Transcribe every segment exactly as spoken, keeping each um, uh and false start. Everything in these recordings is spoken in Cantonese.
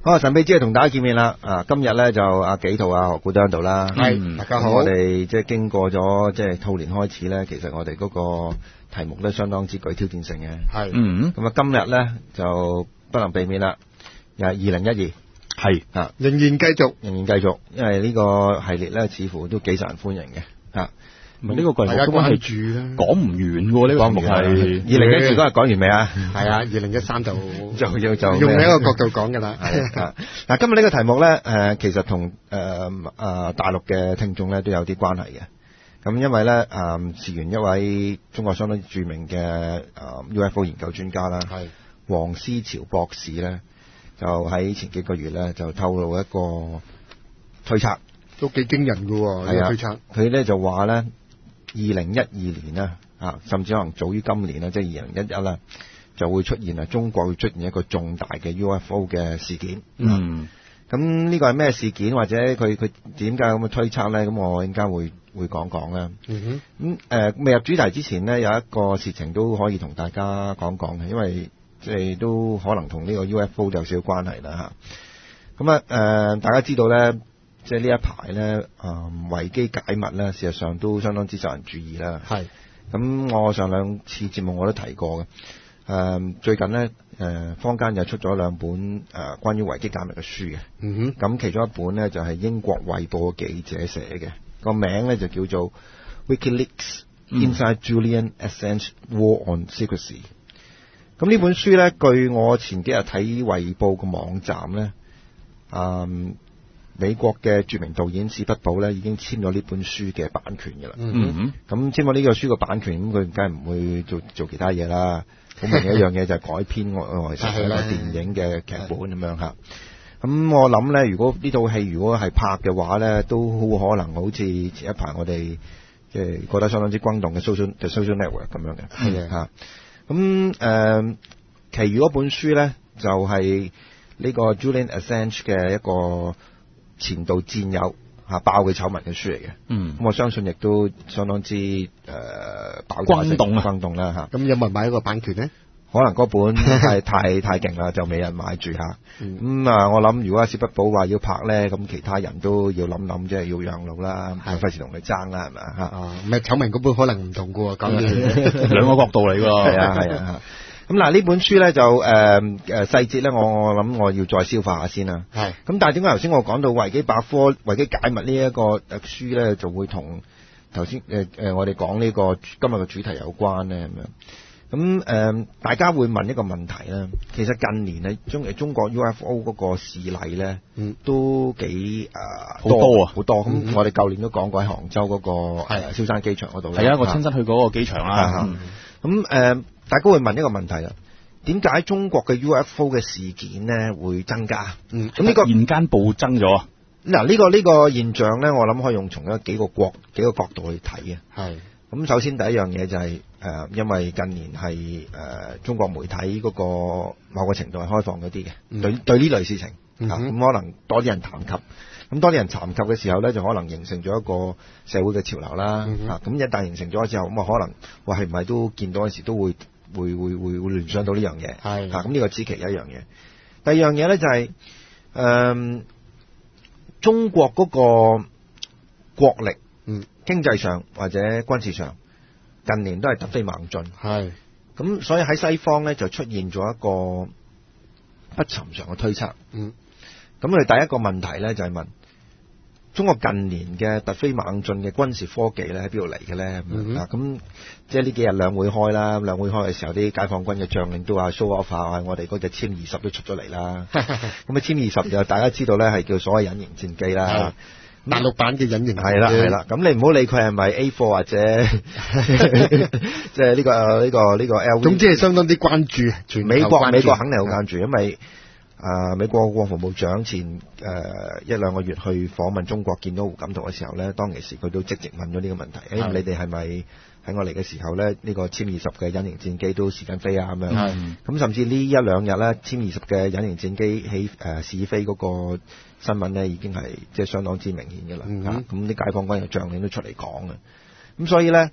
好，神秘之夜同大家見面啦！啊，今日咧就阿紀陶啊何故都喺度啦。 係、 嗯， 大家好。 我哋即係經過咗即係兔年開始咧，其實我哋嗰個題目都相當之具挑戰性嘅。 係， 嗯，咁啊今日咧就不能避免啦，又係二零一二，係啊， 仍然繼續， 仍然繼續，因為呢個系列咧似乎都幾受人歡迎嘅。啊， 呢個題目大家根本係關注啦， 講唔完喎，呢個題目係二零一二嗰日講完未啊？ 係啊，二零一三就就要就用呢一個角度講㗎啦。 係啊，嗱，今日呢個題目咧，誒，其實同誒誒大陸嘅聽眾咧都有啲關係嘅。咁因為咧，誒，事緣一位中國相當著名嘅誒 U F O 研究專家啦， 係黃思潮博士咧，就喺前幾個月咧就透露一個推測， 都幾驚人㗎喎，呢個推測。 佢咧就話咧，二零一二年啦，啊，甚至可能早於今年啦，即係二零一一啦，就會出現啊，中國會出現一個重大嘅 U F O 嘅事件。 嗯， 咁呢個係咩事件，或者佢佢點解咁嘅推測咧？咁我陣間會會講講啦。 嗯哼。咁誒未入主題之前呢，有一個事情都可以同大家講講嘅，因為即係都可能同呢個 U F O 有少少關係啦嚇。咁啊誒，大家知道咧，即係呢一排咧，誒維基解密咧，事實上都相當之受人注意啦。 係。 咁我上兩次節目我都提過嘅。誒最近呢，誒坊間又出咗兩本誒關於維基解密嘅書嘅。 嗯哼。 咁其中一本呢，就係英國衛報嘅記者寫嘅，個名呢就叫做 WikiLeaks Inside Julian Assange War on Secrecy。咁呢本書呢，據我前幾日睇衛報個網站呢，誒美國嘅著名導演史匹堡呢已經簽咗呢本書嘅版權嘅啦。 嗯哼。 咁簽咗呢個書嘅版權，咁佢梗係唔會做做其他嘢啦。好明顯一樣嘢就係改編外外成一個電影嘅劇本咁樣嚇。咁我諗咧，如果呢套戲如果係拍嘅話咧，都好可能好似前一排我哋即係覺得相當之轟動嘅 social the social network 咁樣嘅。係嚇。咁誒，其餘嗰本書咧就係呢個 Julian Assange 嘅一個前度戰友嚇爆嘅醜聞嘅書嚟嘅。 嗯。 咁我相信亦都相當之誒。呃轟動啊！ 轟動啦嚇！ 咁有冇人買一個版權咧？ 可能嗰本係太太勁啦，就未人買住嚇。咁、嗯、啊，我諗如果阿史匹堡話要拍咧，咁其他人都要諗諗，即係要讓路啦，費事同佢爭啦，係咪啊？ 啊，唔係醜聞嗰本可能唔同嘅喎，講嘢兩個角度嚟㗎。 係啊係啊嚇！咁嗱呢本書咧就誒誒、呃、細節咧，我我諗我要再消化下先啦。 係。咁但係點解頭先我講到維基百科、維基解密呢一個誒書咧，就會同頭先誒誒我哋講呢個今日嘅主題有關咧咁樣？咁誒、呃，大家會問一個問題啦。其實近年咧，中誒中國 U F O 嗰個事例咧，嗯，都幾誒好多啊， 好多。咁、嗯、我哋舊年都講過喺杭州嗰、那個誒蕭山機場嗰度咧。 係啊，我親身去嗰個機場啦。 咁誒、呃，大家會問一個問題啦。點解中國嘅 U F O 嘅事件咧會增加？ 嗯，咁呢個現間暴增咗啊！ 嗱，呢個呢個現象咧，我諗可以用從一幾個角幾個角度去睇嘅。 係。咁首先第一樣嘢就係、是、誒、呃，因為近年係誒、呃、中國媒體嗰個某個程度係開放嗰啲嘅，對對呢類事情嚇，咁、嗯啊、可能多啲人談及，咁多啲人談及嘅時候咧，就可能形成咗一個社會嘅潮流啦嚇。咁、嗯啊、一旦形成咗之後，咁啊可能話係唔係都見到嗰時都會會會會會聯想到呢樣嘢係嚇。咁呢個只其一樣嘢。第二樣嘢咧就係、是、誒。呃中國嗰個國力，嗯，經濟上或者軍事上，近年都係突飛猛進，係，咁所以喺西方咧就出現咗一個不尋常嘅推測，嗯，咁佢第一個問題咧就係問中國近年嘅突飛猛進嘅軍事科技咧喺邊度嚟嘅咧？嗯、啊，咁即係呢幾日兩會開啦，兩會開嘅時候，啲解放軍嘅將領都話 show off 啊，我哋嗰隻殲二十都出咗嚟啦。咁啊，殲二十就大家知道咧係叫所謂隱形戰機啦， 大陸版嘅隱形係啦係啦。咁你唔好理佢係咪 A 貨或者即係呢個呢、呢個呢、呢個 L V。 總之係相當啲關注，全美國美國肯定好關注，因為。啊！美國國防部長前誒、呃、一兩個月去訪問中國，見到胡錦濤嘅時候咧，當其時佢都直接問咗呢個問題。誒、欸，你哋係咪喺我嚟嘅時候咧，呢、呢個殲二十嘅隱形戰機都試緊飛啊？咁樣。咁甚至呢一兩日咧，殲二十嘅隱形戰機起誒試飛嗰個新聞咧，已經係即係相當之明顯嘅啦。咁、嗯、啲、啊、解放軍嘅將領都出嚟講嘅。咁所以咧，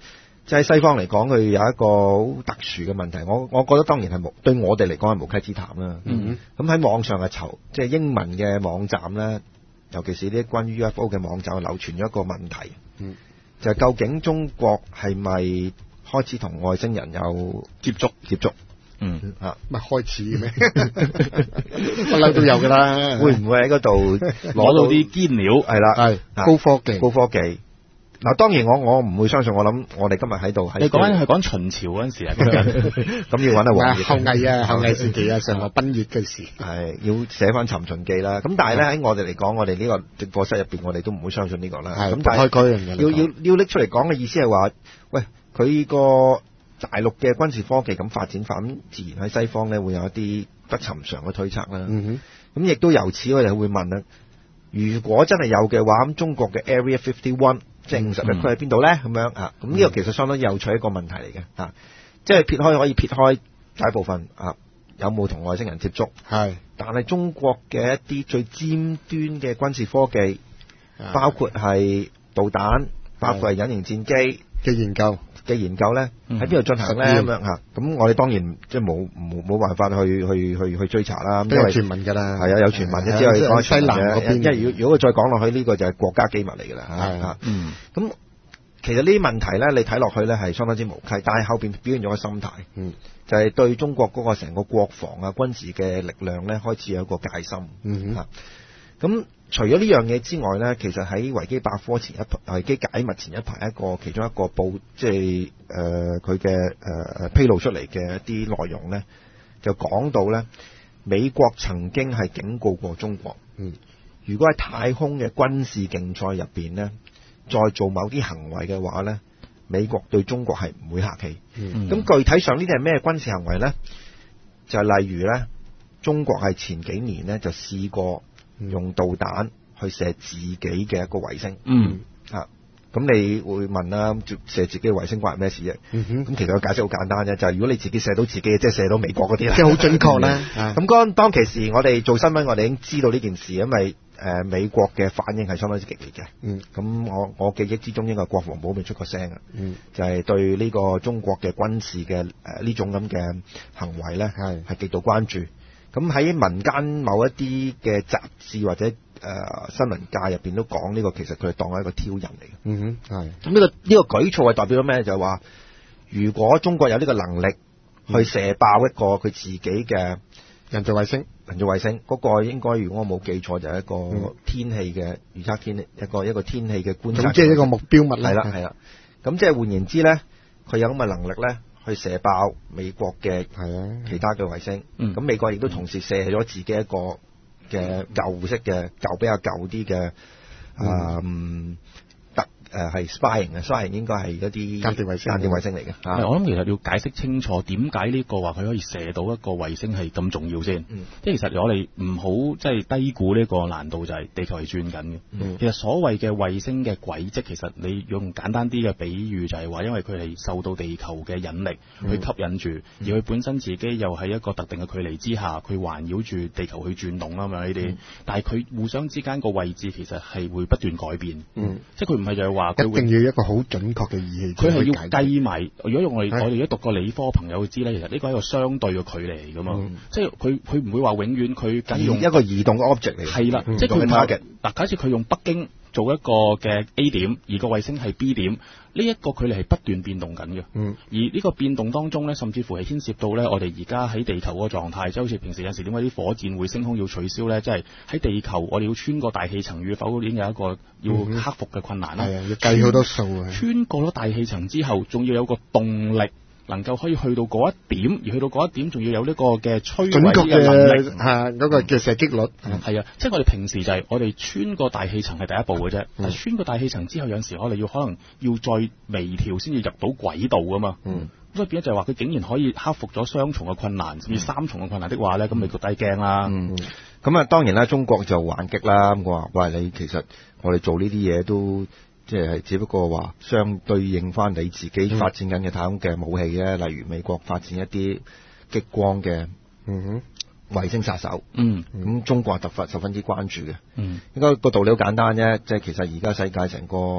即係西方嚟講，佢有一個好特殊嘅問題。我我覺得當然係無對我哋嚟講係無稽之談啦。 嗯咁喺網上嘅籌，即係英文嘅網站咧，尤其是啲關於 U F O 嘅網站，流傳咗一個問題， 嗯就係究竟中國係咪開始同外星人有接觸接觸？ 嗯啊， 乜開始嘅咩？不嬲都有㗎啦。 會唔會喺嗰度攞到啲堅料？ 係啦， 係啊高科技， 高科技。嗱，當然我我唔會相信，我諗我哋今日喺度係你講緊係講秦朝嗰陣時啊，咁樣咁要揾阿黃啊後羿啊，後羿時期啊，嫦娥奔月嘅時， 係要寫翻《尋秦記》啦。咁但係咧喺我哋嚟講，我哋呢個直播室入邊，我哋都唔會相信呢個啦。 係咁但係開嗰樣嘢嚟講要要要拎出嚟講嘅意思係話，喂，佢個大陸嘅軍事科技咁發展法，咁自然喺西方咧會有一啲不尋常嘅推測啦。 嗯咁亦都由此我哋會問啦，如果真係有嘅話，咁中國嘅 Area Fifty One 即係五十一區喺邊度咧？咁樣啊，咁呢個其實相當有趣一個問題嚟嘅啊，即係撇開可以撇開大部分啊，有冇同外星人接觸？ 係， 但係中國嘅一啲最尖端嘅軍事科技， 啊包括係導彈，包括係隱形戰機嘅研究， 嘅研究咧， 嗯喺邊度進行咧？ 實驗咁樣嚇，咁我哋當然即係冇冇冇辦法去去去去追查啦。 都有因為傳聞㗎啦。 係啊，有傳聞嘅， 係啊只係講西南嗰邊因為如果如果佢再講落去，呢個就係國家機密嚟㗎啦係嚇。 嗯咁其實呢啲問題咧，你睇落去咧係相當之無稽，但係後邊表現咗個心態， 嗯就係對中國嗰個成個國防啊軍事嘅力量咧開始有一個戒心。 嗯嚇咁除咗呢樣嘢之外咧，其實喺維基百科前一排維基解密前一排一個其中一個報，即係誒佢嘅誒披露出嚟嘅一啲內容咧，就講到咧美國曾經係警告過中國， 嗯如果喺太空嘅軍事競賽入邊咧，再做某啲行為嘅話咧，美國對中國係唔會客氣。 嗯咁、具體上呢啲係咩軍事行為咧？就係例如咧，中國係前幾年咧就試過用導彈去射自己嘅一個衛星。 嗯啊，咁你會問啦，咁射自己嘅衛星關係咩事啫？ 嗯哼， 咁其實個解釋好簡單啫，就係、如果你自己射到自己，即係射到美國嗰啲啦， 即係好準確啦。啊咁當當其時，我哋做新聞，我哋已經知道呢件事，因為誒、呃、美國嘅反應係相當之激烈嘅。 嗯咁我我記憶之中，應該係國防部未出過聲啊， 嗯就係、對呢個中國嘅軍事嘅誒呢種咁嘅行為咧， 係係極度關注。咁喺民間某一啲嘅雜誌或者誒、呃、新聞界入邊都講呢個，其實佢係當係一個挑釁嚟嘅。 嗯哼係咁呢個呢個舉措係代表咗咩？就係話，如果中國有呢個能力去射爆一個佢自己嘅人造衛星。 人造衛星，嗰、個應該如果我冇記錯，就係一個嗯天氣嘅預測天氣，一個一個天氣嘅觀察。 總之係一個目標物啦。 係啦係啦。咁即係換言之咧，佢有咁嘅能力咧，去射爆美國嘅係啊， 其他嘅衛星。咁、 嗯美國亦都同時射咗自己一個嘅舊式嘅舊比較舊啲嘅誒特誒係 spying 嘅 spying 應該係一啲間諜衛星間諜衛星嚟嘅係我諗其實要解釋清楚點解呢個話佢可以射到一個衛星係咁重要先。 嗯即係其實我哋唔好即係低估呢個難度，就係地球係轉緊嘅。 嗯其實所謂嘅衛星嘅軌跡，其實你用簡單啲嘅比喻就係話，因為佢係受到地球嘅引力去吸引住，而佢本身自己又喺一個特定嘅距離之下，佢環繞住地球去轉動啊嘛呢啲。但係佢互相之間個位置其實係會不斷改變。 嗯， 即係佢唔係就係話佢會一定要一個好準確嘅儀器。 佢係要計計埋，如果用我哋係我哋如果讀過理科朋友會知咧，其實呢個係一個相對嘅距離嚟噶嘛， 嗯即係佢佢唔會話永遠佢緊用一個移動嘅 object 嚟嘅。 係啦， 嗯即係佢唔係 target 嗱，假設佢用北京做一個嘅 A 點，而個衛星係 B 點，呢、一個距離係不斷變動緊嘅。 嗯而呢個變動當中咧，甚至乎係牽涉到咧，我哋而家喺地球嗰個狀態，即係好似平時有時點解啲火箭會升空要取消咧？即係喺地球我哋要穿過大氣層與否，已經有一個要克服嘅困難啦。 係啊，要計好多數啊。 穿過咗大氣層之後，仲要有個動力，能夠可以去到嗰一點，而去到嗰一點仲要有呢個嘅摧毀準確嘅能力。 嘅嚇嗰個嘅射擊率。 係啊，即係我哋平時就係我哋穿過大氣層係第一步嘅啫，但係穿過大氣層之後，有陣時我哋要可能要再微調先至入到軌道噶嘛。 嗯所以變咗就係話佢竟然可以克服咗雙重嘅困難，甚至三重嘅困難的話咧，咁美國低驚啦。 嗯，咁啊，當然啦，中國就還擊啦。咁我話喂，你其實我哋做呢啲嘢都即係只不過話相對應翻你自己發展緊嘅太空嘅武器咧，例如美國發展一啲激光嘅嗯衛星殺手。 嗯咁中國係特別十分之關注嘅。 嗯應該個道理好簡單啫，即係其實而家世界成個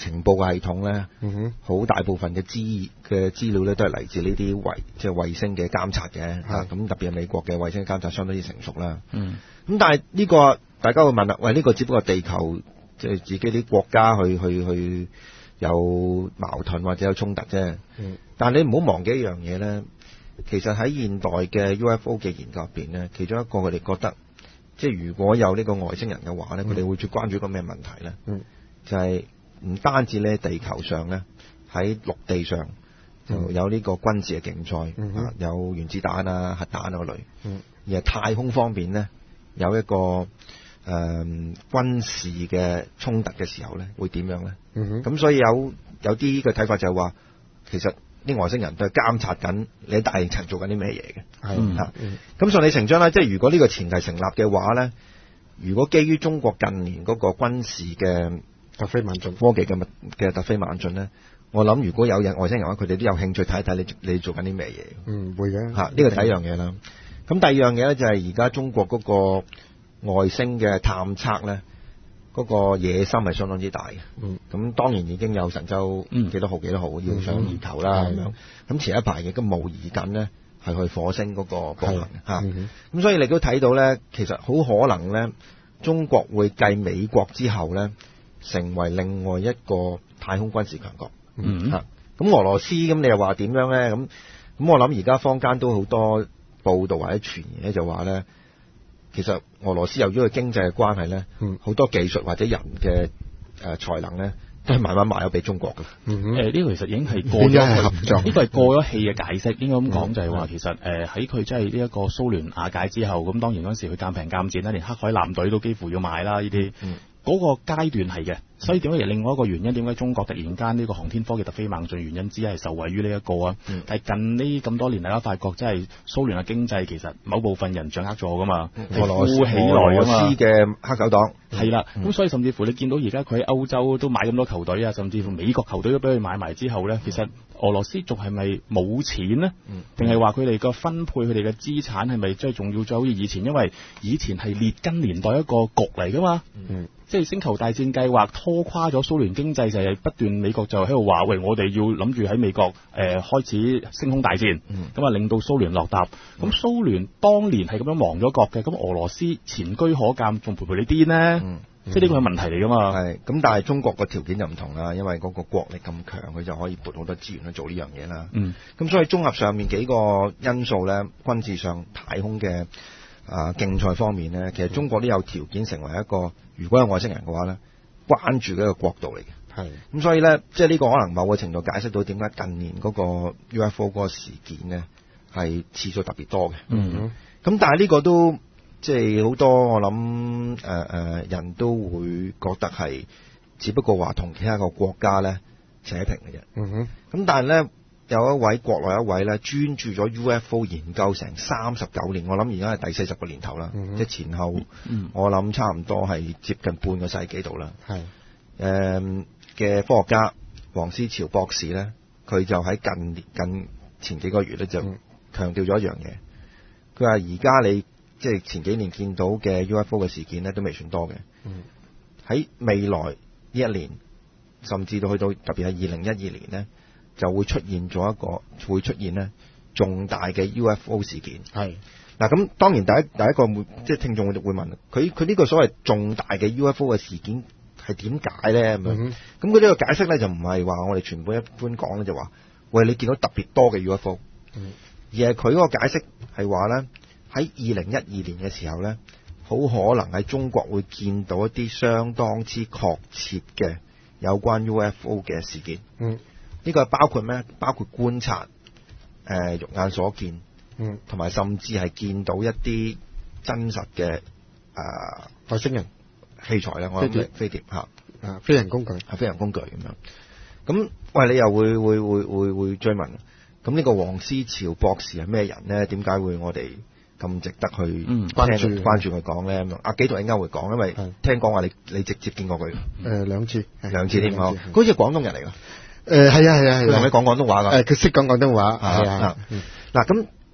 情報嘅系統咧， 嗯好、mm-hmm. 大部分嘅資嘅資料咧都係嚟自呢啲衛即係衛星嘅監察嘅，嚇咁、mm-hmm. 特別係美國嘅衛星監察相當之成熟啦。嗯，咁但係呢個大家會問啦，喂呢、呢個只不過地球即係、就是、自己啲國家去去去有矛盾或者有衝突啫。嗯、mm-hmm.，但係你唔好忘記一樣嘢咧，其實喺現代嘅 U F O 嘅研究入邊咧，其中一個佢哋覺得，即係如果有呢個外星人嘅話咧，佢、mm-hmm. 哋會最關注一個咩問題咧？嗯、mm-hmm.，就係、是。唔單止咧，地球上咧喺陸地上就有呢個軍事嘅競賽、嗯啊，有原子彈啊、核彈嗰類、嗯。而係太空方面咧，有一個誒、呃、軍事嘅衝突嘅時候咧，會點樣咧？咁、嗯、所以有有啲嘅睇法就係話，其實啲外星人都係監察緊你喺大氣層做緊啲咩嘢嘅。係嚇，咁順理成章啦。即係如果呢個前提成立嘅話咧，如果基於中國近年嗰個軍事嘅突飛猛進科技嘅嘅突飛猛進咧，我諗如果有人外星人嘅話，佢哋都有興趣睇一睇你你做緊啲咩嘢。 嗯，會嘅嚇，呢個第一樣嘢啦。咁第二樣嘢咧就係而家中國嗰個外星嘅探測咧，嗰、嗰個野心係相當之大嘅。嗯，咁當然已經有神舟幾多號幾多號要上月球啦咁樣。咁前一排亦都模擬緊咧係去火星嗰個步行嚇。咁、嗯、所以你都睇到咧，其實好可能咧，中國會繼美國之後咧，成為另外一個太空軍事強國。嗯，嚇、啊，咁俄羅斯咁你又話點樣咧？咁咁我諗而家坊間都好多報道或者傳言咧，就話咧，其實俄羅斯由於佢經濟嘅關係咧，好、嗯、多技術或者人嘅誒、呃、才能咧，都係慢慢賣咗俾中國嘅。嗯哼，誒、呃、呢、這個其實已經係過咗合作，呢個係過咗氣嘅解釋。應該咁講就係話，其實誒喺佢即係呢一個蘇聯瓦解之後，咁當然嗰陣時佢鑑平鑑賤啦，連黑海艦隊都幾乎要買啦呢啲。嗯嗰、那個階段係嘅，所以點解？另外一個原因，點解中國突然間呢個航天科技突飛猛進？原因之一係受惠於呢一個啊。嗯、但係近呢咁多年，大家發覺真係蘇聯嘅經濟其實某部分人掌握咗噶嘛，係、嗯、富起來噶嘛。俄羅斯嘅黑手黨係啦，咁、嗯、所以甚至乎你見到而家佢喺歐洲都買咁多球隊啊，甚至乎美國球隊都俾佢買埋之後咧，其實俄羅斯仲係咪冇錢呢？定係話佢哋個分配佢哋嘅資產係咪真係仲要再好似以前？因為以前係列根年代一個局嚟噶嘛。嗯即係星球大戰計劃拖垮咗蘇聯經濟，就係不斷美國就喺度話：喂，我哋要諗住喺美國誒、呃、開始星空大戰，咁、嗯、啊令到蘇聯落搭。咁、嗯、蘇聯當年係咁樣亡咗國嘅，咁俄羅斯前車可鑑，仲陪陪你癲呢？嗯嗯、即係呢個係問題嚟噶嘛？係咁，但係中國個條件就唔同啦，因為嗰個國力咁強，佢就可以撥好多資源去做呢樣嘢啦。嗯，咁所以綜合上面幾個因素咧，軍事上太空嘅。啊，競賽方面咧，其實中國都有條件成為一個，如果有外星人嘅話咧，關注嘅一個國度嚟嘅。係，咁所以咧，即係呢個可能某個程度解釋到點解近年嗰個 U F O 嗰個事件咧係次數特別多嘅。嗯，咁但係呢個都即係好多我諗誒誒人都會覺得係，只不過話同其他個國家咧扯平嘅啫。嗯哼，咁但係咧。有一位國內一位咧專注咗 U F O 研究成三十九年，我諗而家係第四十個年頭啦，嗯、即係前後，嗯、我諗差唔多係接近半個世紀度啦。係誒嘅科學家黃思潮博士咧，佢就喺近年近前幾個月咧就強調咗一樣嘢，佢話而家你即係前幾年見到嘅 U F O 嘅事件咧都未算多嘅，喺、嗯、未來呢一年，甚至到去到特別係二零一二年咧。就會出現咗一個會出現咧重大嘅 U F O 事件。係嗱，咁當然第一第一個會即係聽眾會會問佢佢呢個所謂重大嘅 U F O 嘅事件係點解咧咁樣？咁佢呢個解釋咧就唔係話我哋全部一般講咧就話喂你見到特別多嘅 U F O，嗯、而係佢嗰個解釋係話咧喺二零一二年嘅時候咧，好可能喺中國會見到一啲相當之確切嘅有關 U F O 嘅事件。嗯。呢、這個包括咩？包括觀察，誒、呃、肉眼所見，嗯，同埋甚至係見到一啲真實嘅誒外星人器材啦，我諗飛碟嚇，啊飛行工具，係飛行工具咁樣。咁喂，你又會會會會會追問？咁呢個黃思潮博士係咩人咧？點解會我哋咁值得去關注關注佢講咧？咁阿紀陶應該會講，因為聽講話你你直接見過佢，誒、呃、兩次，兩次添嗬，好似廣東人嚟㗎。誒係啊係啊係，佢同你講廣東話㗎。誒佢識講廣東話係啊。嗱咁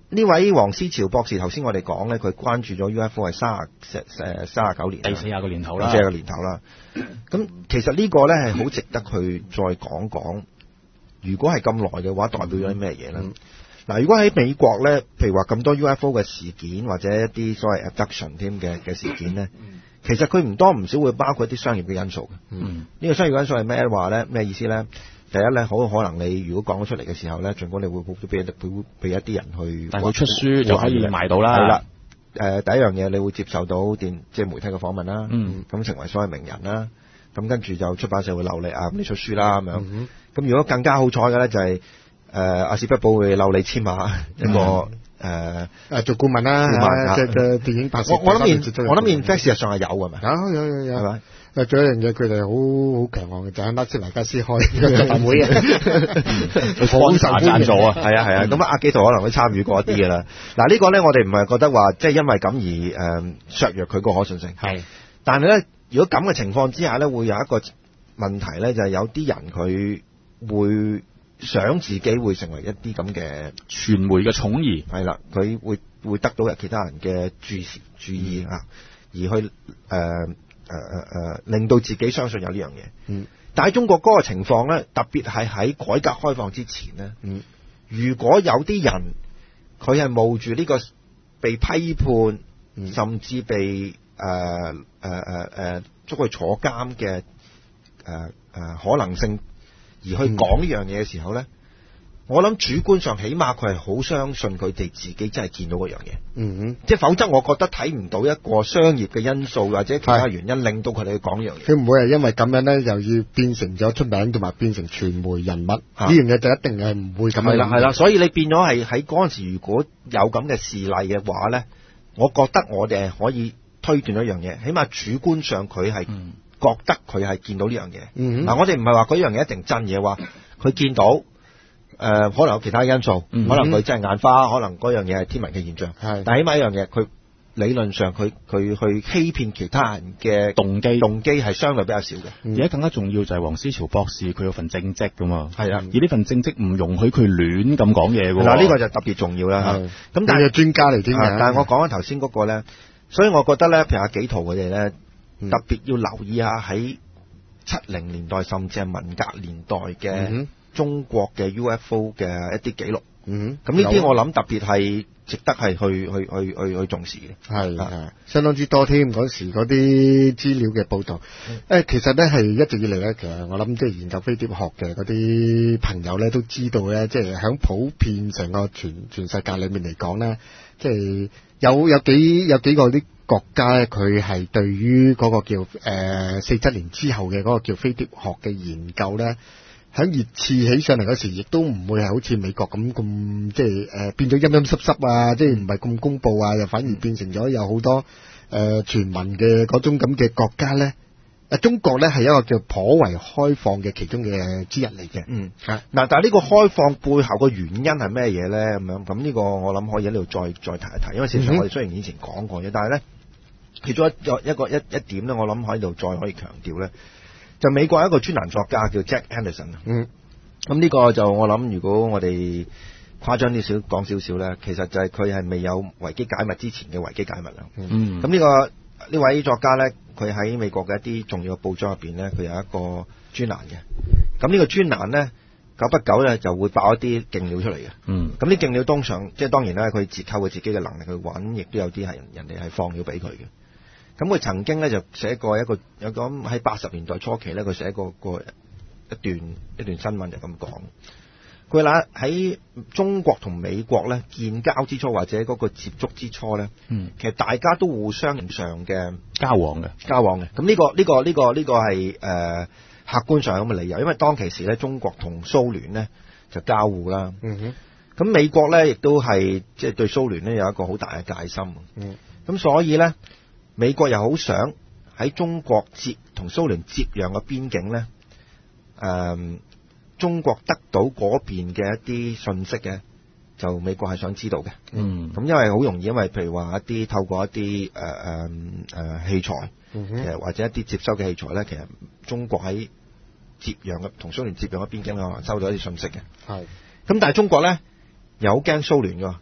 呢位黃思潮博士頭先我哋講咧，佢關注咗 U F O 係三十誒三十九年， 第四十個年頭啦， 四十個年頭啦。咁其實呢個咧係好值得去再講講。如果係咁耐嘅話，代表咗啲咩嘢咧？嗱、嗯，如果喺美國咧，譬如話咁多 U F O 嘅事件或者一啲所謂 abduction 添嘅嘅事件咧，其實佢唔多唔少會包括一啲商業嘅因素嘅。嗯，呢個商業因素係咩話咧？咩意思咧？第一咧，好可能你如果講咗出嚟嘅時候咧，盡管你會會俾會俾一啲人去， 但係佢出書就可以賣到啦。 係啦，誒、呃、第一樣嘢，你會接受到電即係媒體嘅訪問啦，嗯，咁成為所謂名人啦，咁跟住就出版社會留你啊，咁你出書啦咁樣，咁、嗯、如果更加好彩嘅咧，就係誒阿史匹堡會留你簽下一個誒誒、 嗯呃、做顧問啦，即係嘅電影拍攝。 我我諗我諗 in fact 事實上係有嘅咪？ 有有有有係咪？誒，仲有一樣嘢，佢哋好好強悍嘅，就喺拉斯維加斯開個集會啊， 好受贊助啊， 係啊係啊，咁阿基圖可能會參與過一啲嘅啦。嗱呢個咧，我哋唔係覺得話即係因為咁而誒削弱佢個可信性，係。但係咧，如果咁嘅情況之下咧，會有一個問題咧，就係有啲人佢會想自己會成為一啲咁嘅傳媒嘅寵兒， 係啦，佢會會得到其他人嘅注視注意啊，而去誒。呃誒誒誒，令到自己相信有呢樣嘢。嗯，但係中國嗰個情況咧，特別係喺改革開放之前咧。嗯，如果有啲人佢係冒住呢個被批判，嗯、甚至被誒誒誒誒捉去坐監嘅誒誒可能性，而去講呢樣嘢嘅時候咧。嗯我諗主觀上起碼佢係好相信佢哋自己真係見到嗰樣嘢，嗯哼，即係否則我覺得睇唔到一個商業嘅因素或者其他原因令到佢哋去講呢樣嘢。 佢唔會係因為咁樣咧，又要變成咗出名同埋變成傳媒人物，呢樣嘢就一定係唔會咁樣。 係啦係啦，所以你變咗係喺嗰陣時，如果有咁嘅事例嘅話咧，我覺得我哋係可以推斷一樣嘢，起碼主觀上佢係覺得佢係見到呢樣嘢。嗱、嗯，我哋唔係話嗰樣嘢一定真嘢，話佢見到。誒、呃，可能有其他因素，嗯、可能佢真係眼花，可能嗰樣嘢係天文嘅現象。係，但係起碼一樣嘢，佢理論上佢佢去欺騙其他人嘅動機，動機係相對比較少嘅。而、 嗯、家更加重要就係黃思潮博士佢有份正職噶嘛。係啊，而呢份正職唔容許佢亂咁講嘢㗎。 嗱，呢個就特別重要啦。咁但係專家嚟添嘅。 但係我講緊頭先嗰個咧，所以我覺得咧，譬如阿紀陶佢哋咧，特別要留意下喺七零年代甚至係文革年代嘅。嗯中國嘅 U F O 嘅一啲記錄，嗯，咁呢啲我諗特別係值得係去去去去去重視嘅， 係係相當之多添。嗰時嗰啲資料嘅報導，誒其實咧係一直以嚟咧，其實我諗即係研究飛碟學嘅嗰啲朋友咧都知道咧，即係喺普遍成個全全世界裏面嚟講咧，即係有有幾有幾個啲國家咧，佢係對於嗰個叫誒四七年之後嘅嗰個叫飛碟學嘅研究咧。喺熱刺起上嚟嗰時，亦都唔會係好似美國咁咁，即係誒、呃、變咗陰陰濕濕啊，即係唔係咁公佈啊，又反而變成咗有好多誒傳聞嘅嗰種咁嘅國家咧。誒中國咧係一個叫頗為開放嘅其中嘅之一嚟嘅。嗯，嗱， 但係呢個開放背後嘅原因係咩嘢咧？咁樣咁呢個我諗可以喺呢度再再提一提，因為事實上我哋雖然以前講過嘅，但係咧其中一個一個一一點咧，我諗喺度再可以強調咧。就美國一個專欄作家叫 Jack Anderson，嗯，咁呢個就我諗，如果我哋誇張啲少講少少咧，其實就係佢係未有維基解密之前嘅維基解密啦。嗯，咁呢、呢個呢位作家咧，佢喺美國嘅一啲重要嘅報章入邊咧，佢有一個專欄嘅。咁呢個專欄咧，久不久咧就會爆一啲勁料出嚟嘅。嗯，咁啲勁料通常即係當然咧，佢自靠佢自己嘅能力去揾，亦都有啲係人哋係放料俾佢嘅。咁佢曾經咧就寫過一個有講喺八十年代初期咧，佢寫過個一段一段新聞就咁講。佢話喺中國同美國咧建交之初或者嗰個接觸之初咧，嗯，其實大家都互相上嘅交往嘅交往嘅。咁呢個呢個呢個呢個係誒客觀上咁嘅理由，因為當其時咧中國同蘇聯咧就交互啦。嗯哼，咁美國咧亦都係即係對蘇聯咧有一個好大嘅戒心。嗯，咁所以咧。美國又好想喺中國接同蘇聯接壤嘅邊境咧，誒、嗯，中國得到嗰邊嘅一啲信息嘅，就美國係想知道嘅。嗯，咁因為好容易，因為譬如話一啲透過一啲誒誒誒器材，其實或者一啲接收嘅器材咧，其實中國喺接壤嘅同蘇聯接壤嘅邊境可能收到一啲信息嘅。係，咁但係中國咧又好驚蘇聯㗎。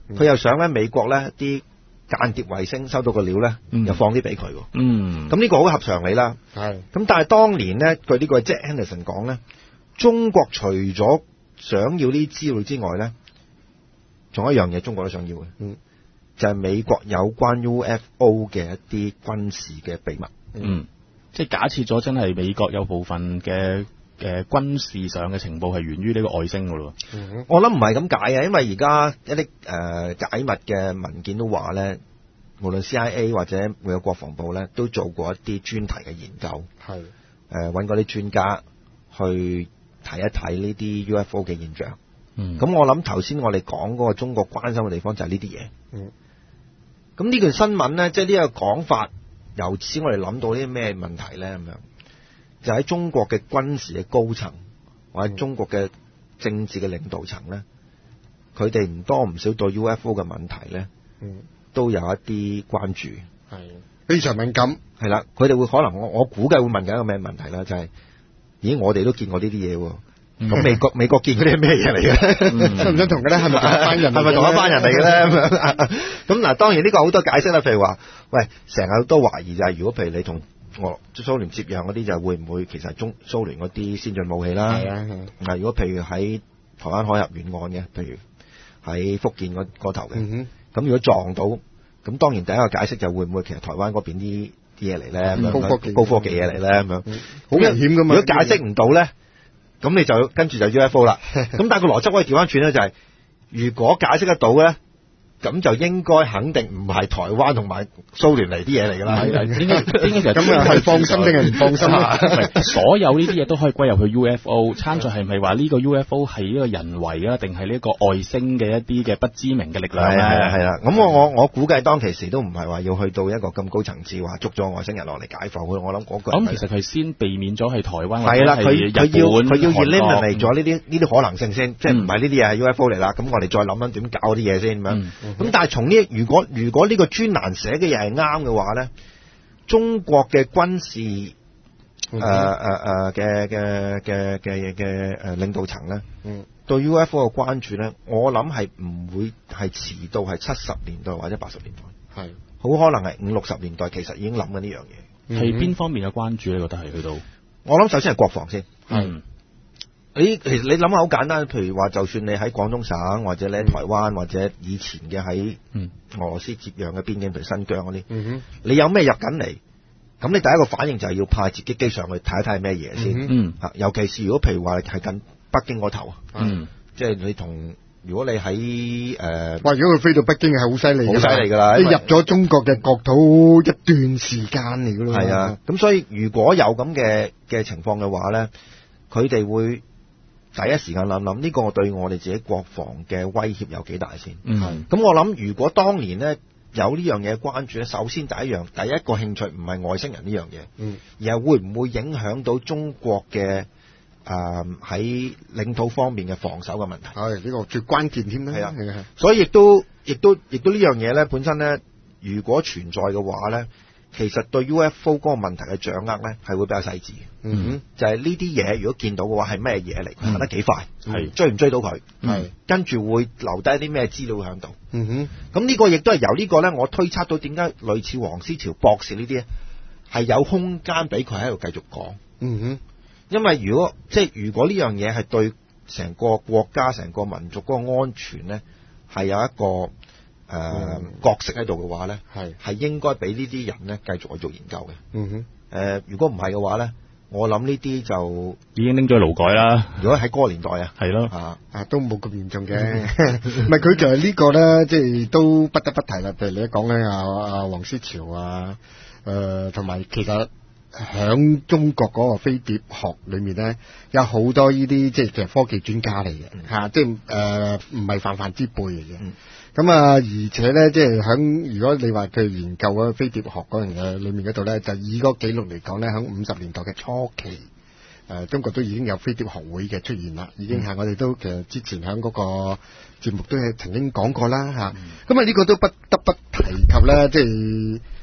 佢又想咧美國咧啲間諜衛星收到個料咧， 嗯又放啲俾佢。 嗯， 咁呢個好合常理啦。 係。 咁但係當年咧，據呢個 Jack Anderson 講咧，中國除咗想要呢啲資料之外咧，仲有一樣嘢中國都想要嘅， 嗯， 就係美國有關 U F O 嘅一啲軍事嘅秘密。 嗯，即係假設咗真係美國有部分嘅誒軍事上嘅情報係源於呢個外星㗎咯。 嗯我諗唔係咁解啊，因為而家一啲誒、呃、解密嘅文件都話咧，無論 C I A 或者每個國防部咧，都做過一啲專題嘅研究， 係誒揾嗰啲專家去睇一睇呢啲 U F O 嘅現象。 嗯， 咁我諗頭先我哋講嗰個中國關心嘅地方就係呢啲嘢。 嗯， 咁呢段新聞咧，即係呢個講法，由此我哋諗到啲咩問題咧？咁樣就喺中國嘅軍事嘅高層或者中國嘅政治嘅領導層咧，佢哋唔多唔少對 U F O 嘅問題咧， 嗯， 都有一啲關注。 係非常敏感。 係啦，佢哋會可能我我估計會問緊一個咩問題啦，就係、咦我哋都見過呢啲嘢喎。咁美國美國見嗰啲係咩嘢嚟嘅？ 想唔想同佢咧？係咪同一班人？ 係咪同一班人嚟嘅咧？咁樣咁嗱，當然呢個好多解釋啦。譬如話，喂，成日都懷疑就係，如果譬如你同俄蘇聯接壤嗰啲，就會唔會其實係中蘇聯嗰啲先進武器啦？ 係啊。 嗱，如果譬如喺台灣海峽沿岸嘅，譬如喺福建嗰嗰頭嘅，咁、 嗯、 如果撞到，咁當然第一個解釋就會唔會其實台灣嗰邊啲啲嘢嚟咧？咁樣高科技高科技嘢嚟咧？咁樣好危險噶嘛？ 如果解釋唔到咧？咁你就跟住就 U F O 啦。咁但係個邏輯可以調翻轉咧，就係如果解釋得到咧，咁就應該肯定唔係台灣同埋蘇聯嚟啲嘢嚟㗎啦。 係係，點解點解其實咁啊係放心定係唔放心啊？ 所有呢啲嘢都可以歸入去 U F O，參在係咪話呢個 U F O 係呢個人為啊，定係呢個外星嘅一啲嘅不知名嘅力量咧？ 係啦係啦。咁我我我估計當其時都唔係話要去到一個咁高層次，話捉咗外星人落嚟解放。我諗嗰個咁其實佢先避免咗係台灣係啦，佢佢要佢要 eliminate 咗呢啲呢啲可能性先，即係唔係呢啲嘢係 U F O 嚟啦。咁我哋再諗諗點搞啲嘢先咁樣。咁但係從呢，如果如果呢個專欄寫嘅嘢係啱嘅話咧，中國嘅軍事誒誒誒嘅嘅嘅嘅嘅誒領導層咧， 嗯，對 U F O 嘅關注咧，我諗係唔會係遲到係七十年代或者八十年代，係好可能係五六十年代，其實已經諗緊呢樣嘢。 係邊方面嘅關注咧？你覺得係去到？ 我諗首先係國防先。 係。 你其實你諗下好簡單，譬如話，就算你喺廣東省，或者你喺台灣，或者以前嘅喺俄羅斯接壤嘅邊境，譬如新疆嗰啲， 嗯， 你有咩入緊嚟？咁你第一個反應就係要派截擊機上去睇一睇係咩嘢先。 嗯， 尤其是如果譬如話係近北京嗰頭， 嗯， 即係你同如果你喺誒， 哇！如果佢飛到北京係好犀利， 好犀利㗎啦！ 你入咗中國嘅國土一段時間嚟㗎咯。 係啊，咁所以如果有咁嘅嘅情況嘅話咧，佢哋會第一時間諗諗呢個對我哋自己國防嘅威脅有幾大先。 嗯， 咁我諗如果當年咧有呢樣嘢關注咧，首先第一樣第一個興趣唔係外星人呢樣嘢， 嗯，而係會唔會影響到中國嘅誒喺領土方面嘅防守嘅問題。 係呢個最關鍵添啦。 係啊，所以亦都亦都亦都呢樣嘢咧本身咧，如果存在嘅話咧，其實對 U F O 嗰個問題嘅掌握咧係會比較細緻。 嗯哼， 就係呢啲嘢，如果見到嘅話係咩嘢嚟，行得幾快， 係追唔追到佢， 係跟住會留低啲咩資料喺度。 嗯哼， 咁呢個亦都係由呢個咧，我推測到點解類似黃思潮博士呢啲係有空間俾佢喺度繼續講。 嗯哼， 因為如果即係如果呢樣嘢係對成個國家、成個民族嗰個安全咧係有一個誒、呃嗯、角色喺度嘅話咧，係係應該俾呢啲人咧繼續去做研究嘅。 嗯哼，誒、 呃，如果唔係嘅話咧。我諗呢啲就已經拎咗去勞改啦。 如果喺嗰個年代啊， 係咯， 啊啊都冇咁嚴重嘅，唔係佢就係呢個咧，即係都不得不提啦。譬如你一講咧，阿阿黃思潮啊，誒同埋其實響中國嗰個飛碟學裏面咧，有好多呢啲即係其實科技專家嚟嘅嚇，即係誒唔係泛泛之輩嚟嘅。嗯咁啊，而且咧，即係響如果你話佢研究嗰飛碟學嗰樣嘢裏面嗰度咧，就以嗰記錄嚟講咧，響五十年代嘅初期，誒、呃、中國都已經有飛碟學會嘅出現啦，已經係、嗯、我哋都其實之前響嗰個節目都係曾經講過啦嚇。咁啊，呢、嗯、個都不得不提及啦，即係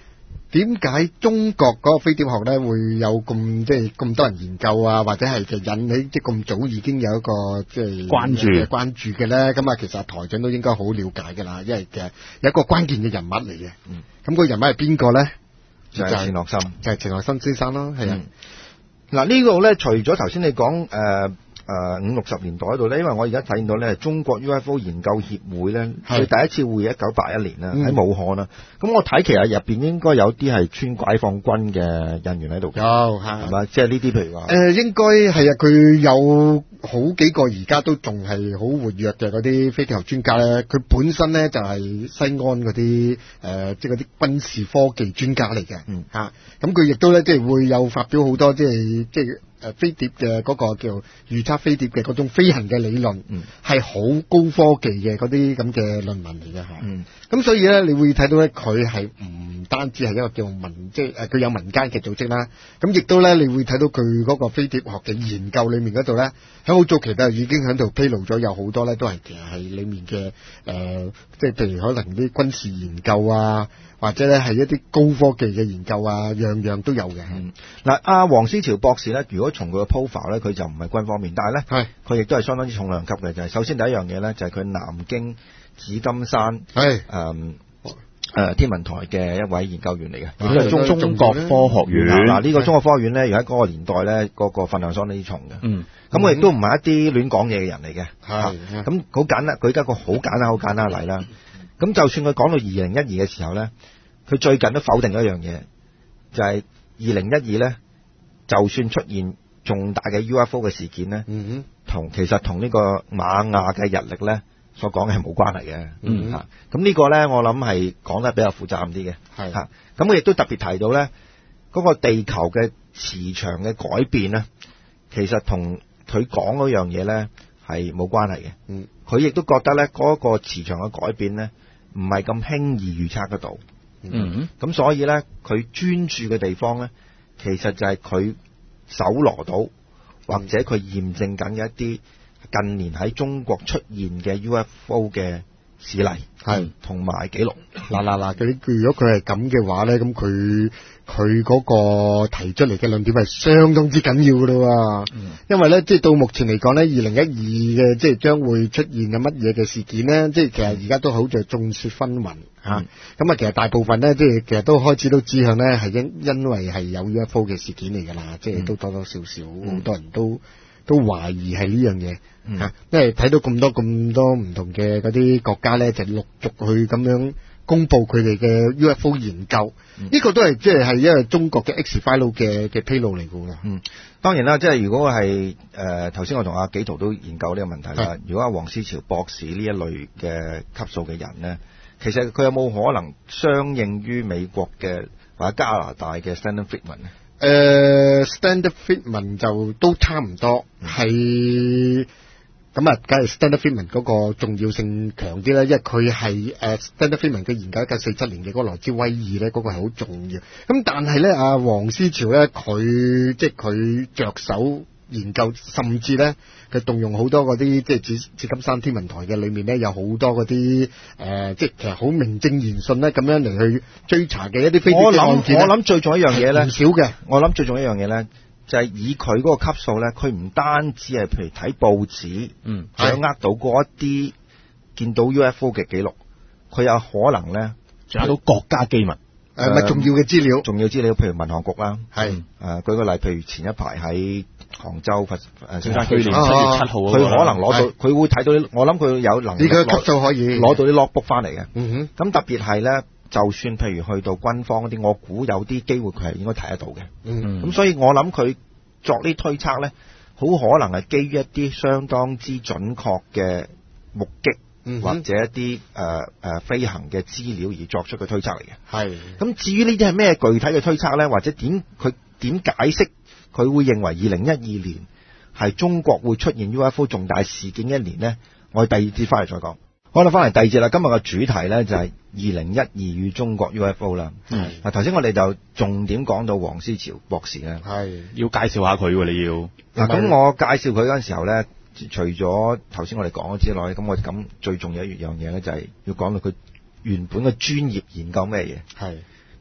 點解中國嗰個飛碟學咧會有咁即係咁多人研究啊，或者係就引起即係咁早已經有一個即係關注嘅關注嘅咧？咁啊，其實台長都應該好了解㗎啦，因為嘅有一個關鍵嘅人物嚟嘅。 嗯， 咁個人物係邊個咧？ 就係錢學森， 就係錢學森先生咯，係啊。 嗱、嗯、呢個咧，除咗頭先你講誒。呃誒、呃、五六十年代度咧，因為我而家睇到咧，中國 U F O 研究協會咧，佢第一次會議一九八一年啦，喺、嗯、武漢啦。咁我睇其實入邊應該有啲係村解放軍嘅人員喺度嘅，有係嘛？即係呢啲譬如話，誒、 呃、應該係啊，佢有好幾個而家都仲係好活躍嘅嗰啲飛碟學專家咧。佢本身咧就係、是、西安嗰啲誒，即係嗰啲軍事科技專家嚟嘅。嗯嚇，咁佢亦都咧即係會有發表好多即係即係。誒飛碟嘅嗰個叫預測飛碟嘅嗰種飛行嘅理論，係、嗯、好高科技嘅嗰啲咁嘅論文嚟嘅嚇。咁、嗯、所以咧，你會睇到咧，佢係唔單止係一個叫民，即係誒佢有民間嘅組織啦。咁亦都咧，你會睇到佢嗰個飛碟學嘅研究裏面嗰度咧，喺好早期都已經喺度披露咗有好多咧，都係其實係裡面嘅誒、呃，即係譬如可能啲軍事研究啊。或者咧係一啲高科技嘅研究啊，樣樣都有嘅。嗯， 嗱，阿黃思潮博士咧，如果從佢嘅 profile 咧，佢就唔係軍方面，但係咧，係佢亦都係相當之重量級嘅。就係、是、首先第一樣嘢咧，就係、是、佢南京紫金山係誒誒天文台嘅一位研究員嚟嘅，亦都係中中國科學院。嗱，呢個中國科學院咧，如喺嗰個年代咧，嗰、那個份量相當之重嘅。嗯，咁佢亦都唔係一啲亂講嘢嘅人嚟嘅。係，咁好簡單，舉一個好簡單、好簡單嘅例啦。咁就算佢講到二零一二嘅時候咧，佢最近都否定咗一樣嘢，就係二零一二咧，就算出現重大嘅 U F O 嘅事件咧，嗯哼，同其實同呢個瑪雅嘅日曆咧所講嘅係冇關係嘅，嗯嚇。咁呢個咧，我諗係講得比較負責任啲嘅，係嚇。咁佢亦都特別提到咧，嗰個地球嘅磁場嘅改變咧，其實同佢講嗰樣嘢咧係冇關係嘅。嗯，佢亦都覺得咧嗰個磁場嘅改變咧，唔係咁輕易預測得到，嗯，咁所以咧，佢專注嘅地方咧，其實就係佢搜羅到或者佢驗證緊嘅一啲近年喺中國出現嘅 U F O 嘅事例，係同埋記錄。 嗱嗱嗱，佢如果佢係咁嘅話咧，咁佢佢嗰個提出嚟嘅論點係相當之緊要噶咯，嗯，因為咧，即係到目前嚟講咧，二零一二嘅即係將會出現嘅乜嘢嘅事件咧，即係其實而家都好似眾說紛紜嚇。咁、嗯、啊，其實大部分咧，即係其實都開始都指向咧係因因為係有 U F O 嘅事件嚟㗎啦，即係都多多少少好、嗯、多人都都懷疑係呢樣嘢嚇，嗯，因為睇到咁多咁多唔同嘅嗰啲國家咧，就陸續去咁樣公佈佢哋嘅 U F O 研究，呢、嗯這個都係即係係因為中國嘅 X file 嘅嘅披露嚟㗎啦。 嗯，當然啦，即係如果係誒頭先我同阿紀陶都研究呢個問題啦。如果阿黃思潮博士呢一類嘅級數嘅人咧，其實佢有冇可能相應於美國嘅或者加拿大嘅 Stanton Friedman 咧？ 誒、uh, Stanton Friedman 就都差唔多，係咁啊，梗係 Stanton Friedman 嗰個重要性強啲啦，因為佢係誒 Stanton Friedman 嘅研究一九四七年嘅嗰個羅茲威爾咧，嗰、那個係好重要。咁但係咧，阿黃思潮咧，佢即係佢着手研究，甚至咧佢動用好多嗰啲即係紫紫金山天文台嘅裏面咧，有好多嗰啲誒，即係其實好名正言順咧咁樣嚟去追查嘅一啲飛碟嘅案件。 我諗最重要一樣嘢咧， 唔少嘅。 我諗最重要一樣嘢咧，就係、是、以佢嗰個級數咧，佢唔單止係譬如睇報紙，嗯，掌握到嗰一啲見到 U F O 嘅記錄，佢有可能咧掌握到國家機密。 誒咪重要嘅資料， 重要資料，譬如民航局啦，係誒、呃、舉個例，譬如前一排喺杭州佛誒中山區年七月七號，佢可能攞到，佢會睇到，我諗佢有能力，呢個級數可以攞到啲 logbook 翻嚟嘅。嗯哼，咁特別係咧，就算譬如去到軍方嗰啲，我估有啲機會佢係應該睇得到嘅。嗯，咁所以我諗佢作呢推測咧，好可能係基於一啲相當之準確嘅目擊。嗯、或者一啲誒誒飛行嘅資料而作出嘅推測嚟嘅，係。咁至於呢啲係咩具體嘅推測咧？或者點佢點解釋佢會認為二零一二年係中國會出現 U F O 重大事件一年咧？我哋第二節翻嚟再講。好啦，翻嚟第二節啦。今日嘅主題咧就係二零一二與中國 U F O 啦。係。嗱，頭先我哋就重點講到黃思潮博士咧，係要介紹下佢喎，你要。 嗱，咁我介紹佢嗰陣時候咧。除咗頭先我哋講咗之外，咁我咁最重要一樣嘢咧，就係要講到佢原本嘅專業研究咩嘢。係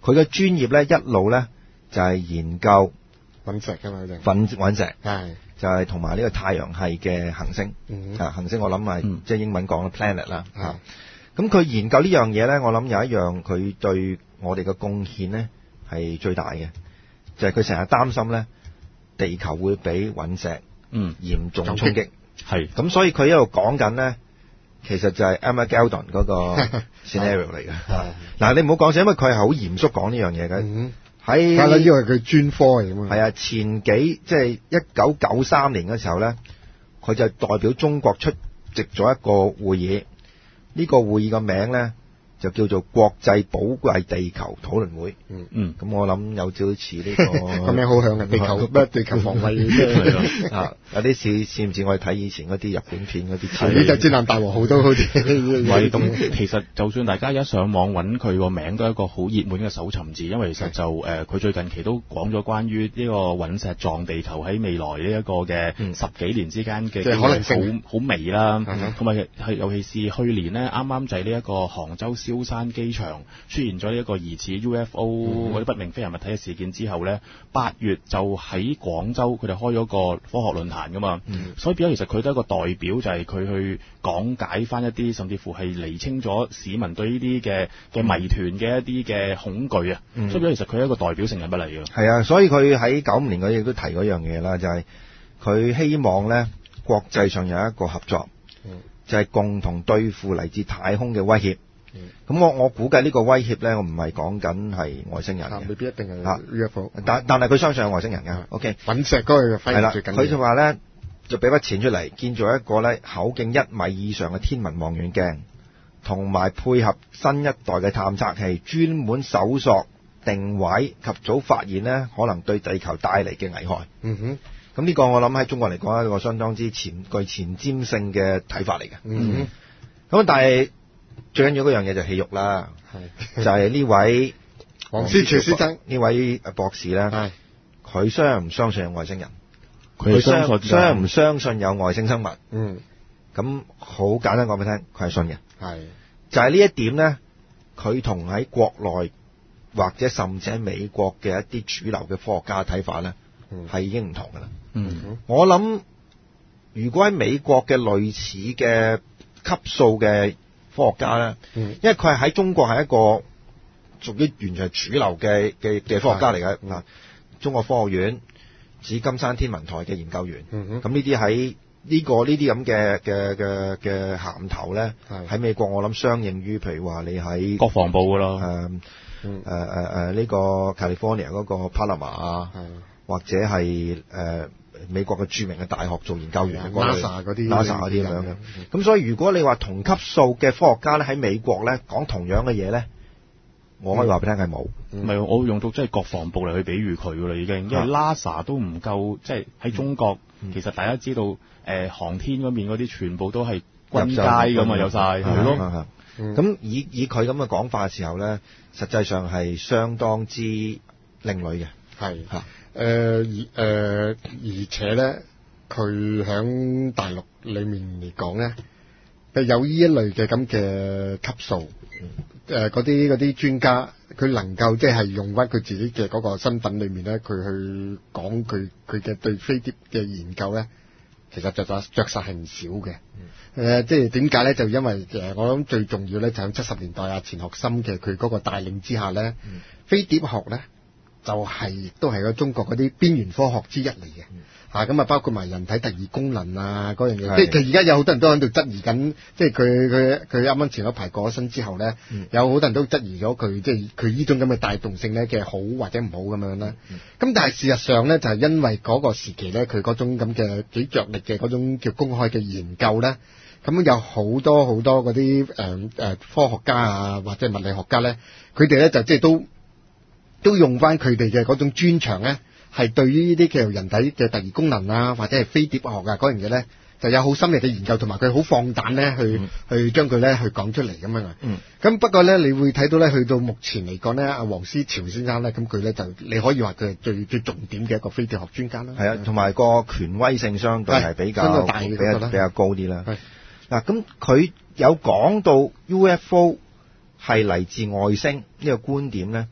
佢嘅專業咧一路咧就係研究隕石㗎嘛， 隕隕石係就係同埋呢個太陽系嘅行星、 嗯、 啊行星我諗係、嗯、即係英文講嘅 planet 啦嚇。 咁佢研究呢樣嘢咧，我諗有一樣佢對我哋嘅貢獻咧係最大嘅，就係佢成日擔心咧地球會俾隕石嗯嚴重衝擊。 係咁所以佢一路講緊咧，其實就係 Armageddon 嗰個 scenario 嚟嘅。嗱，你唔好講笑，因為佢係好嚴肅講呢樣嘢嘅。喺係啦，因為佢專科嚟㗎嘛。 係啊，前幾即係一九九三年嘅時候咧，佢就代表中國出席咗一個會議。呢個會議嘅名咧就叫做國際寶貴地球討論會。 嗯嗯， 咁我諗有少少似呢個個名好響嘅地球咩地球防衛嘅啊，有啲似似唔似我哋睇以前嗰啲日本片嗰啲？ 呢就戰艦大和號都好似。 喂，咁其實就算大家一上網揾佢個名，都係一個好熱門嘅搜尋字，因為其實就誒佢、呃、最近期都講咗關於呢個隕石撞地球喺未來呢一個嘅十幾年之間嘅可能性好好微啦，同埋係尤其是去年呢，啱啱就係呢一個杭州蕭山機場出現咗呢一個疑似 U F O 或者不明飛行物體嘅事件之後呢，八月就喺廣州佢哋開咗個科學論壇噶嘛，嗯、所以變咗其實佢都係一個代表，就係佢去講解翻一啲甚至乎係釐清咗市民對呢啲嘅嘅謎團嘅一啲嘅恐懼啊，嗯、所以變咗其實佢係一個代表性人物嚟嘅。 係啊，所以佢喺九五年嗰亦都提嗰樣嘢啦，就係、是、佢希望呢國際上有一個合作，嗯、就係共同對付嚟自太空嘅威脅。咁我我估計呢個威脅咧，我唔係講緊係外星人嘅， 未必一定係 U F O， 但但係佢相信係外星人嘅。OK， 隕石嗰個係啦，佢就話咧，就俾筆錢出嚟，建造一個咧口徑一米以上嘅天文望遠鏡，同埋配合新一代嘅探測器，專門搜索、定位及早發現咧可能對地球帶嚟嘅危害。 嗯哼， 咁呢個我諗喺中國嚟講係一個相當之前具前瞻性嘅睇法嚟嘅。 嗯哼，咁但係。最緊要嗰樣嘢就係戲肉啦，就係呢位黃思潮先生呢位博士咧，佢相唔相信有外星人？ 佢相相唔相信有外星生物？ 嗯， 咁好簡單講俾你聽，佢係信嘅。 係就係呢一點咧，佢同喺國內或者甚至喺美國嘅一啲主流嘅科學家睇法咧，係已經唔同噶啦。 嗯， 我諗如果喺美國嘅類似嘅級數嘅科學家咧，因為佢係喺中國係一個屬於完全係主流嘅嘅嘅科學家嚟嘅。嗱，中國科學院紫金山天文台嘅研究員，咁呢啲喺呢個呢啲咁嘅嘅嘅嘅銜頭咧，喺美國我諗相應於譬如話你喺國防部噶咯， 誒誒誒誒呢個 California 嗰個 Paloma 啊，或者係誒。呃美國嘅著名嘅大學做研究員嘅 NASA 嗰啲 NASA 嗰啲咁樣嘅，咁所以如果你話同級數嘅科學家咧喺美國咧講同樣嘅嘢咧，我可以話俾你聽係冇。 唔係，我用到即係國防部嚟去比喻佢噶啦已經，因為 NASA 都唔夠，即係喺中國，其實大家知道誒航天嗰面嗰啲全部都係軍階噶嘛，有晒係咯。 咁以以佢咁嘅講法嘅時候咧，實際上係相當之另類嘅， 係嚇。誒、呃、而誒、呃、而且咧，佢喺大陸裏面嚟講咧，誒有呢一類嘅咁嘅級數，誒嗰啲嗰啲專家，佢能夠即係用翻佢自己嘅嗰個身份裏面咧，佢去講佢佢嘅對飛碟嘅研究咧，其實着實着實係唔少嘅。誒、嗯呃、即係點解咧？就因為誒我諗最重要咧，就喺七十年代啊錢學森嘅佢嗰個帶領之下咧，嗯、飛碟學咧。就係、是、亦都係個中國嗰啲邊緣科學之一嚟嘅，嚇咁啊包括埋人體特異功能啊嗰樣嘢，即係其實而家有好多人都喺度質疑緊，即係佢佢佢啱啱前嗰排過咗身之後咧，嗯、有好多人都質疑咗佢，即係佢呢種咁嘅帶動性咧嘅好或者唔好咁樣啦。咁、嗯、但係事實上咧，就係、是、因為嗰個時期咧，佢嗰種咁嘅幾着力嘅嗰種叫公開嘅研究咧，咁有好多好多嗰啲誒誒科學家啊或者物理學家咧，佢哋咧就即係都。都用翻佢哋嘅嗰種專長咧，係對於呢啲叫人體嘅特異功能啊，或者係飛碟學啊嗰樣嘢咧，就有好深入嘅研究，同埋佢好放膽咧去、嗯、去將佢咧去講出嚟咁樣啊。咁、嗯、不過咧，你會睇到咧，去到目前嚟講咧，阿黃思潮先生咧，咁佢咧就你可以話佢係最最重點嘅一個飛碟學專家啦。係啊， 同埋個權威性相對係比較大比較比較高啲啦。嗱，咁佢有講到 U F O 係嚟自外星呢個觀點咧。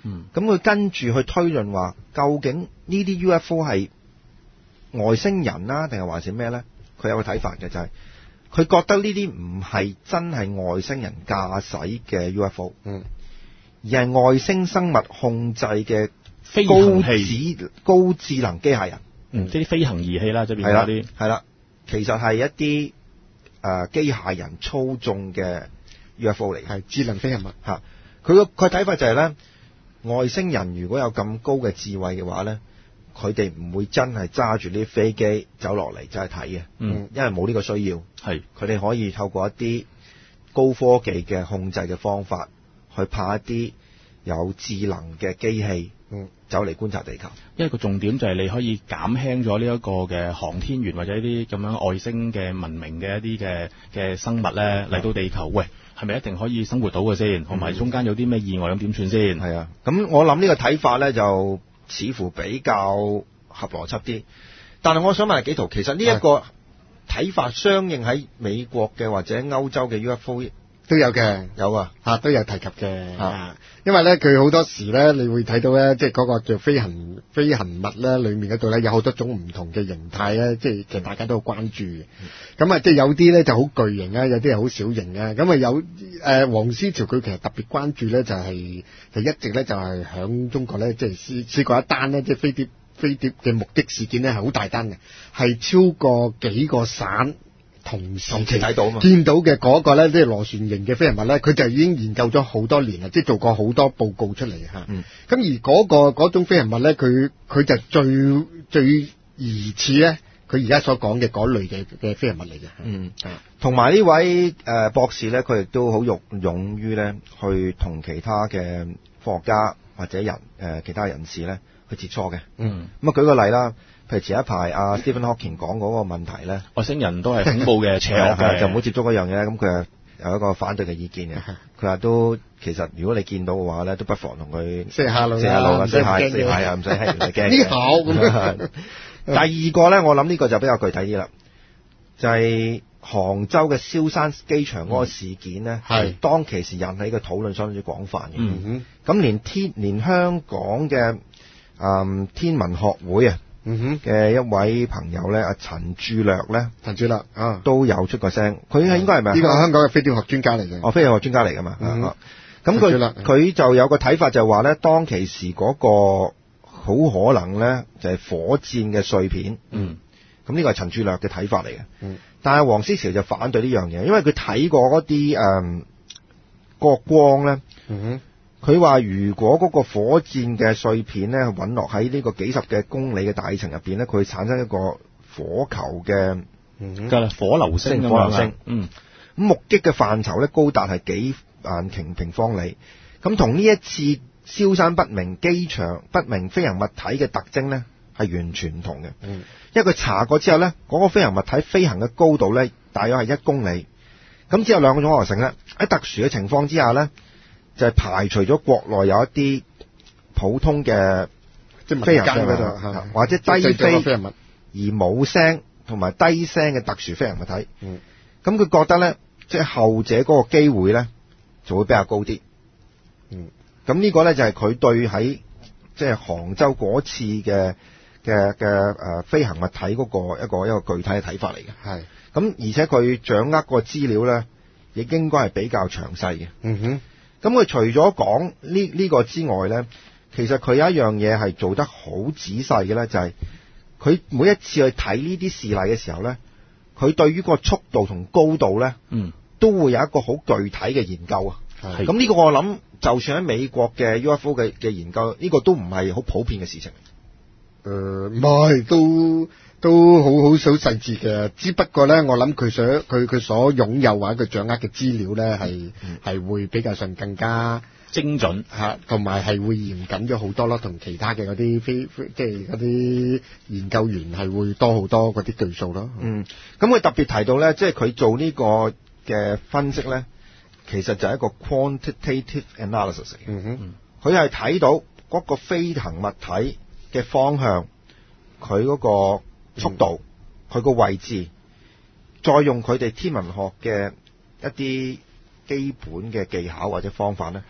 嗯， 咁佢跟住去推論話，究竟呢啲 U F O 係外星人啦、啊，定係還是咩咧？佢有個睇法嘅就係、是，佢覺得呢啲唔係真係外星人駕駛嘅 U F O， 嗯， 而係外星生物控制嘅飛高行器， 智高智能機械人。 嗯，即係啲飛行儀器啦，即係變係啦咗啲， 係啦，其實係一啲誒機械人操縱嘅 U F O 嚟嘅， 係智能飛行物嚇。佢個佢睇法就係咧，外星人如果有咁高嘅智慧嘅話咧，佢哋唔會真係揸住啲飛機走落嚟就係睇嘅， 嗯， 因為冇呢個需要。 係佢哋可以透過一啲高科技嘅控制嘅方法，去派一啲有智能嘅機器， 嗯， 走嚟觀察地球。 因為個重點就係你可以減輕咗呢一個嘅航天員或者一啲咁樣外星嘅文明嘅一啲嘅嘅生物咧嚟到地球，喂，係咪一定可以生活到嘅先？同埋中間有啲咩意外咁點算先？ 係啊，咁我諗呢個睇法咧就似乎比較合邏輯啲。但係我想問下紀陶，其實呢一個睇法相應喺美國嘅或者歐洲嘅 U F O 都有嘅， 有啊， 嚇都有提及嘅， 啊因為咧佢好多時咧，你會睇到咧，即係嗰個叫飛行飛行物咧，裡面嗰度咧有好多種唔同嘅形態咧，即係其實大家都好關注嘅。咁啊、嗯，即係有啲咧就好巨型啊，有啲係好小型啊。咁啊有誒、呃、黃思潮佢其實特別關注咧，就係、是、就一直咧就係響中國咧，即係試試過一單咧，即係飛碟飛碟嘅目擊事件咧係好大單嘅，係超過幾個省同時期睇到啊嘛， 見到嘅嗰個咧，即係螺旋形嘅飛行物咧，佢就已經研究咗好多年啦，即係做過好多報告出嚟嚇。咁、 嗯、 而嗰、嗰個嗰種飛行物咧，佢佢就最最疑似咧，佢而家所講嘅嗰類嘅嘅飛行物嚟嘅。 嗯，同埋呢位誒、呃、博士咧，佢亦都好勇勇於咧去同其他嘅科學家或者人誒、呃、其他人士咧去切磋嘅。 嗯， 咁啊舉個例啦。譬如前一排阿 Stephen Hawking 講嗰個問題咧， 外星人都係恐怖嘅邪惡嘅， 就唔好接觸嗰樣嘢。咁佢係有一個反對嘅意見嘅。佢話都其實如果你見到嘅話咧，都不妨同佢射下路， 射下路啊，射下射射下啊，唔使驚，唔使驚。 呢好咁。 第二個咧，我諗呢個就比較具體啲啦，就係、是、杭州嘅蕭山機場嗰個事件咧，係、嗯、當其時引起嘅討論相當之廣泛嘅。 嗯哼，咁連天連香港嘅、嗯、天文學會啊。嗯哼嘅一位朋友咧，阿陳柱略咧， 陳柱略啊， 都有出過聲。佢係應該係咪？ 呢個香港嘅飛碟學專家嚟嘅。 哦，飛碟學專家嚟㗎嘛。 嗯咁佢佢就有個睇法就係話咧，當其時嗰個好可能咧就係火箭嘅碎片。 嗯。 咁呢個係陳柱略嘅睇法嚟嘅。 嗯。 但係黃思潮就反對呢樣嘢，因為佢睇過嗰啲誒個光咧。 嗯哼。 佢話：如果嗰個火箭嘅碎片咧，隕落喺呢個幾十嘅公里嘅大氣層入邊咧，佢會產生一個火球嘅， 嗯，就係火流星咁樣啦。嗯， 咁目擊嘅範疇咧，高達係幾萬平平方里。咁同呢一次蕭山不明機場不明飛行物體嘅特徵咧，係完全唔同嘅。 嗯， 因為佢查過之後咧，嗰、那個飛行物體飛行嘅高度咧，大約係一公里。咁只有兩個種可能性咧，喺特殊嘅情況之下咧。就係排除咗國內有一啲普通嘅即係飛行嗰度，或者低飛而冇聲同埋低聲嘅特殊飛行物體。嗯，咁佢覺得咧，即係後者嗰個機會咧就會比較高啲。嗯，咁呢個咧就係佢對喺即係杭州嗰次嘅嘅嘅誒飛行物體嗰個一個一個具體嘅睇法嚟嘅。係，咁而且佢掌握個資料咧，亦應該係比較詳細嘅。嗯哼。咁佢除咗講呢呢個之外咧，其實佢有一樣嘢係做得好仔細嘅咧，就係佢每一次去睇呢啲事例嘅時候咧，佢對於個速度同高度咧，嗯，都會有一個好具體嘅研究啊。係，咁呢個我諗，就算喺美國嘅 U F O 嘅嘅研究，呢個都唔係好普遍嘅事情。 誒唔係都。都好好少細節嘅，只不過咧，我諗佢想佢佢所擁有或者佢掌握嘅資料咧，係係、嗯、會比較上更加精準嚇，同埋係會嚴謹咗好多咯，同其他嘅嗰啲非非即係嗰啲研究員係會多好多嗰啲據數咯。 嗯，咁佢特別提到咧，即係佢做呢個嘅分析咧，其實就係一個 quantitative analysis。嗯哼，佢係睇到嗰個飛行物體嘅方向，佢嗰、嗰個速度，佢個位置，再用佢哋天文學嘅一啲基本嘅技巧或者方法咧，係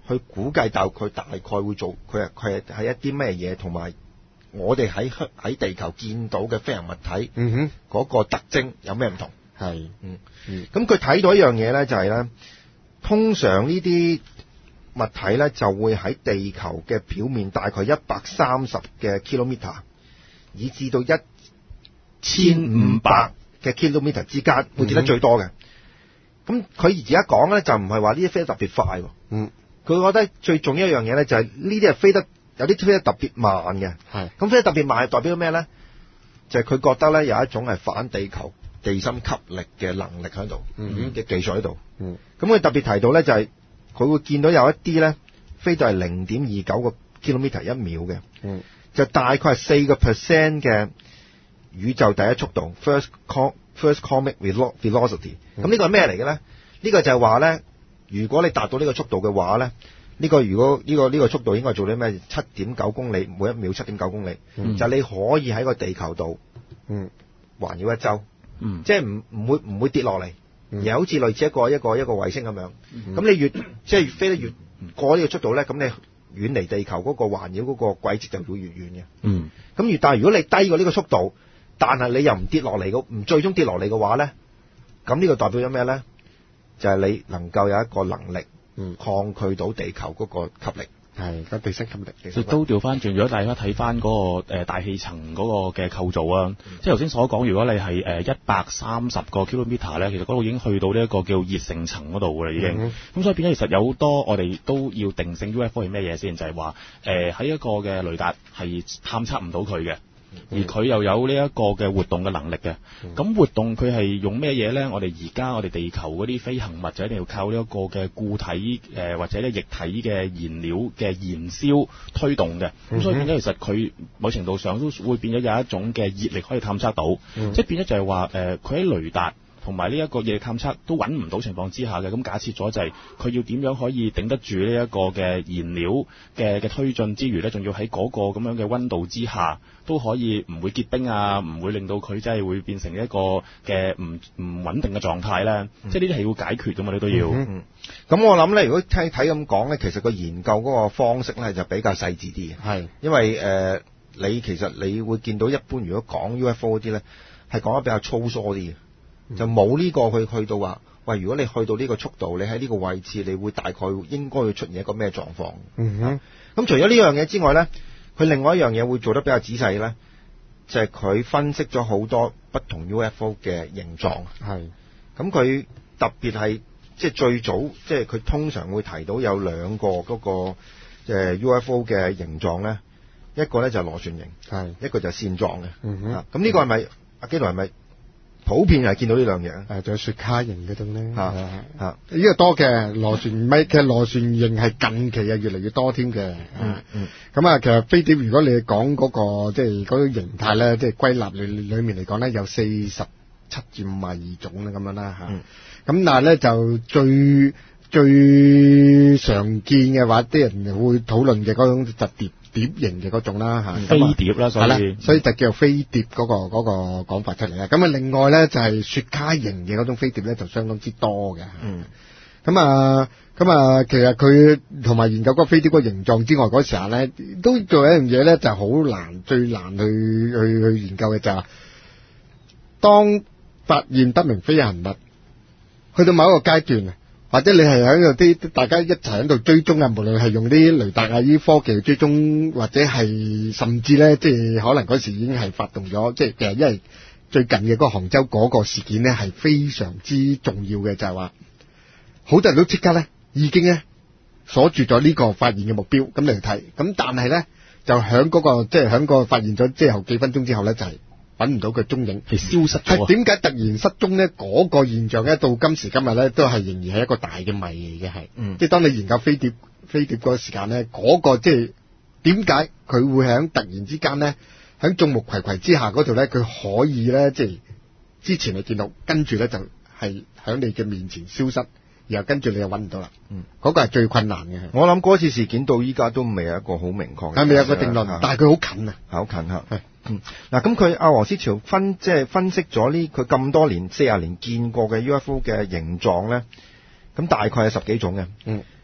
去估計到佢大概會做佢係佢係係一啲咩嘢，同埋我哋喺喺地球見到嘅飛行物體， 嗯哼， 嗰個特徵有咩唔同？ 係， 嗯嗯， 咁佢睇到一樣嘢咧，就係咧，通常呢啲物體咧就會喺地球嘅表面大概一百三十嘅 kilometer，以至到一千五百嘅 kilometer 之間會跌得最多嘅。咁佢而家講咧就唔係話呢啲飛得特別快， 嗯， 佢覺得最重要一樣嘢咧就係呢啲係飛得有啲飛得特別慢嘅。 係， 咁飛得特別慢係代表咩咧？就係、是、佢覺得咧有一種係反地球地心吸力嘅能力喺度， 嗯嘅技術喺度。 嗯， 咁佢特別提到咧就係、是、佢會見到有一啲咧飛到係零點二九個 kilometer 一秒嘅， 嗯， 就大概係四個 percent 嘅宇宙第一速度 first com first cosmic velocity。咁呢個係咩嚟嘅咧？呢、這個就係話咧，如果你達到呢個速度嘅話咧，呢、這個如果呢、這個呢、這個速度應該做啲咩？七點九公里每一秒，七點九公里， 嗯、 就你可以喺個地球度，嗯，環繞一周， 嗯， 即係唔唔會唔會跌落嚟， 嗯、 而係好似類似一個一個一個衛星咁樣。咁、 嗯、 你越即係越飛得越過呢個速度咧，咁你遠離地球嗰個環繞嗰個軌跡就會越遠嘅。 嗯， 咁越但係如果你低過呢個速度，但係你又唔跌落嚟，唔最終跌落嚟嘅話咧，咁呢個代表咗咩咧？就係、是、你能夠有一個能力，嗯，抗拒到地球嗰個吸力， 係個地心吸力。 亦都調翻轉，如果大家睇翻嗰個誒大氣層嗰個嘅構造啊，嗯、即係頭先所講，如果你係誒一百三十個 kilometer 咧，其實嗰度已經去到呢一個叫熱成層嗰度㗎啦，已經。咁、嗯、所以變咗，其實有好多我哋都要定性 U F O 係咩嘢先，就係話誒喺一個嘅雷達係探測唔到佢嘅。而佢又有呢一個嘅活動嘅能力嘅，咁、嗯、活動佢係用咩嘢咧？我哋而家我哋地球嗰啲飛行物就一定要靠呢一個嘅固體誒、呃、或者咧液體嘅燃料嘅燃燒推動嘅，咁、嗯、所以變咗其實佢某程度上都會變咗有一種嘅熱力可以探測到，嗯、即係變咗就係話誒佢喺雷達同埋呢一個熱力探測都揾唔到情況之下嘅，咁假設咗就係佢要點樣可以頂得住呢一個嘅燃料嘅嘅推進之餘咧，仲要喺嗰個咁樣嘅溫度之下都可以唔會結冰啊，唔會令到佢真係會變成一個嘅唔唔穩定嘅狀態咧。嗯、即係呢啲係要解決噶嘛，你都要。咁、 嗯嗯、我諗咧，如果聽睇咁講咧，其實個研究嗰個方式咧就比較細緻啲嘅。係，因為誒、呃、你其實你會見到一般如果講 U F O 嗰啲咧，係講得比較粗疏啲嘅。就冇呢個去去到話，喂，如果你去到呢個速度，你喺呢個位置，你會大概應該會出現一個咩狀況？嗯哼。咁除咗呢樣嘢之外咧，佢另外一樣嘢會做得比較仔細咧，就係、是、佢分析咗好多不同 U F O 嘅形狀。係。咁佢特別係即係最早，即係佢通常會提到有兩個嗰、那個誒、呃、U F O 嘅形狀咧，一個咧就係螺旋形，係一個就係線狀嘅。嗯哼。咁呢個係咪阿基來係咪？普遍係見到呢兩樣，誒，仲有雪茄形嗰種咧，嚇嚇，呢個多嘅螺旋咪，其實螺旋形係近期啊越嚟越多添嘅，嗯嗯，咁啊，其實飛碟如果你講嗰個即係嗰種形態咧，即係歸納裏裏面嚟講咧，有四十七至五十二種啦咁樣啦嚇，咁但係咧就最最常見嘅話，啲人會討論嘅嗰種就碟碟形嘅嗰種啦嚇， 飛碟啦，所以所以就叫做飛碟嗰個嗰個講法出嚟啦。咁啊，另外咧就係雪茄形嘅嗰種飛碟咧，就相當之多嘅。嗯，咁啊，咁啊，其實佢同埋研究嗰個飛碟個形狀之外，嗰時候咧都仲有一樣嘢咧，就好難最難去去去研究嘅就係當發現不明飛行物去到某一個階段啊。或者你係喺度啲大家一齊喺度追蹤啊，無論係用啲雷達啊、啲科技去追蹤，或者係甚至咧，即係可能嗰時已經係發動咗，即係其實因為最近嘅嗰個杭州嗰個事件咧係非常之重要嘅，就係話好多人都即刻咧已經咧鎖住咗呢個發現嘅目標咁嚟睇，咁但係咧就喺嗰個即係喺個發現咗之後幾分鐘之後咧就係揾唔到佢蹤影， 係消失咗。 係點解突然失蹤咧？嗰、那個現象咧，到今時今日咧，都係仍然係一個大嘅謎嚟嘅，係。嗯。即係當你研究飛碟飛碟嗰個時間咧，嗰、那個即係點解佢會喺突然之間咧，喺眾目睽睽之下嗰度咧，佢可以咧，即係之前你見到，跟住咧就係喺你嘅面前消失，然後跟住你又揾唔到啦。嗯。嗰、那個係最困難嘅。 我諗嗰次事件到依家都未有一個好明確嘅。 係未有個定論，但係佢好近啊。 好近嚇。係。嗯，嗱，咁佢阿黃思潮分即係分析咗呢，佢咁多年四十年見過嘅 U F O 嘅形狀咧，咁大概係十幾種嘅。嗯，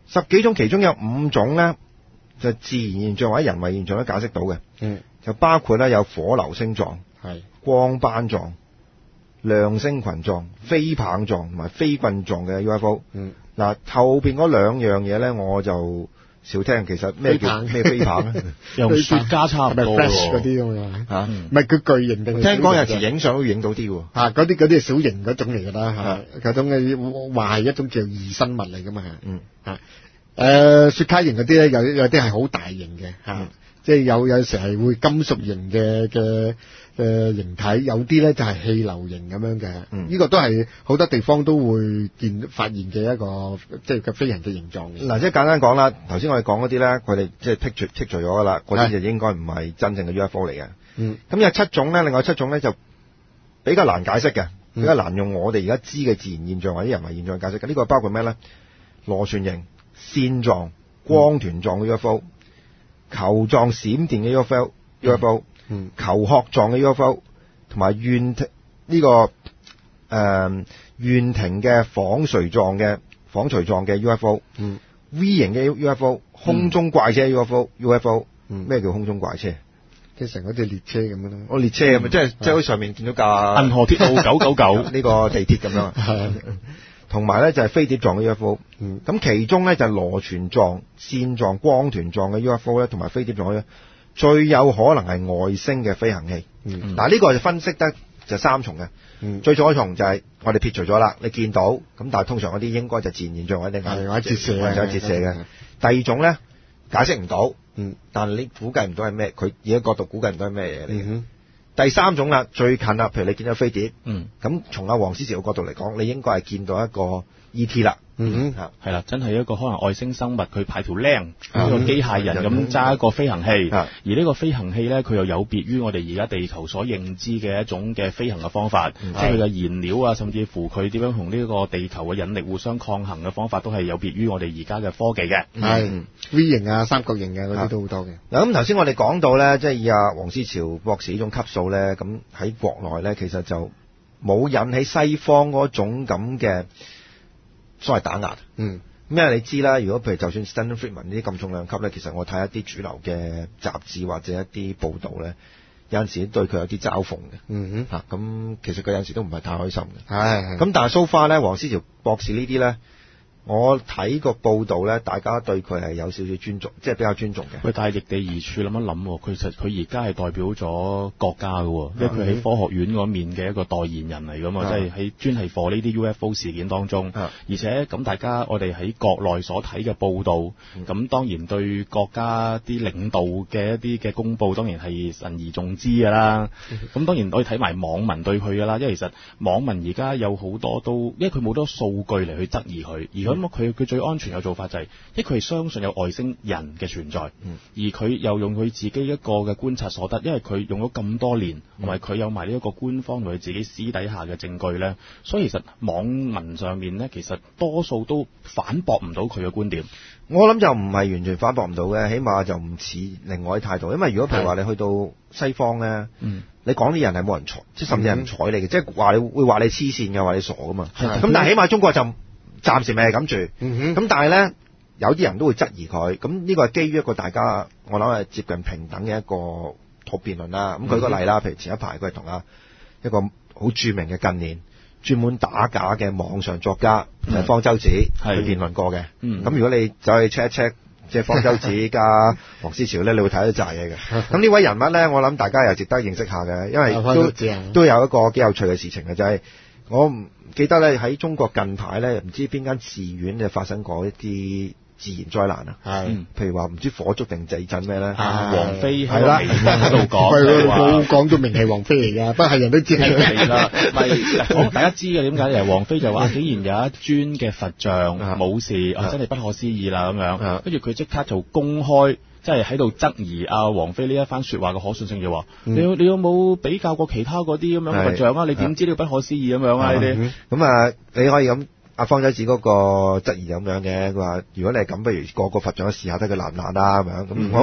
十幾種其中有五種咧，就自然現象或者人為現象都解釋到嘅。 嗯， 就包括咧有火流星狀、 係光斑狀、亮星群狀、飛棒狀同埋飛棍狀嘅 U F O。 嗯， 嗱後邊嗰兩樣嘢咧，我就少聽。其實咩叫咩飛棒咧？ 又雪茄差唔多咪 flash 嗰啲咁樣嚇， 唔係佢巨型定係聽講有小型時影相都影到啲喎。 啊，嗰啲嗰啲係小型嗰種嚟㗎啦，嚇，嗰種嘅話係一種叫異生物嚟㗎嘛， 嗯嚇，誒雪茄型嗰啲咧，有有啲係好大型嘅嚇。 嗯即係有有時係會金屬型嘅嘅誒形體，有啲咧就係氣流型咁樣嘅。 嗯， 呢個都係好多地方都會見發現嘅一個即係嘅飛行嘅形狀嘅。 嗱，即係簡單講啦，頭先我哋講嗰啲咧，佢哋即係剔除剔除咗㗎啦，嗰啲就應該唔係真正嘅 U F O 嚟嘅。 嗯， 咁有七種咧，另外七種咧就比較難解釋嘅， 嗯比較難用我哋而家知嘅自然現象或者人為現象解釋嘅。呢個包括咩咧？螺旋形、線狀、光團狀嘅 U F O。球狀閃電嘅 U F O，U F O， 嗯， 球殼狀嘅 U F O，同埋圓呢、這個誒圓形嘅紡錘狀嘅紡錘狀嘅 U F O， 嗯 ，V 型嘅 U F O，空中怪車 U F O，U F O，咩叫空中怪車？ 即係成嗰隻列車咁樣咯。 我列車咁啊，即係即係喺上面見到架銀河鐵路九九九呢個地鐵咁樣。 係。 同埋咧就係飛碟狀嘅 U F O，咁、 嗯、 其中咧就係螺旋狀、線狀、光團狀嘅 U F O 咧，同埋飛碟狀嘅，最有可能係外星嘅飛行器。嗱、 嗯， 呢、這個就分析得就三重嘅、嗯。最早一重就係我哋撇除咗啦，你見到咁，但係通常嗰啲應該就自然現象或者係或者折射， 或者折射嘅。第二種咧解釋唔到， 嗯， 但係你估計唔到係咩，佢而家角度估計唔到係咩嘢嚟。 嗯第三種啦，最近啦，譬如你見到飛碟， 嗯， 咁從阿黃思潮嘅角度嚟講，你應該係見到一個 E T 啦， 嗯哼， 係啦，真係一個可能外星生物，佢派條靚呢、 嗯、 個機械人咁揸一個飛行器， 嗯、 而呢個飛行器咧，佢又有別於我哋而家地球所認知嘅一種嘅飛行嘅方法， 嗯、 即係佢嘅燃料啊，甚至乎佢點樣同呢個地球嘅引力互相抗衡嘅方法，都係有別於我哋而家嘅科技嘅。 係、 嗯、 V 型啊、三角形嘅嗰啲都好多嘅。 嗱，咁頭先我哋講到咧，即係以阿黃思潮博士呢種級數咧，咁喺國內咧，其實就冇引起西方嗰種咁嘅所謂打壓。 嗯， 咁因為你知啦，如果譬如就算 Stanton Friedman 呢啲咁重量級咧，其實我睇一啲主流嘅雜誌或者一啲報導咧，有陣時對佢有啲嘲諷嘅。 嗯哼， 嚇，咁其實佢有陣時都唔係太開心嘅。 係， 咁但係 so far 咧，黃思潮博士呢啲咧，我睇個報道咧，大家對佢係有少少尊重，即係比較尊重嘅。 喂，但係逆地而處諗一諗，佢實佢而家係代表咗國家嘅，因為佢喺科學院嗰面嘅一個代言人嚟噶嘛，即係喺專係 for 呢啲 U F O 事件當中。而且咁大家我哋喺國內所睇嘅報道，咁、嗯、當然對國家啲領導嘅一啲嘅公佈，當然係慎而重之㗎啦。咁、嗯、當然可以睇埋網民對佢㗎啦，因為其實網民而家有好多都，因為佢冇多數據嚟去質疑佢，而咁佢佢最安全嘅做法就係、是，因為佢係相信有外星人嘅存在，嗯、而佢又用佢自己一個嘅觀察所得，因為佢用咗咁多年，同埋佢有埋呢一個官方同佢自己私底下嘅證據咧，所以其實網民上面咧，其實多數都反駁唔到佢嘅觀點。 我諗就唔係完全反駁唔到嘅，起碼就唔似另外一態度。因為如果譬如話你去到西方咧，嗯、你講啲人係冇人睬，即係甚至係唔睬你嘅，即係話你會話你黐線嘅，話你傻噶嘛。咁但係起碼中國就暫時未係咁住。咁、嗯、但係咧，有啲人都會質疑佢。咁呢個係基於一個大家我諗係接近平等嘅一個討辯論啦。咁舉個例啦，譬如前一排佢係同啊一個好著名嘅近年專門打假嘅網上作家就係、是、方舟子去辯論過嘅。咁、嗯、如果你走去 check 一 check，即係方舟子加黃思潮咧，你會睇到扎嘢嘅。咁呢位人物咧，我諗大家又值得認識下嘅，因為都都有一個幾有趣嘅事情嘅，就係、是、我唔記得咧喺中國近排咧，唔知邊間寺院就發生過一啲自然災難啊，係，譬如話唔知火燭定地震咩咧， 王菲喺個微博度講， 冇講到名係王菲嚟噶，不過係人都知係啦，咪講大家知嘅點解？誒，王菲就話竟然有一尊嘅佛像冇事，啊，真係不可思議啦咁樣，跟住佢即刻就公開，即係喺度質疑阿王菲呢一番説話嘅可信性，就話你有你有冇比較過其他嗰啲咁樣佛像啊？你點知呢個不可思議咁樣啊？呢啲咁啊，你可以咁。阿方舟子嗰個質疑咁樣嘅，佢話如果你係咁，不如個個佛像都試下睇佢難唔難啦咁樣。咁、嗯、我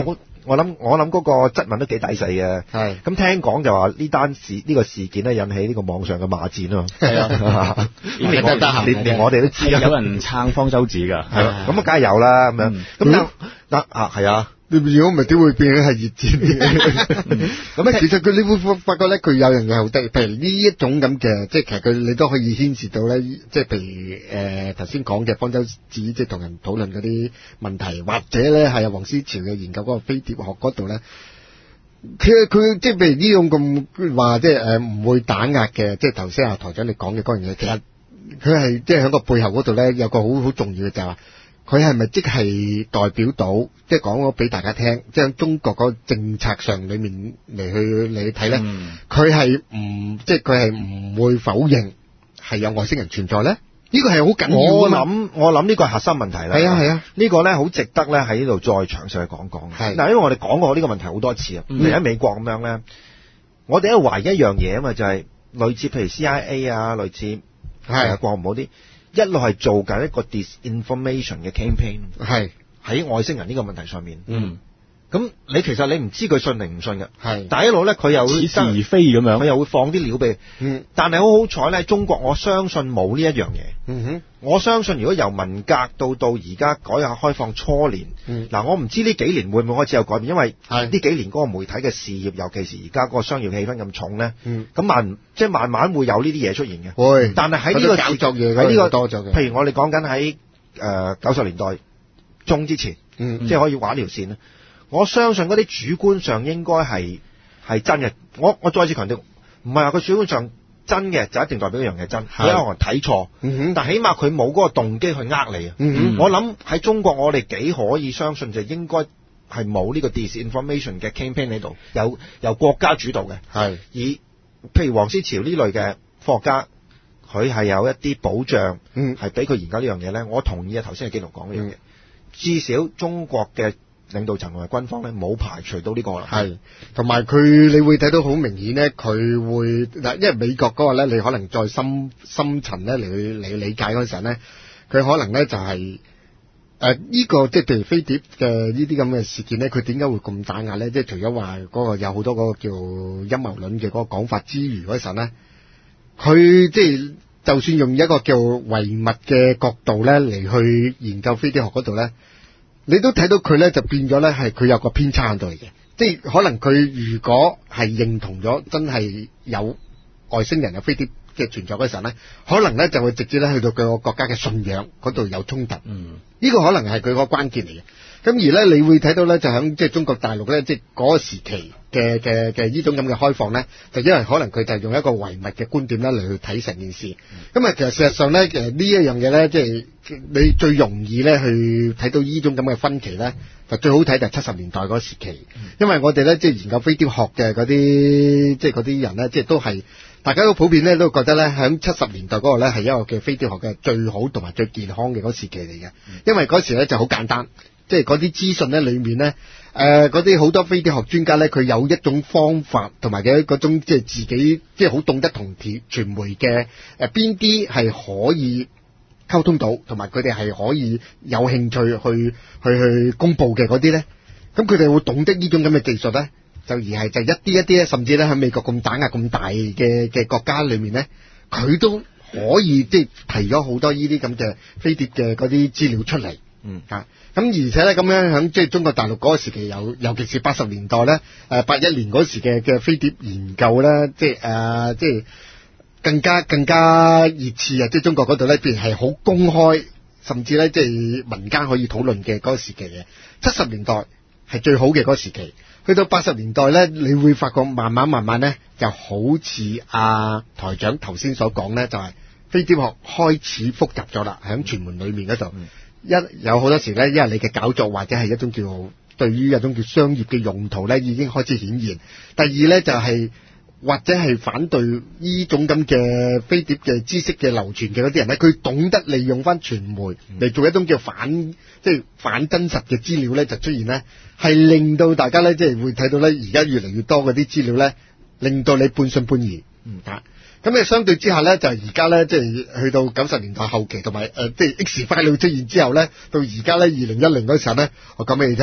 我諗我諗嗰個質問都幾抵死嘅。 係咁聽講就話呢單事呢、呢個事件咧引起呢個網上嘅罵戰啊。 係啊， 連我得閒連連我哋都知啊。 有人撐方舟子㗎。 係啊，咁啊梗係有啦咁樣。咁但嗱啊係啊。 如果唔係點會變咗係熱戰？咁咧，其實佢你會發覺咧，佢有樣嘢好得意，譬如呢一種咁嘅，即係其實佢你都可以牽涉到咧，即係譬如誒頭先講嘅方舟子，即係同人討論嗰啲問題，或者咧係黃思潮嘅研究嗰個飛碟學嗰度咧，其實佢即係譬如呢種咁話，即係誒唔會打壓嘅，即係頭先阿台長你講嘅嗰樣嘢，其實佢係即係喺個背後嗰度咧有個好好重要嘅就係話。佢係咪即係代表到，即係講咗俾大家聽，即係中國嗰個政策上裏面嚟去嚟去睇咧，佢係唔即係佢係唔會否認係有外星人存在咧？呢個係好緊要我㗎嘛。 諗我諗呢個係核心問題啦。 係啊係啊， 呢個咧好值得咧喺呢度再詳細去講講。 係嗱，因為我哋講過呢個問題好多次啊。例如喺美國咁樣咧，我哋喺度懷疑一樣嘢啊嘛，就係類似譬如 C I A 啊，類似係國務啲。一路係做緊一個 disinformation 嘅 campaign， 係喺外星人呢個問題上面。 嗯， 咁你其實你唔知佢信定唔信嘅， 係， 但係一路咧佢又會似是而非咁樣， 佢又會放啲料俾你。 嗯， 但係好好彩咧，中國我相信冇呢一樣嘢。 嗯哼， 我相信如果由文革到到而家改革開放初年，嗱、嗯、我唔知呢幾年會唔會開始有改變，因為呢幾年嗰個媒體嘅事業，尤其是而家嗰個商業氣氛咁重咧，咁、嗯、慢即係慢慢會有呢啲嘢出現嘅。 會， 但係喺呢個搞作嘢喺呢個多咗嘅。 譬如我哋講緊喺誒九十年代中之前， 嗯、 即係可以畫條線咧。我相信嗰啲主觀上應該係係真嘅。我我再次強調，唔係話佢主觀上真嘅就一定代表一樣嘢真，佢可能睇錯，嗯、但起碼佢冇嗰個動機去呃你啊、嗯。我諗喺中國我哋幾可以相信就應該係冇呢個 disinformation 嘅 campaign 喺度，有由國家主導嘅。係而譬如黃思潮呢類嘅科學家，佢係有一啲保障，係俾佢研究呢樣嘢咧。我同意啊，頭先嘅紀錄講呢樣嘢，至少中國嘅領導層同埋軍方咧冇排除到呢個啦， 係同埋佢你會睇到好明顯咧，佢會嗱，因為美國嗰個咧，你可能再深深層咧嚟去嚟理解嗰陣咧，佢可能咧就係誒呢個即係譬如飛碟嘅呢啲咁嘅事件咧，佢點解會咁打壓咧？即係除咗話嗰個有好多嗰個叫陰謀論嘅嗰個講法之餘嗰陣咧，佢即係就算用一個叫唯物嘅角度咧嚟去研究飛碟學嗰度咧。你都睇到佢咧就變咗咧係佢有個偏差喺度嚟嘅，即係可能佢如果係認同咗真係有外星人有飛碟嘅存在嗰陣咧，可能咧就會直接咧去到佢個國家嘅信仰嗰度有衝突。嗯，呢個可能係佢個關鍵嚟嘅。咁而咧，你會睇到咧，就喺即係中國大陸咧，即係嗰個時期嘅嘅嘅呢種咁嘅開放咧，就因為可能佢就係用一個唯物嘅觀點咧嚟去睇成件事。咁、嗯、啊，其實事實上咧，其實呢一樣嘢咧，即係你最容易咧去睇到呢種咁嘅分歧咧，就最好睇就係七十年代嗰個時期，因為我哋咧即係研究飛碟學嘅嗰啲，即係嗰啲人咧，即係都係大家都普遍咧都覺得咧，喺七十年代嗰個咧係一個嘅飛碟學嘅最好同埋最健康嘅嗰個時期嚟嘅，因為嗰時咧就好簡單。即係嗰啲資訊咧，裏面咧，誒嗰啲好多飛碟學專家咧，佢有一種方法同埋嘅嗰種即係自己即係好懂得同傳傳媒嘅誒邊啲係可以溝通到，同埋佢哋係可以有興趣去去去公佈嘅嗰啲咧，咁佢哋會懂得呢種咁嘅技術咧，就而係就一啲一啲咧，甚至咧喺美國咁打壓咁大嘅嘅國家裏面咧，佢都可以即係提咗好多呢啲咁嘅飛碟嘅嗰啲資料出嚟。嗯啊，咁而且咧咁樣喺即係中國大陸嗰個時期有，尤其是八十年代咧，誒八一年嗰時嘅嘅飛碟研究咧，即係誒、呃、即係更加更加熱刺啊！即係中國嗰度咧，譬如係好公開，甚至咧即係民間可以討論嘅嗰個時期嘅。七十年代係最好嘅嗰個時期，去到八十年代咧，你會發覺慢慢慢慢咧，就好似阿台長頭先所講咧，就係、是、飛碟學開始複雜咗啦，喺傳媒裏面嗰度。嗯一有好多時咧，因為你嘅搞作或者係一種叫對於一種叫商業嘅用途咧，已經開始顯現。第二咧就係、是、或者係反對呢種咁嘅飛碟嘅知識嘅流傳嘅嗰啲人咧，佢懂得利用翻傳媒嚟做一種叫反即係反真實嘅資料咧，就出現咧，係令到大家咧即係會睇到咧，而家越嚟越多嗰啲資料咧，令到你半信半疑。嗯啊。咁誒相對之下咧，就係而家咧，即係去到九十年代後期，同埋誒即係 X file 出現之後咧，到而家咧二零一零嗰時候咧，我講俾你聽咧，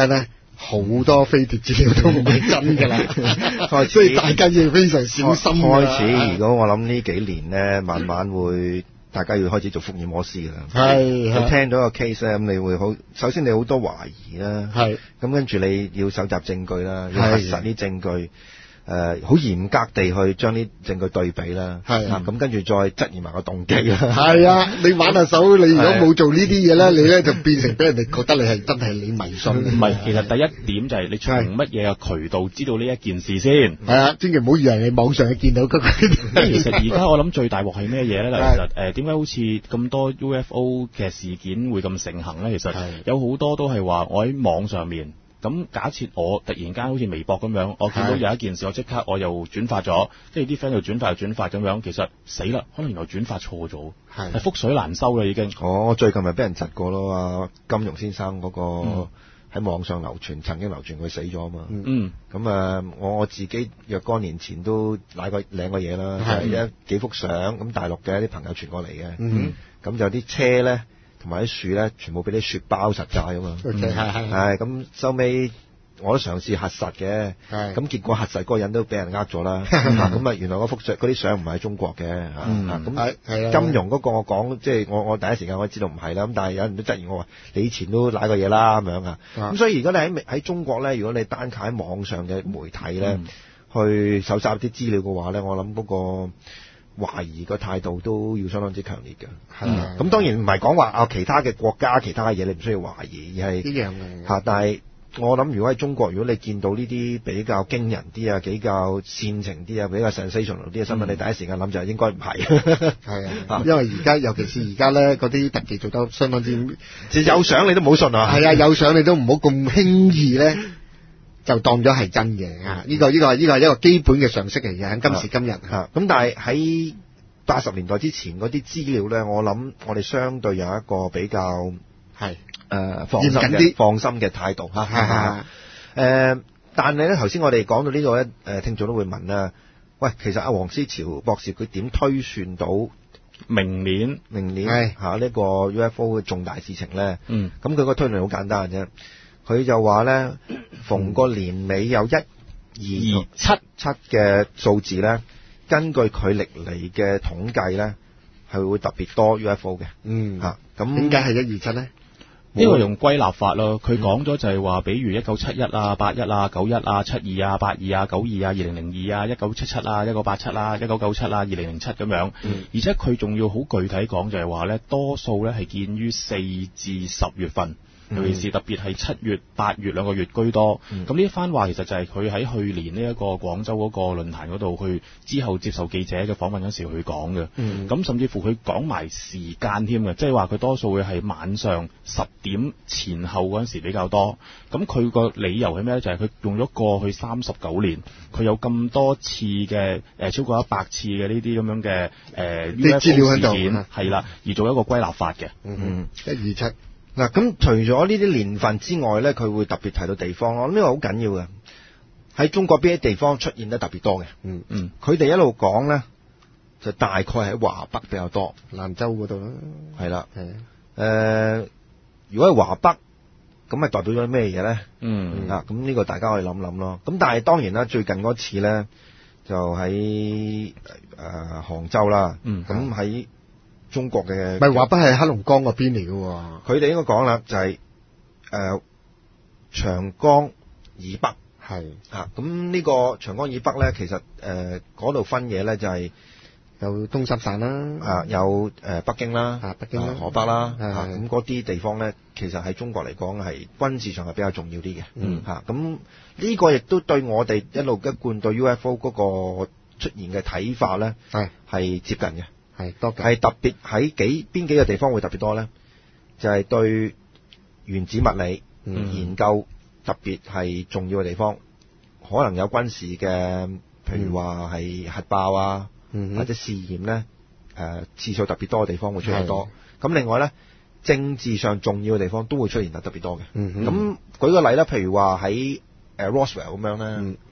好多飛碟資料都唔係真㗎啦，所以大家要非常小心。 開始，如果我諗呢幾年咧，慢慢會大家要開始做福爾摩斯㗎啦。 係， 你聽到一個 case 咧，咁你會好，首先你好多懷疑啦， 係， 咁跟住你要搜集證據啦，要核實啲證據。誒好嚴格地去將啲證據對比啦， 係啊，咁跟住再質疑埋個動機啦。 係啊，你玩下手，你如果冇做呢啲嘢咧，你咧就變成俾人哋覺得你係真係你迷信。 唔係，其實第一點就係你從乜嘢嘅渠道知道呢一件事先。 係啊，千祈唔好以為你網上見到嗰個。 其實而家我諗最大鑊係咩嘢咧？其實誒點解好似咁多 U F O 嘅事件會咁盛行咧？其實有好多都係話我喺網上面。咁假設我突然間好似微博咁樣，我見到有一件事，我即刻我又轉發咗，跟住啲 friend 又轉發又轉發咁樣，其實死啦，可能原來轉發錯咗，係覆水難收啦已經。 哦，我最近咪俾人窒過咯，啊金庸先生嗰個喺網上流傳，曾經流傳佢死咗啊嘛。嗯。咁啊，我我自己若干年前都攋過領過嘢啦，係一幾幅相，咁大陸嘅一啲朋友傳過嚟嘅。嗯。咁就啲車咧。同埋啲樹咧，全部俾啲雪包實曬啊嘛。係係係。咁收尾我都嘗試核實嘅。係。咁結果核實嗰個人都俾人呃咗啦。咁啊，原來嗰幅相嗰啲相唔係喺中國嘅。嗯。咁係係金融嗰個我講，即係我我第一時間我知道唔係啦。咁但係有人都質疑我話，你以前都賴過嘢啦咁樣啊。咁所以如果你喺喺中國咧，如果你單靠喺網上嘅媒體咧，嗯、去搜集啲資料嘅話咧，我諗嗰、嗰個。懷疑個態度都要相當之強烈嘅，係啊。咁當然唔係講話啊其他嘅國家其他嘅嘢你唔需要懷疑，而係一樣嘅嚇。但係我諗如果喺中國，如果你見到呢啲比較驚人啲啊、比較煽情啲啊、比較 sensational 啲嘅新聞，嗯、你第一時間諗就係應該唔係。 係啊，因為而家尤其是而家咧，嗰啲特技做得相當之， 即有相你都唔好信啊。 係啊，有相你都唔好咁輕易咧。就當咗係真嘅啊！呢個呢個呢個係一個基本嘅常識嚟嘅，喺今時今日嚇。 咁但係喺八十年代之前嗰啲資料咧，我諗我哋相對有一個比較係誒放心嘅放心嘅態度嚇。係係誒，但係咧頭先我哋講到呢個咧，誒聽眾都會問啦。喂，其實阿黃思潮博士佢點推算到明年明年嚇呢個 U F O 嘅重大事情咧？嗯，咁佢個推論好簡單嘅啫。佢就話咧，逢個年尾有一、二、七七嘅數字咧，根據佢歷嚟嘅統計咧，係會特別多 U F O 嘅。嗯，嚇咁點解係一、二、七咧？ 呢個用歸納法咯。佢講咗就係話，比如一九七一啊、八一啊、九一啊、七二啊、八二啊、九二啊、二零零二啊、一九七七啊、一九八七啊、一九九七啊、二零零七咁樣。嗯、而且佢仲要好具體講就係話咧，多數咧係見於四至十月份。尤其是特別係七月、八月兩個月居多，咁呢一番話其實就係佢喺去年呢一個廣州嗰個論壇嗰度去之後接受記者嘅訪問嗰時去講嘅，咁、嗯、甚至乎佢講埋時間添嘅，即係話佢多數會係晚上十點前後嗰陣時比較多。咁佢個理由係咩咧？就係、是、佢用咗過去三十九年，佢有咁多次嘅誒、呃、超過一百次嘅呢啲咁樣嘅誒 U F O 事件係啦，而做一個歸納法嘅。 嗯，一二七。 嗱，咁除咗呢啲年份之外咧，佢會特別提到地方咯。呢個好緊要嘅，喺中國邊啲地方出現得特別多嘅。嗯嗯，佢哋一路講咧，就大概喺華北比較多， 蘭州嗰度啦。 係啦，係誒、呃，如果係華北，咁係代表咗咩嘢咧？嗯啊，咁呢個大家可以諗諗咯。咁但係當然啦，最近嗰次咧，就喺誒、呃、杭州啦。嗯，咁喺。中國嘅， 唔係華北係黑龍江嗰邊嚟嘅喎。 佢哋應該講啦，就係、是、誒、呃、長江以北係嚇。咁呢、啊、個長江以北咧，其實誒嗰度分嘢咧，就係、是、 有東三省啦， 啊有誒、呃、北京啦， 啊北京啦、 啊、河北啦嚇。咁嗰啲地方咧，其實喺中國嚟講係軍事上係比較重要啲嘅。嗯嚇。咁、啊、呢個亦都對我哋一路一貫對 U F O 嗰個出現嘅睇法咧，係係接近嘅。係多嘅，係特別喺幾邊幾個地方會特別多咧？就係、是、對原子物理、嗯、研究特別係重要嘅地方，可能有軍事嘅，譬如話係核爆啊，嗯、或者試驗咧，誒、呃、次數特別多嘅地方會出現多。咁另外咧，政治上重要嘅地方都會出現得特別多嘅。咁、嗯、舉個例啦，譬如話喺誒 Roswell 咁樣咧，咁、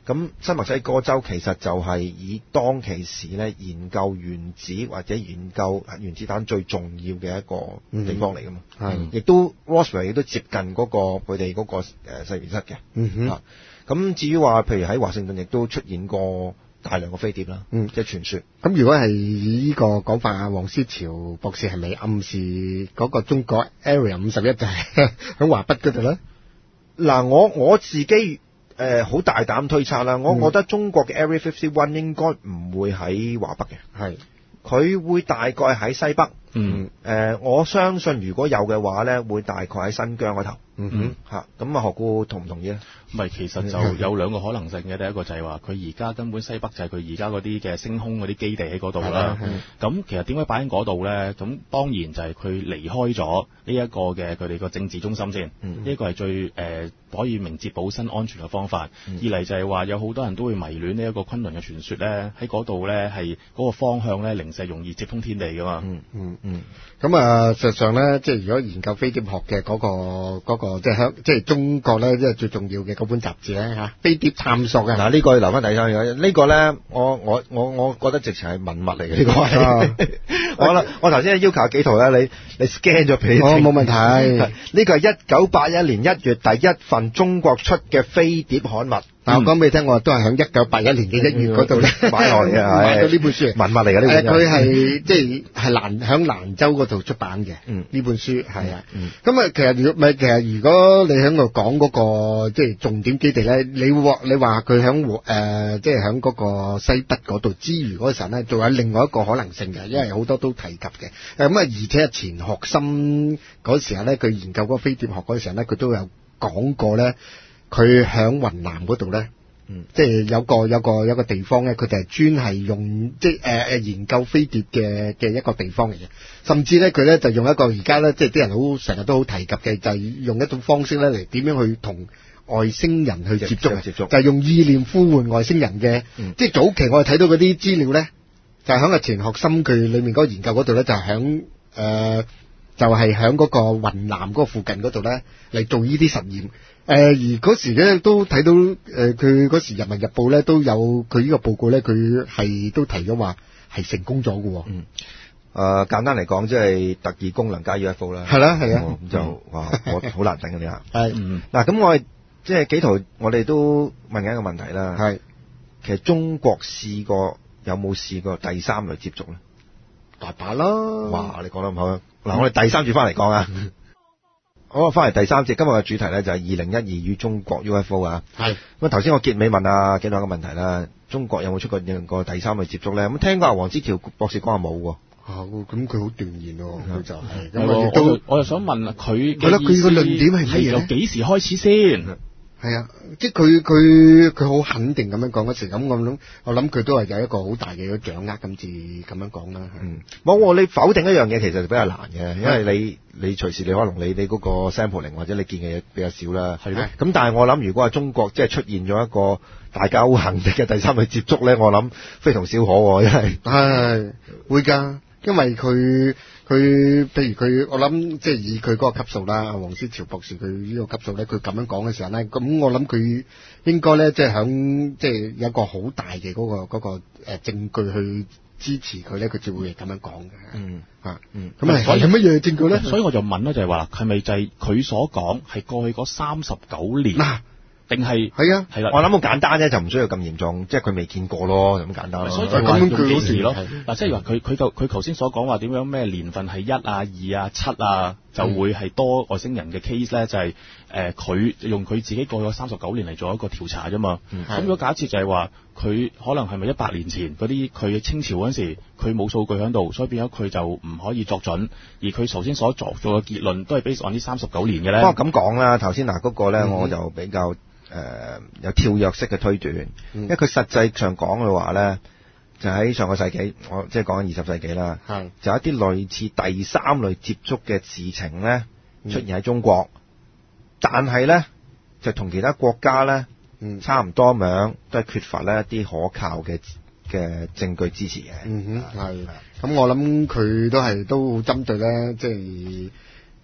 咁新墨西哥州其實就係以當其時咧研究原子或者研究原子彈最重要嘅一個地方嚟噶嘛， 係亦都 Roswell 亦都接近嗰、嗰個佢哋嗰個誒實驗室嘅。 嗯哼。 啊咁至於話，譬如喺華盛頓亦都出現過大量嘅飛碟啦， 嗯， 即係傳說。 咁如果係以呢個講法，阿黃思潮博士係咪暗示嗰個中國 Area 五十一就係喺華北嗰度咧？ 嗱，我我自己誒好、呃、大膽推測啦，我覺得中國嘅 Area Fifty One 應該唔會喺華北嘅， 係佢會大概喺西北。 嗯， 誒、呃，我相信如果有嘅話咧，會大概喺新疆嗰頭。 嗯哼， 嚇，咁啊，何故同唔同意咧？ 唔係，其實就有兩個可能性嘅。第一個就係話，佢而家根本西北就係佢而家嗰啲嘅升空嗰啲基地喺嗰度啦。咁其實點解擺喺嗰度咧？咁當然就係佢離開咗呢一個嘅佢哋個政治中心先。呢、嗯、一、這個係最誒、呃、可以明哲保身、安全嘅方法。嗯、二嚟就係話有好多人都會迷戀呢一個昆崙嘅傳說咧，喺嗰度咧係嗰個方向咧零舍容易接通天地噶嘛。 嗯嗯嗯。咁啊，實際上咧，即係如果研究飛碟學嘅嗰、那個嗰、那個即係香即係中國咧，即係最重要嘅嗰本雜誌咧嚇，飛碟探索嘅。 嗱，呢個要留翻第三樣，呢個咧，我我我我覺得直情係文物嚟嘅呢個係。我啦，我頭先要求幾圖咧，你你 scan 咗俾我， 冇問題。 呢個係一九八一年一月第一份中國出嘅飛碟刊物。 但我講俾你聽，我都係喺一九八一年嘅一月嗰度咧買落嚟啊， 買到呢本書， 文物嚟嘅呢本。 佢係即係係蘭響蘭州嗰度出版嘅。 嗯， 呢本書係啊。 嗯。 咁啊，其實如咪其實如果你喺度講嗰個即係重點基地咧，你話你話佢響誒即係響嗰個西北嗰度之餘嗰陣咧，仲有另外一個可能性嘅，因為好多都提及嘅。誒咁啊，而且錢學森嗰時候咧，佢研究嗰個飛碟學嗰時候咧，佢都有講過咧。佢響雲南嗰度咧，嗯，即係有個有個有個地方咧，佢哋係專係用即係誒誒研究飛碟嘅嘅一個地方嚟嘅。甚至咧，佢咧就用一個而家咧，即係啲人好成日都好提及嘅，就係、是、用一種方式咧嚟點樣去同外星人去接觸，接觸就係、是、用意念呼喚外星人嘅。嗯、即係早期我哋睇到嗰啲資料咧，就係響阿錢學森佢裏面嗰個研究嗰度咧，就係響誒就係響嗰個雲南嗰個附近嗰度咧嚟做呢啲實驗。誒、呃、而嗰時咧都睇到誒佢嗰時《人民日報》咧都有佢呢個報告咧，佢係都提咗話係成功咗嘅。嗯，誒、 呃、簡單嚟講，即係特異功能加 U F O 啦。 係啦，係啊，咁、 嗯、就哇，我好難頂嘅呢下。 係， 嗯，嗱咁我哋即係幾圖，我哋都問緊一個問題啦。係，其實中國試過有冇試過第三類接觸咧？ 大把啦。 哇，你講得唔好啊！嗱，我哋第三節翻嚟講啊。好啊，翻嚟第三節，今日嘅主題咧就係二零一二與中國 U F O 啊。係。咁啊頭先我結尾問啊幾多個問題啦，中國有冇出過任何第三類接觸咧？咁聽過阿黃之橋博士講話冇喎。咁佢好斷言喎，佢就係、是。咁我亦都， 我又想問佢嘅意思，佢個論點係乜嘢？ 由幾時開始先？ 係啊，即係佢佢佢好肯定咁樣講嗰時，咁我諗我諗佢都係有一個好大嘅掌握咁至咁樣講啦。 嗯，冇你否定一樣嘢其實比較難嘅，因為你你隨時你可能你你嗰個 sampling 或者你見嘅嘢比較少啦。係咯。咁但係我諗如果係中國即係出現咗一個大家好肯定嘅第三類接觸咧，我諗非同小可喎，因為係會㗎。因為佢佢譬如佢我諗即係以佢嗰個級數啦，黃思潮博士佢呢個級數咧，佢咁樣講嘅時候咧，咁我諗佢應該咧即係響即係有一個好大嘅嗰、嗰個嗰、嗰個誒、呃、證據去支持佢咧，佢就會係咁樣講嘅。嗯啊嗯，咁啊係乜嘢證據咧？ 所以我就問啦，就係話係咪就係佢所講係過去嗰三十九年？啊定係係啊， 係啦。 我諗好簡單啫，就唔需要咁嚴重，即係佢未見過咯，咁簡單咯。 所以就話用幾時咯？嗱，即係話佢佢就佢頭先所講話點樣咩年份係一啊、二啊、七啊，就會係多外星人嘅 case 咧，就係誒佢用佢自己過咗三十九年嚟做一個調查啫嘛。咁、嗯、如果假設就係話佢可能係咪一百年前嗰啲佢清朝嗰陣時佢冇數據喺度，所以變咗佢就唔可以作準，而佢頭先所作做嘅結論都係 base on 呢三十九年嘅咧。 不過咁講啦，頭先嗱嗰個咧，我就比較。誒、呃、有跳躍式嘅推斷，嗯、因為佢實際上講嘅話咧，就喺上個世紀，我即係講緊二十世紀啦，就有一啲類似第三類接觸嘅事情咧出現喺中國，嗯、但係咧就同其他國家咧、嗯、差唔多咁樣，都係缺乏咧一啲可靠嘅嘅證據支持嘅。嗯哼，係。咁我諗佢都係都針對咧，即係。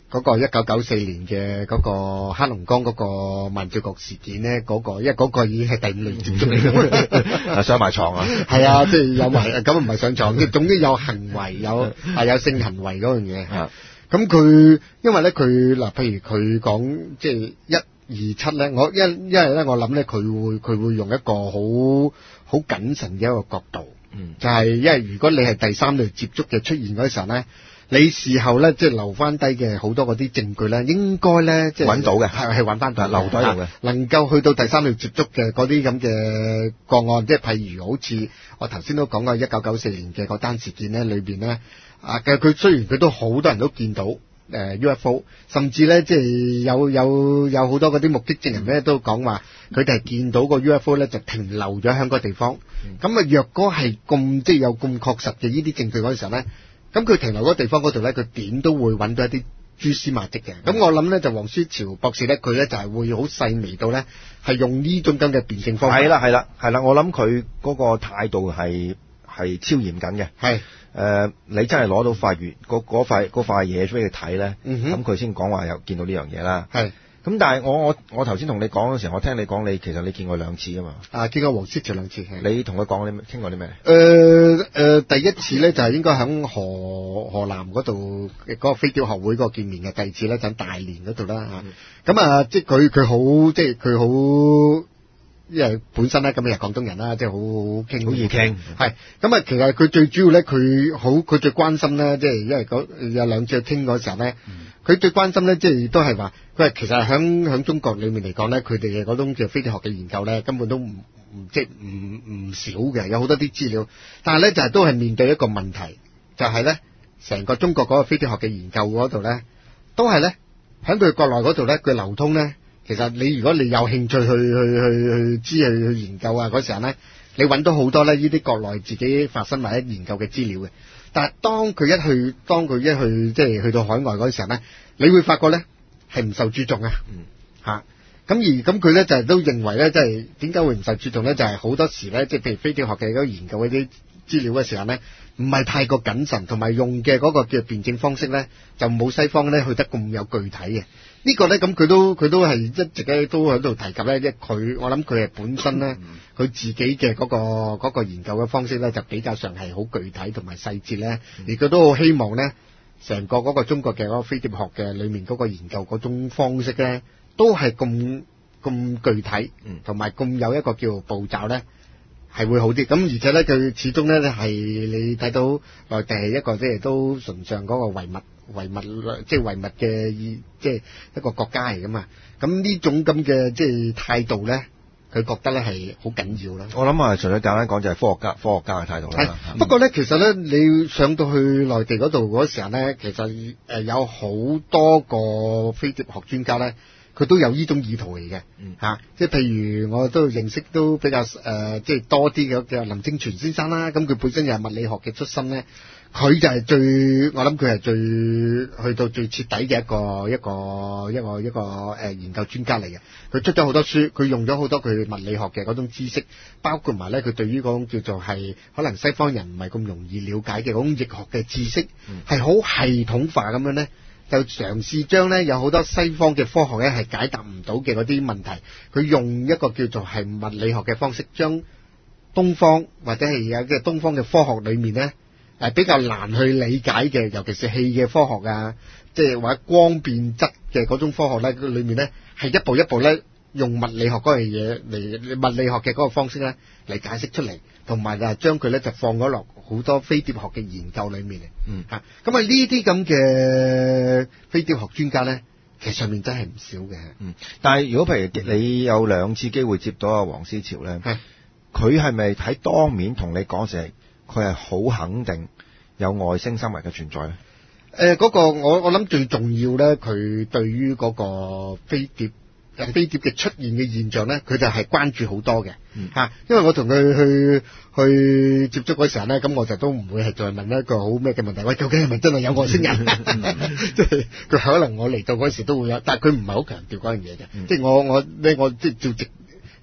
嗰個一九九四年嘅嗰個黑龍江嗰個萬兆閣事件咧，嗰、嗰個因為嗰個已經係第五類接觸嚟嘅， 上埋床啊， 係啊，即係有埋咁唔係上床，即係總之有行為有係有性行為嗰樣嘢。咁佢因為咧佢嗱，譬如佢講即係一二七咧，我因因為咧我諗咧佢會佢會用一個好好謹慎嘅一個角度，嗯，就係因為如果你係第三類接觸嘅出現嗰時候咧。你事後咧，即係留翻低嘅好多嗰啲證據咧，應該咧即係揾到嘅，係係揾翻到，留低嘅，能夠去到第三類接觸嘅嗰啲咁嘅個案，即係譬如好似我頭先都講過一九九四年嘅嗰單事件咧，裏邊咧啊嘅佢雖然佢都好多人都見到誒、呃、U F O， 甚至咧即係有有有好多嗰啲目擊證人咧都講話，佢哋係見到個 U F O 咧就停留咗喺個地方。咁啊、嗯，若果係咁即係有咁確實嘅呢啲證據嗰陣時候咧。咁佢停留嗰個地方嗰度咧，佢點都會揾到一啲蛛絲馬跡嘅。咁我諗咧就黃書潮博士咧，佢咧就係會好細微到咧，係用呢種咁嘅辨證方法。係啦係啦係啦，我諗佢嗰個態度係係超嚴謹嘅。係誒、呃，你真係攞到塊月嗰嗰塊嗰塊嘢出嚟睇咧，咁佢先講話有見到呢樣嘢啦。係。咁但係我我我頭先同你講嗰時候，我聽你講你其實你見過兩次啊嘛。啊，見過黃書潮兩次。你同佢講啲傾過啲咩？誒誒、呃呃，第一次咧就係應該喺河河南嗰度嗰個飛碟學會嗰個見面嘅，第二次咧就喺大連嗰度啦嚇。咁、嗯、啊，即係佢佢好即係佢好，因為本身咧咁又係廣東人啦，即係好好傾，好易傾。係咁啊，其實佢最主要咧，佢好佢最關心咧，即係因為嗰有兩次傾嗰時候咧。嗯佢最關心咧，即係都係話，佢係其實喺喺中國裏面嚟講咧，佢哋嘅嗰種叫飛碟學嘅研究咧，根本都唔唔即係唔唔少嘅，有好多啲資料。但係咧就係、是、都係面對一個問題，就係咧成個中國嗰個飛碟學嘅研究嗰度咧，都係咧喺佢國內嗰度咧，佢流通咧，其實你如果你有興趣去去去去知去去研究啊嗰時候咧，你揾到好多咧呢啲國內自己發生或者研究嘅資料嘅。但係當佢一去，當佢一去，即係去到海外嗰時候咧，你會發覺咧係唔受注重啊，嗯嚇。咁而咁佢咧就係都認為咧，即係點解會唔受注重咧？就係好多時咧，即係譬如飛碟學嘅嗰個研究嗰啲資料嘅時候咧，唔係太過謹慎，同埋用嘅嗰個叫辨證方式咧，就冇西方咧去得咁有具體嘅。呢個咧咁佢都佢都係一直咧都喺度提及咧，即係佢我諗佢係本身咧佢自己嘅嗰個嗰個研究嘅方式咧就比較上係好具體同埋細節咧，而佢都好希望咧成個嗰個中國嘅嗰個飛碟學嘅裏面嗰個研究嗰種方式咧都係咁咁具體，同埋咁有一個叫步驟咧係會好啲。咁而且咧佢始終咧係你睇到內地係一個即係都崇尚嗰個唯物。唯物即係唯物嘅即係一個國家嚟噶嘛，咁呢種咁嘅即係態度咧，佢覺得咧係好緊要啦。我諗啊，純粹簡單講就係科學家科學家嘅態度啦。係，不過咧其實咧你上到去內地嗰度嗰時候咧，其實誒有好多個飛碟學專家咧，佢都有呢種意圖嚟嘅。嗯，嚇、啊，即係譬如我都認識都比較誒、呃，即係多啲嘅叫林正全先生啦，咁佢本身又係物理學嘅出身咧。佢就係最，我諗佢係最去到最徹底嘅一個一個一個一個誒、呃、研究專家嚟嘅。佢出咗好多書，佢用咗好多佢物理學嘅嗰種知識，包括埋咧佢對於嗰種叫做係可能西方人唔係咁容易了解嘅嗰種易學嘅知識，係好、嗯、系統化咁樣咧，就嘗試將咧有好多西方嘅科學咧係解答唔到嘅嗰啲問題，佢用一個叫做係物理學嘅方式，將東方或者係有嘅東方嘅科學裏面咧。誒，比較難去理解嘅，尤其是氣嘅科學啊，即係或者光變質嘅嗰種科學咧，裏面咧係一步一步咧用物理學嗰樣嘢嚟，物理學嘅嗰個方式咧嚟解釋出嚟，同埋就係將佢咧就放咗落好多飛碟學嘅研究裏面嘅。嗯，吓咁啊呢啲咁嘅飛碟學專家咧，其實上面真係唔少嘅。嗯，但係如果譬如你有兩次機會接到阿黃思潮咧，係佢係咪喺當面同你講成？佢係好肯定有外星生物嘅存在咧。誒、呃，嗰、那個我我諗最重要咧，佢對於嗰個飛碟誒飛碟嘅出現嘅現象咧，佢就係關注好多嘅。嚇、嗯啊，因為我同佢去去接觸嗰時候咧，咁我就都唔會係再問一個好咩嘅問題。喂，究竟係咪真係有外星人？即係佢可能我嚟到嗰時都會有，但係佢唔係好強調嗰樣嘢嘅。嗯、即係我我咧我即係照直。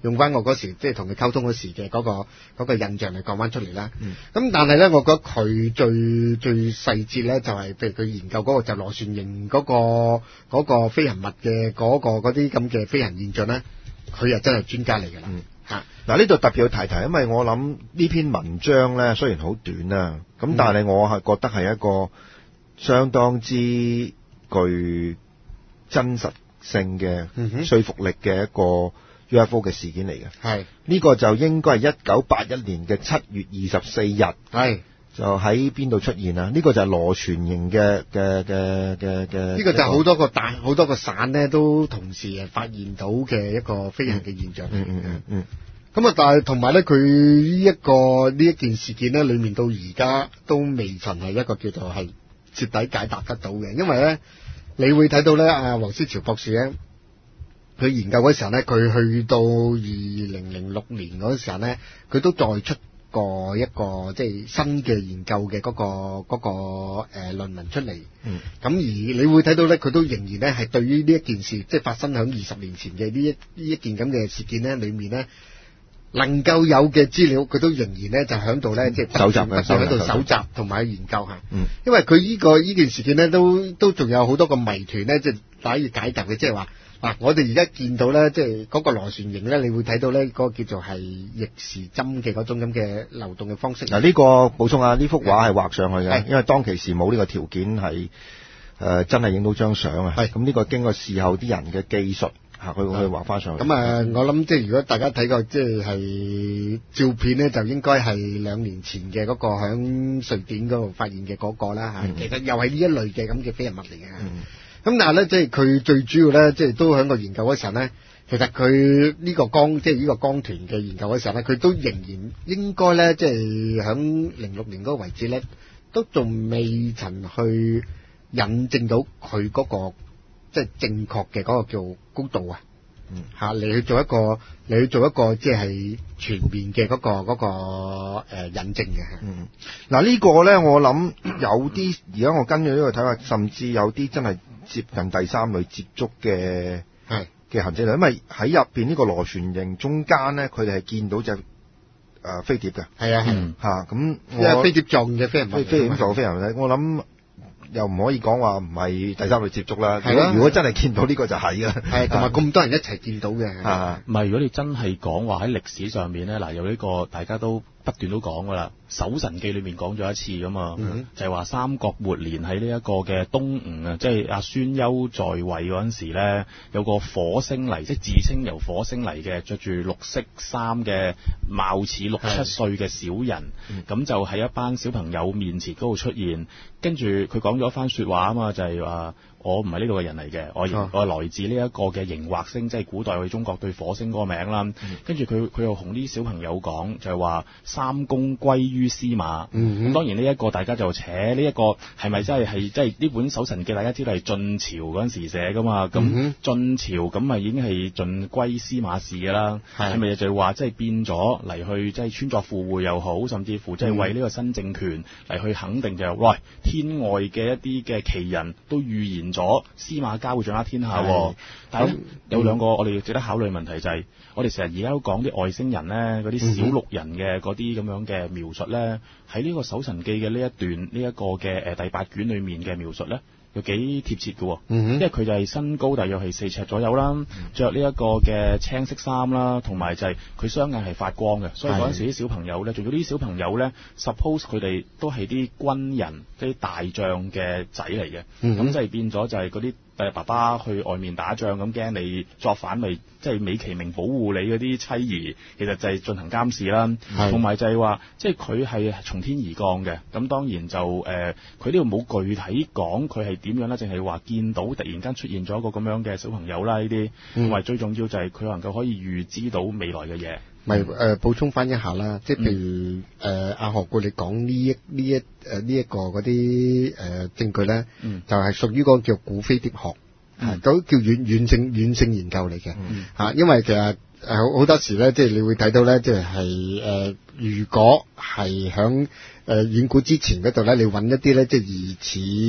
用翻我嗰時即係同佢溝通嗰時嘅嗰、嗰個嗰、嗰個印象嚟講翻出嚟啦。咁、 嗯、 但係咧，我覺得佢最最細節咧，就係、係、譬如佢研究嗰個就螺旋形嗰、嗰個嗰、嗰個飛行物嘅嗰、嗰個嗰啲咁嘅飛行現象咧，佢又真係專家嚟㗎啦。 嗯嚇嗱，呢度特別要提提，因為我諗呢篇文章咧雖然好短啦，咁但係我係覺得係一個相當之具真實性嘅說服力嘅一個 U F O 嘅事件嚟嘅。 係呢個就應該係一九八一年嘅七月二十四日， 係就喺邊度出現啊？呢個就係螺旋形嘅嘅嘅嘅嘅。 呢個就係好多個大好多個省咧都同時誒發現到嘅一個飛行嘅現象。 嗯嗯嗯嗯。 咁啊，但係同埋咧，佢呢一個呢一件事件咧，裏面到而家都未曾係一個叫做係徹底解答得到嘅，因為咧，你會睇到咧，阿黃思潮博士咧，佢研究嗰時候咧，佢去到二零零六年嗰時候咧，佢都再出過一個即係新嘅研究嘅嗰、嗰個嗰、嗰個誒、呃、論文出嚟。 嗯。 咁而你會睇到咧，佢都仍然咧係對於呢一件事，即係發生喺二十年前嘅呢一呢一件咁嘅事件咧，裏面咧。能夠有嘅資料，佢都仍然咧就喺度咧，即係搜集嘅， 喺度搜集同埋研究下。 嗯， 因為佢呢、這個呢件事件咧，都都仲有好多個謎團咧，即係可以解答嘅。即係話嗱，我哋而家見到咧，即係嗰個螺旋形咧，你會睇到咧，嗰、那個叫做係逆時針嘅嗰種咁嘅流動嘅方式。 嗱，呢個補充下，呢幅畫係畫上去嘅，因為當其時冇呢個條件係誒、呃、真係影到張相啊。係咁呢個經過事後啲人嘅技術。佢佢畫翻上去。咁啊，我諗即係如果大家睇過即係係照片咧，就應該係兩年前嘅嗰個響瑞典嗰度發現嘅嗰個啦嚇。嗯、其實又係呢一類嘅咁嘅飛行物嚟嘅。咁、嗯、但係咧，即係佢最主要咧，即係都喺個研究嗰時候咧，其實佢呢個光即係呢個光團嘅研究嗰時候咧，佢都仍然應該咧，即係響零六年嗰個位置咧，都仲未曾去引證到佢嗰、嗰個。即係正確嘅嗰個叫高度啊，嗯嚇，你去做一個，你去做一個即係全面嘅嗰、嗰個嗰、嗰個誒、呃、引證嘅。 嗯，嗱、這個、呢個咧，我諗有啲而家我跟住呢個睇法，甚至有啲真係接近第三類接觸嘅係嘅痕跡啦，因為喺入邊呢個螺旋形中間咧，佢哋係見到隻誒、呃、飛碟嘅。係啊係嚇，咁即係飛碟狀嘅飛人物， 飛碟狀嘅飛人物，我諗。又唔可以講話唔係第三類接觸啦。係咯，如果真係見到呢個就係啦。 係，同埋咁多人一齊見到嘅。 啊，唔係，如果你真係講話喺歷史上面咧，嗱有呢個大家都不斷都講噶啦，《搜神記》裏面講咗一次噶嘛，嗯、就係話三國末年喺呢一個嘅東吳啊，即係阿孫休在位嗰陣時咧，有個火星嚟，即係自稱由火星嚟嘅，着住綠色衫嘅，貌似六七歲嘅小人，咁、嗯、就喺一班小朋友面前嗰度出現，跟住佢講咗一番說話啊嘛，就係、是、話。我唔係呢度嘅人嚟嘅，我我係來自呢一個嘅熒惑星，即係古代去中國對火星嗰個名啦。跟住佢佢又同啲小朋友講，就係話三公歸於司馬。咁、嗯、當然呢一個大家就扯呢一、這個係咪真係係即係呢本《搜神記》大家知道係晉朝嗰陣時寫噶嘛？咁、嗯、晉朝咁咪已經係盡歸司馬氏㗎啦。係咪就係話即係變咗嚟去即係穿鑿附會又好，甚至乎即係為呢個新政權嚟去肯定就係、是、喂天外嘅一啲嘅奇人都預言咗司馬家會掌握天下，但係有兩個我哋值得考慮嘅問題就係、是，我哋成日而家都講啲外星人咧，嗰啲小綠人嘅嗰啲咁樣嘅描述咧，喺呢個《搜神記》嘅呢一段呢一、這個嘅誒第八卷裏面嘅描述咧，又幾貼切嘅，因為佢就係身高大約係四尺左右啦，着呢一個嘅青色衫啦，同埋就係佢雙眼係發光嘅，所以嗰陣時啲小朋友咧，仲有啲小朋友咧 ，suppose 佢哋都係啲軍人、啲大將嘅仔嚟嘅，咁即係變咗就係嗰啲。誒爸爸去外面打仗咁驚你作反，咪即係美其名保護你嗰啲妻兒，其實就係進行監視啦。同埋就係話，即係佢係從天而降嘅。咁當然就誒，佢呢度冇具體講佢係點樣啦，淨係話見到突然間出現咗一個咁樣嘅小朋友啦。呢啲同埋最重要就係佢能夠可以預知到未來嘅嘢。 咪誒、呃、補充翻一下啦，即係譬如誒阿何故你講呢一呢一誒呢一個嗰啲誒證據咧，嗯、就係屬於嗰個叫古飛碟學，係都、嗯、叫遠遠性遠性研究嚟嘅嚇，因為其實誒好多時咧，即係你會睇到咧，即係係誒如果係響誒遠古之前嗰度咧，你揾一啲咧，即係疑似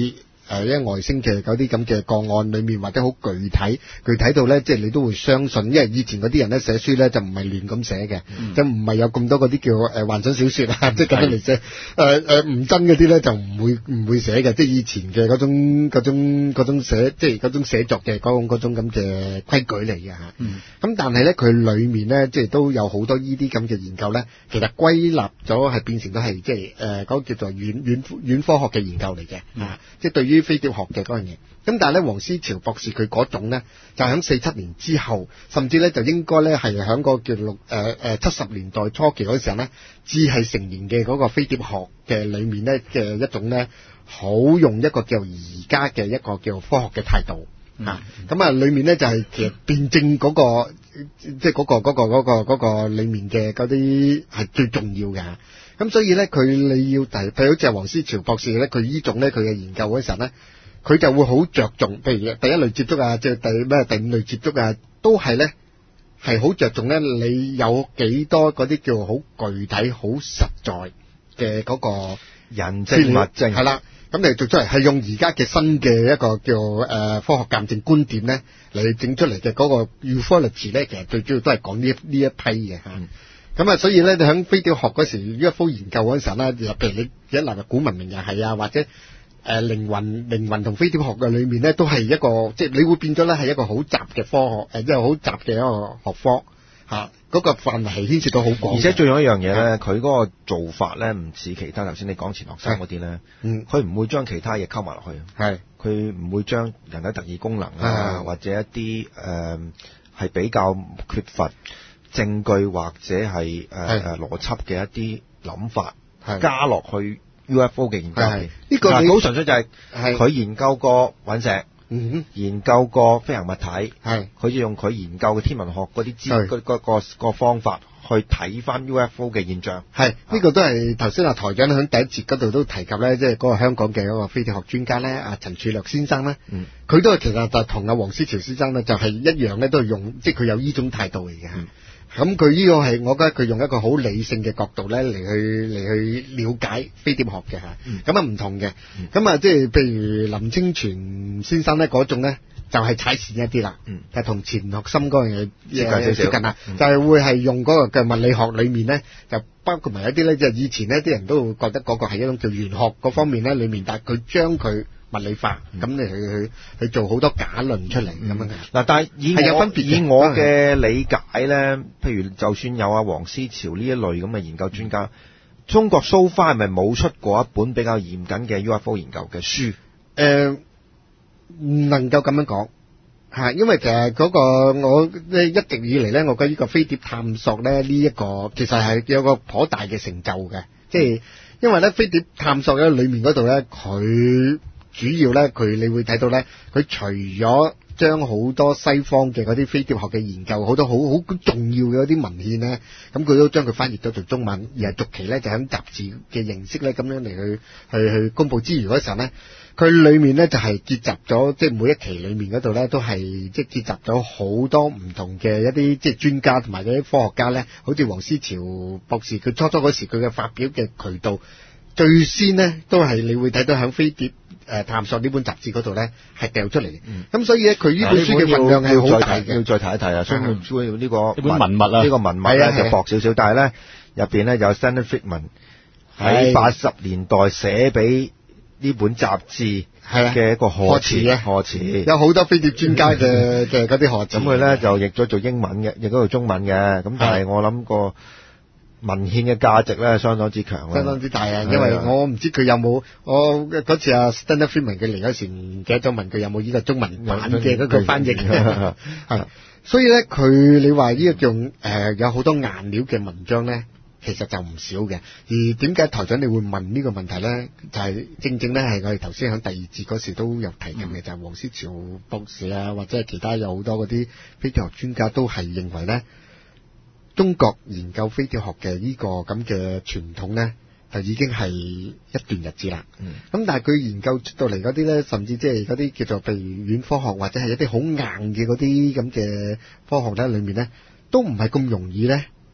誒，因為外星嘅嗰啲咁嘅個案裏面，或者好具體，具體到咧，即係你都會相信，因為以前嗰啲人咧寫書咧就唔係亂咁寫嘅，即係唔係有咁多嗰啲叫誒幻想小說啊，即係咁樣嚟寫，誒誒唔真嗰啲咧就唔會唔會寫嘅，即係以前嘅嗰種嗰種嗰種寫，即係嗰種寫作嘅嗰種嗰種咁嘅規矩嚟嘅嚇。咁、嗯、但係咧佢裏面咧，即係都有好多呢啲咁嘅研究咧，其實歸納咗係變成都係即係誒嗰個叫做軟軟軟科學嘅研究嚟嘅，嗯、即係對於飛碟學嘅嗰樣嘢。咁但係咧，黃思潮博士佢嗰種咧，就喺四七年之後，甚至咧就應該咧係喺個叫六誒誒七十年代初期嗰時候咧，只係成年嘅嗰個飛碟學嘅裏面咧嘅一種咧，好用一個叫而家嘅一個叫科學嘅態度。嗯、啊，咁啊，裏面咧就係、是、其實辯證嗰、那個，即係嗰個嗰、那個嗰、那個嗰、那個裏面嘅嗰啲係最重要嘅。咁所以咧，佢你要提，譬如好似係黃思潮博士咧，佢呢種咧佢嘅研究嗰時候咧，佢就會好着重，譬如第一類接觸啊，即係第咩第五類接觸啊，都係咧係好着重咧，你有幾多嗰啲叫好具體、好實在嘅嗰個人證物證係啦。咁你做出嚟係用而家嘅新嘅一個叫誒、呃、科學鑑證觀點咧嚟整出嚟嘅嗰個 ufology 咧，其實最主要都係講呢呢一批嘅嚇。咁啊、嗯，所以咧你喺飛碟學嗰時 U F O 研究嗰陣時咧，譬如你一嗱古文明又係啊，或者誒、呃、靈魂靈魂同飛碟學嘅裏面咧，都係一個即係你會變咗咧係一個好雜嘅科學誒，即係好雜嘅一個學科嚇。嗰、啊那個範圍係牽涉到好廣， 而且仲有一樣嘢咧，佢嗰、嗯、個做法咧唔似其他頭先你講錢學森嗰啲咧，嗯，佢唔會將其他嘢溝埋落去，係佢唔會將人體特異功能啊，或者一啲誒係比較缺乏證據或者係誒誒邏輯嘅一啲諗法加落去 U F O 嘅研究入邊。呢個好純粹就係佢研究過隕石。嗯，研究過飛行物體，係佢就用佢研究嘅天文學嗰啲資嗰嗰個個方法去睇翻 U F O 嘅現象。係呢、這個都係頭先阿台長喺第一節嗰度都提及咧，即係嗰個香港嘅嗰個飛碟學專家咧，阿陳柱略先生咧，嗯，佢都係其實就同阿黃思潮先生咧，就係、是、一樣咧，都係用即係佢有呢種態度嚟嘅。嗯咁佢呢個係，我覺得佢用一個好理性嘅角度咧嚟去嚟去了解飛碟學嘅嚇，咁啊唔同嘅，咁啊即係譬如林清泉先生咧嗰種咧就係踩線一啲啦，嗯，就同錢學森嗰樣嘢接近啦，就係會係用嗰個嘅物理學裏面咧，就包括埋一啲咧，即係以前呢啲人都會覺得嗰個係一種叫玄學嗰方面咧裏面，但係佢將佢物理化，咁你去去去做好多假論出嚟咁樣嘅。嗱，但係以我有分別以我嘅理解咧，譬如就算有阿黃思潮呢一類咁嘅研究專家，中國 so far 係咪冇出過一本比較嚴謹嘅 U F O 研究嘅書？誒、呃，唔能夠咁樣講嚇，因為其實嗰個我一直以嚟咧，我覺得呢個飛碟探索咧呢一個其實係有個頗大嘅成就嘅，即係因為咧飛碟探索咧裡面嗰度咧佢。主要咧，佢你會睇到咧，佢除咗將好多西方嘅嗰啲飛碟學嘅研究，好多好好重要嘅嗰啲文獻咧，咁佢都將佢翻譯咗做中文，而係逐期咧就喺雜誌嘅形式咧咁樣嚟去去去公佈之餘嗰時候咧，佢裡面咧就係結集咗，即係每一期裡面嗰度咧都係即係結集咗好多唔同嘅一啲即係專家同埋嗰啲科學家咧，好似黃思潮博士，佢初初嗰時佢嘅發表嘅渠道最先呢，都係你會睇到喺飛碟。誒探索呢本雜誌嗰度咧係掉出嚟嘅，咁、嗯、所以咧佢呢本書嘅份量係好大嘅，要再睇一睇啊！所以呢個呢本文物啊，呢個文物咧就薄少少，但係咧入邊咧有 Stanley Friedman 喺八十年代寫俾呢本雜誌嘅一個賀詞啊，賀詞有好多飛碟專家嘅嘅嗰啲賀詞，咁佢咧就譯咗做英文嘅，譯咗做中文嘅，咁但係我諗個文獻嘅價值咧相當之強，相當之大啊！因為我唔知佢有冇，我嗰次阿 Stanley Friedman 佢嚟嗰時唔記得咗問佢有冇呢個中文版嘅嗰個翻譯，係，所以咧佢你話呢個叫誒、呃、有好多顏料嘅文章咧，其實就唔少嘅。而點解台長你會問呢個問題咧？就係、是、正正咧係我哋頭先喺第二節嗰時都有提及嘅，嗯、就係黃思潮博士啊，或者係其他有好多嗰啲飛碟學專家都係認為咧。中國研究飛碟學嘅呢個咁嘅傳統咧，就已經係一段日子啦。咁、嗯、但係佢研究出到嚟嗰啲咧，甚至即係嗰啲叫做譬如軟科學或者係一啲好硬嘅嗰啲咁嘅科學咧，裏面咧都唔係咁容易咧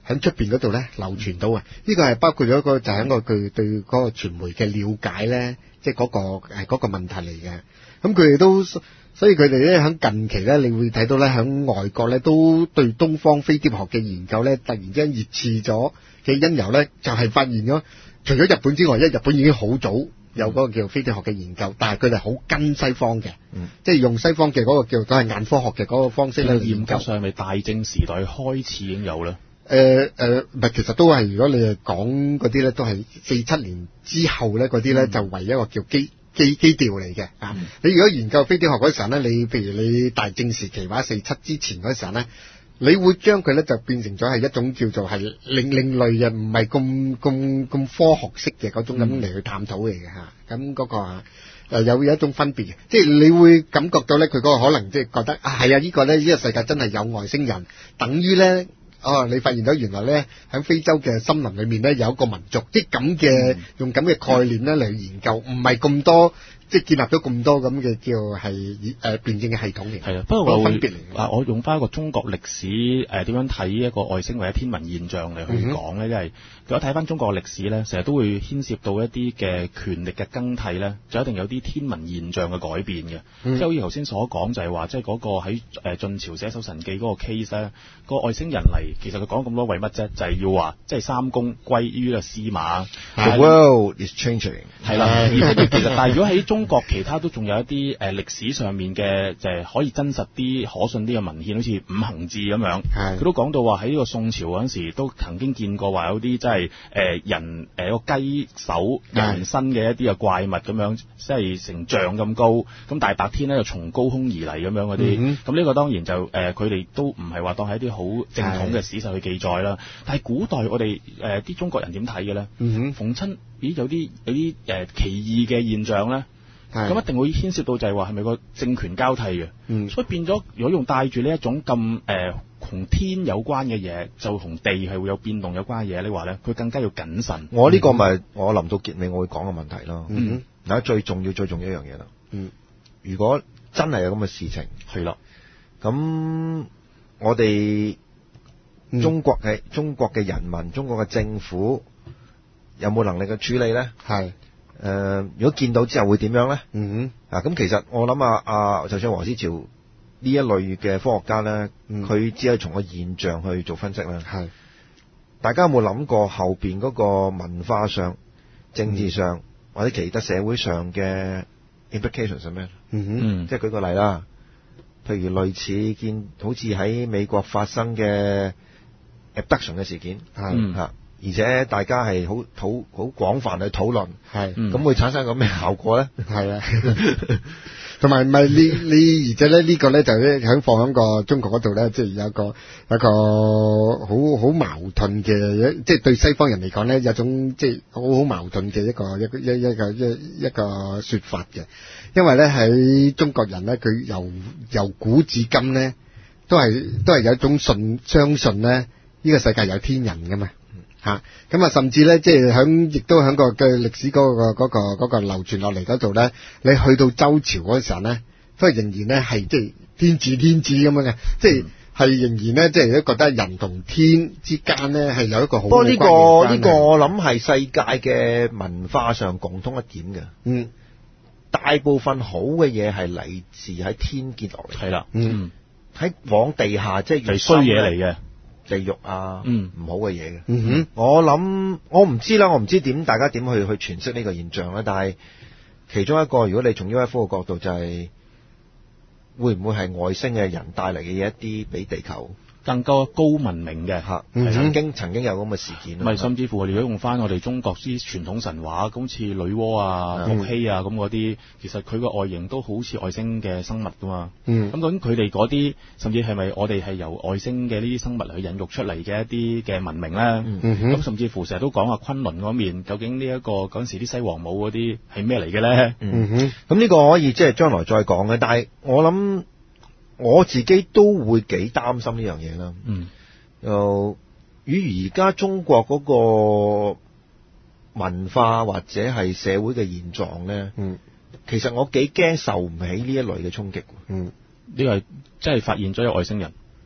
喺出邊嗰度咧流傳到啊！呢個係包括咗一個就係一個佢對嗰個傳媒嘅了解咧，即係嗰個係嗰個問題嚟嘅。咁佢哋都所以佢哋咧喺近期咧，你會睇到咧喺外國咧都對東方飛碟學嘅研究咧，突然之間熱刺咗嘅因由咧，就係發現咗除咗日本之外，因為日本已經好早有嗰個叫飛碟學嘅研究，但係佢哋好跟西方嘅， 嗯、 即係用西方嘅嗰個叫都係眼科學嘅嗰個方式咧研究。 嚴格上係咪大正時代開始已經有咧？ 誒誒，唔係，其實都係，如果你係講嗰啲咧，都係四七年之後咧，嗰啲咧就為一個叫基基基調嚟嘅啊。 嗯、 你如果研究飛碟學嗰時候咧，你譬如你大正時期或者四七之前嗰時候咧，你會將佢咧就變成咗係一種叫做係另另類嘅，唔係咁咁咁科學式嘅嗰種咁嚟去探討嚟嘅嚇。咁嗰、嗯、個啊誒有有一種分別嘅，即係你會感覺到咧，佢嗰個可能即係覺得啊係啊，呢個咧呢個世界真係有外星人，等於咧。哦，你發現到原來咧喺非洲嘅森林裏面咧有一個民族，即係咁嘅用咁嘅概念咧嚟研究，唔係咁多，即係建立咗咁多咁嘅叫係誒辯證嘅系統嚟。 係啊，不過我分別嚟啊，我用翻一個中國歷史誒點樣睇一個外星或者天文現象嚟去講咧，因為如果睇翻中國嘅歷史咧，成日都會牽涉到一啲嘅權力嘅更替咧，就一定有啲天文現象嘅改變嘅。即係好似頭先所講，就係話即係嗰個喺誒晉朝寫《搜神記》嗰個 case 咧，個外星人嚟，其實佢講咁多為乜啫？就係、是、要話即係三公歸於個司馬。 The world is changing。 係啦，而跟住其實，但係如果喺中國其他都仲有一啲誒歷史上面嘅就係可以真實啲、可信啲嘅文獻，好似五行志咁樣，佢都講到話喺呢個宋朝嗰陣時都曾經見過話有啲即係誒人誒個雞手人身嘅一啲嘅怪物咁樣，即係成丈咁高，咁大白天咧就從高空而嚟咁樣嗰啲，咁呢、嗯、個當然就誒佢哋都唔係話當係一啲好正統嘅史實去記載啦。但係古代我哋誒啲中國人點睇嘅咧？嗯、逢親咦有啲有啲誒、呃、奇異嘅現象咧？咁一定會牽涉到就係話係咪個政權交替嘅，嗯、所以變咗如果用帶住呢一種咁誒同天有關嘅嘢，就同地係會有變動有關嘅嘢，你話咧佢更加要謹慎。 我呢個咪我臨到結尾我會講嘅問題咯。 嗯， 嗱最重要最重要一樣嘢啦。 嗯， 如果真係有咁嘅事情， 係啦， 咁我哋中國嘅、嗯、中國嘅人民，中國嘅政府有冇能力去處理咧？ 係。 誒、呃，如果見到之後會點樣咧？ 嗯哼， 啊，咁其實我諗啊，啊，就算黃思潮呢一類嘅科學家咧，佢、嗯、只係從個現象去做分析啦。 係， 大家有冇諗過後邊嗰個文化上、政治上、嗯、或者其他社會上嘅 implications 係咩？ 嗯哼， 即係舉個例啦，譬如類似見好似喺美國發生嘅 abduction 嘅事件，係嚇。嗯而且大家係好討好廣泛去討論，係咁、嗯、會產生個咩效果咧？ 係啊，同埋唔係你你而且咧呢個咧就咧喺放喺個中國嗰度咧，即係有一個有一個好好矛盾嘅，即係對西方人嚟講咧有種即係好好矛盾嘅一個一個一一個一一個說法嘅，因為咧喺中國人咧佢由由古至今咧都係都係有一種信相信咧呢個世界有天人噶嘛。吓咁啊，甚至咧，即係響，亦都響個嘅歷史嗰、嗰個、嗰個、嗰個流傳落嚟嗰度咧，你去到周朝嗰時候咧，都係仍然咧係即係天子天子咁樣嘅，即係係仍然咧，即係都覺得人同天之間咧係有一個好。不過呢個呢個我諗係世界嘅文化上共通一點嘅。 嗯， 大部分好嘅嘢係嚟自喺天跌落嚟。 係啦， 嗯， 喺往地下即係衰嘢嚟嘅。 地獄啊， 嗯， 唔好嘅嘢嘅， 嗯哼， 我諗我唔知啦，我唔知點大家點去去詮釋呢個現象啦，但係其中一個，如果你從 U F O 嘅角度，就係會唔會係外星嘅人帶嚟嘅嘢一啲比地球更加高文明嘅嚇， 嗯、曾經曾經有咁嘅事件。 唔係，甚至乎如果用翻我哋中國啲傳統神話，好似女媧啊、伏羲啊咁嗰啲，其實佢個外形都好似外星嘅生物噶嘛。 嗯， 咁究竟佢哋嗰啲，甚至係咪我哋係由外星嘅呢啲生物去孕育出嚟嘅一啲嘅文明咧？ 嗯哼， 咁甚至乎成日都講話昆崙嗰面，究竟呢、這、一個嗰陣時啲西王母嗰啲係咩嚟嘅咧？ 嗯哼， 咁呢個可以即係將來再講嘅，但係我諗。我自己都會幾擔心呢樣嘢啦。 嗯， 又與而家中國嗰個文化或者係社會嘅現狀咧， 嗯， 其實我幾驚受唔起呢一類嘅衝擊。 嗯， 呢個係真係發現咗有外星人。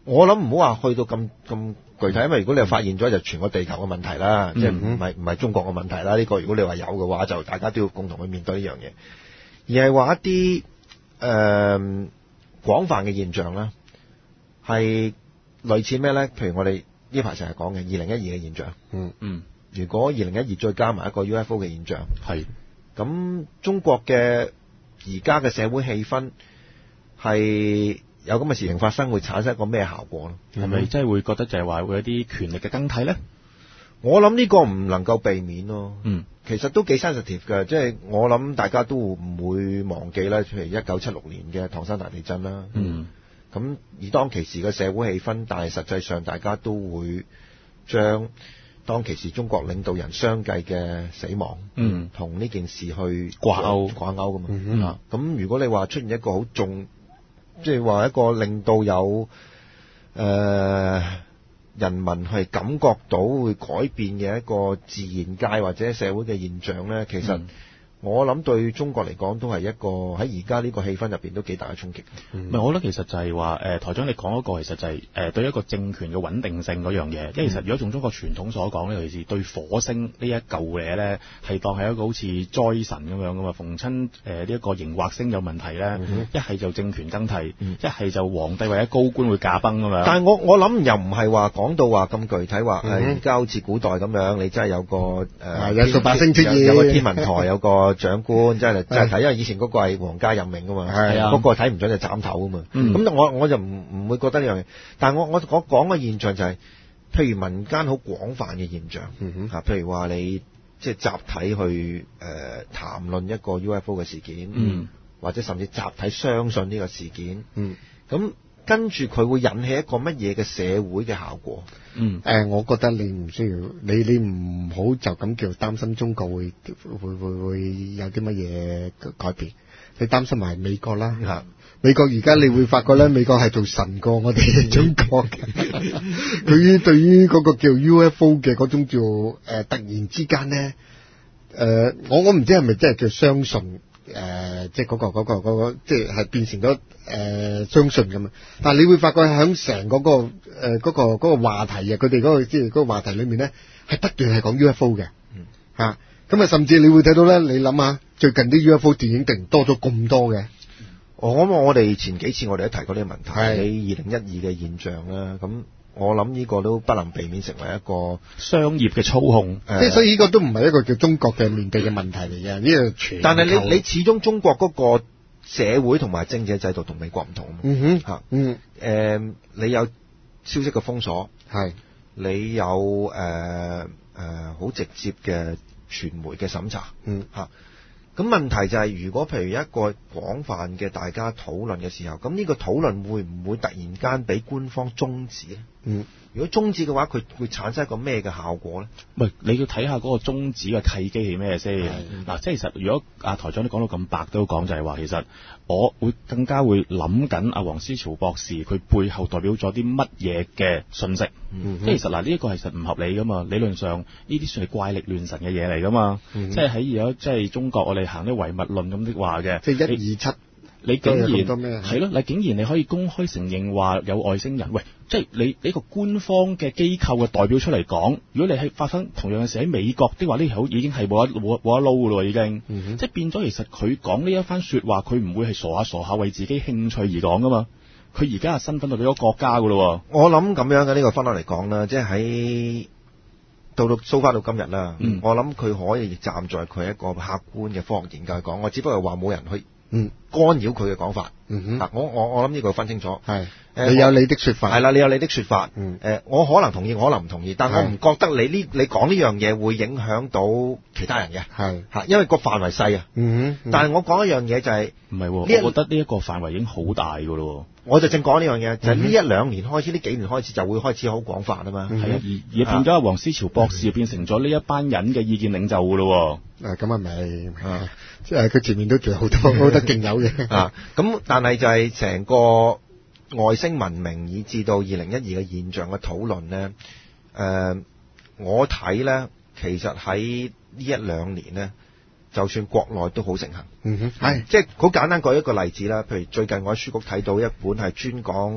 我諗唔好話去到咁咁具體，因為如果你發現咗就全個地球嘅問題啦， 嗯、 即係唔係唔係中國嘅問題啦。呢、這個如果你話有嘅話，就大家都要共同去面對呢樣嘢，而係話一啲誒廣泛嘅現象啦，係類似咩咧？譬如我哋呢排成日講嘅二零一二嘅現象， 嗯嗯， 如果二零一二再加埋一個 U F O 嘅現象， 係咁中國嘅而家嘅社會氣氛係有咁嘅事情發生，會產生一個咩效果咧？ 係咪真係會覺得就係話會有啲權力嘅更替咧？ 我諗呢個唔能夠避免咯。 嗯， 其實都幾 sensitive 嘅，即係我諗大家都唔會忘記啦。譬如一九七六年嘅唐山大地震啦。 嗯。 咁而當其時嘅社會氣氛，但係實際上大家都會將當其時中國領導人相繼嘅死亡， 嗯， 同呢件事去掛鈎掛鈎噶嘛。 嗯啊，咁如果你話出現一個好重，即係話一個令到有誒、呃、人民係感覺到會改變嘅一個自然界或者社會嘅現象咧，其實、嗯我諗對中國嚟講都係一個喺而家呢個氣氛入邊都幾大嘅衝擊。 唔係，我覺得其實就係話誒台長你講嗰個其實就係、是、誒、呃、對一個政權嘅穩定性嗰樣嘢，因為其實如果從中國傳統所講咧，尤其是對火星呢一嚿嘢咧，係當係一個好似災神咁樣噶嘛，逢親誒呢一個熒惑星有問題咧，一係、嗯、就政權更替，一係、嗯、就皇帝或者高官會駕崩咁樣。但係我我諗又唔係話講到話咁具體話誒，而家好似古代咁樣，你真係有個誒、呃、 有數百星出現， 有個天文台，有個長官真係真係睇，因為以前嗰個係皇家任命噶嘛，係啊，嗰個睇唔準就斬頭噶嘛。咁、嗯、我我就唔唔會覺得呢樣嘢。但係我我我講嘅現象就係、是，譬如民間好廣泛嘅現象，嚇、嗯哼，譬如話你即係集體去誒、呃、談論一個 U F O 嘅事件，嗯、或者甚至集體相信呢個事件，咁、嗯。跟住佢會引起一個乜嘢嘅社會嘅效果？ 嗯，誒、呃，我覺得你唔需要，你你唔好就咁叫擔心中國會會會會有啲乜嘢改變，你擔心埋美國啦。嚇、嗯，美國而家你會發覺咧，美國係做神過我哋中國嘅。對於對於嗰個叫 U F O 嘅嗰種叫誒、呃、突然之間咧，誒、呃，我我唔知係咪真係叫相信。誒、呃，即係嗰、嗰個嗰、嗰個嗰、嗰個，即係係變成咗誒、呃、相信咁啊！但係你會發覺喺成嗰個誒嗰、呃嗰個嗰、嗰個話題啊，佢哋嗰個即係嗰個話題裏面咧，係不斷係講 U F O 嘅，嚇咁啊！甚至你會睇到咧，你諗下最近啲 U F O 電影突然多咗咁多嘅。 我諗我哋前幾次我哋都提過呢個問題，喺二零一二嘅現象啦，咁。我諗呢個都不能避免成為一個商業嘅操控， 即係、呃、所以呢個都唔係一個叫中國嘅面對嘅問題嚟嘅，呢個全球。 但係你你始終中國嗰個社會同埋政治制度同美國唔同， 嗯哼， 吓， 嗯， 誒、呃，你有消息嘅封鎖， 係， 你有誒誒好直接嘅傳媒嘅審查， 嗯， 吓。咁問題就係、是，如果譬如一個廣泛嘅大家討論嘅時候，咁呢個討論會唔會突然間俾官方終止咧？ 嗯， 如果終止嘅話，佢會產生一個咩嘅效果咧？ 喂，你要睇下嗰個終止嘅契機係咩先？嗱、嗯，即係其實如果阿台長你講到咁白都講，就係話其實我會更加會諗緊阿黃思潮博士佢背後代表咗啲乜嘢嘅信息。嗯，即係其實嗱呢一個其實唔合理噶嘛，理論上呢啲算係怪力亂神嘅嘢嚟噶嘛。嗯、即係喺而家即係中國我哋行啲唯物論咁的話嘅， 即係一二七。 你竟然係咯，你竟然你可以公開承認話有外星人，喂，即係你呢個官方嘅機構嘅代表出嚟講，如果你係發生同樣嘅事喺美國的話，呢條已經係冇得冇冇得撈噶咯，已經，嗯、哼即係變咗。其實佢講呢一番說話，佢唔會係傻下傻下為自己興趣而講噶嘛，佢而家係身份代表咗國家噶咯。 我諗咁樣嘅呢、這個分落嚟講啦，即係喺到到蘇翻到今日啦，嗯、我諗佢可以站在佢一個客觀嘅科學研究嚟講，我只不過話冇人去。嗯，干擾佢嘅講法。嗯哼，啊、我我我諗呢個要分清楚。係， 你有你的說法。 係啦，你有你的說法。 嗯， 誒，我可能同意，我可能唔同意，但我唔覺得你呢，你講呢樣嘢會影響到其他人嘅。係，吓，因為個範圍細啊。嗯哼，但係我講一樣嘢就係， 唔係，我覺得呢一個範圍已經好大噶咯。 我就正講呢樣嘢，就係呢一兩年開始，呢幾年開始就會開始好廣泛啊嘛。 係啊，而而變咗阿黃思潮博士變成咗呢一班人嘅意見領袖噶咯。 誒，咁啊咪，即係佢前面都仲有好多好多勁友嘅。 啊，咁但係就係成個外星文明以至到二零一二嘅現象嘅討論咧，誒、呃，我睇咧，其實喺呢一兩年咧，就算國內都好盛行。 嗯哼，係， 即係好簡單舉一個例子啦，譬如最近我喺書局睇到一本係專講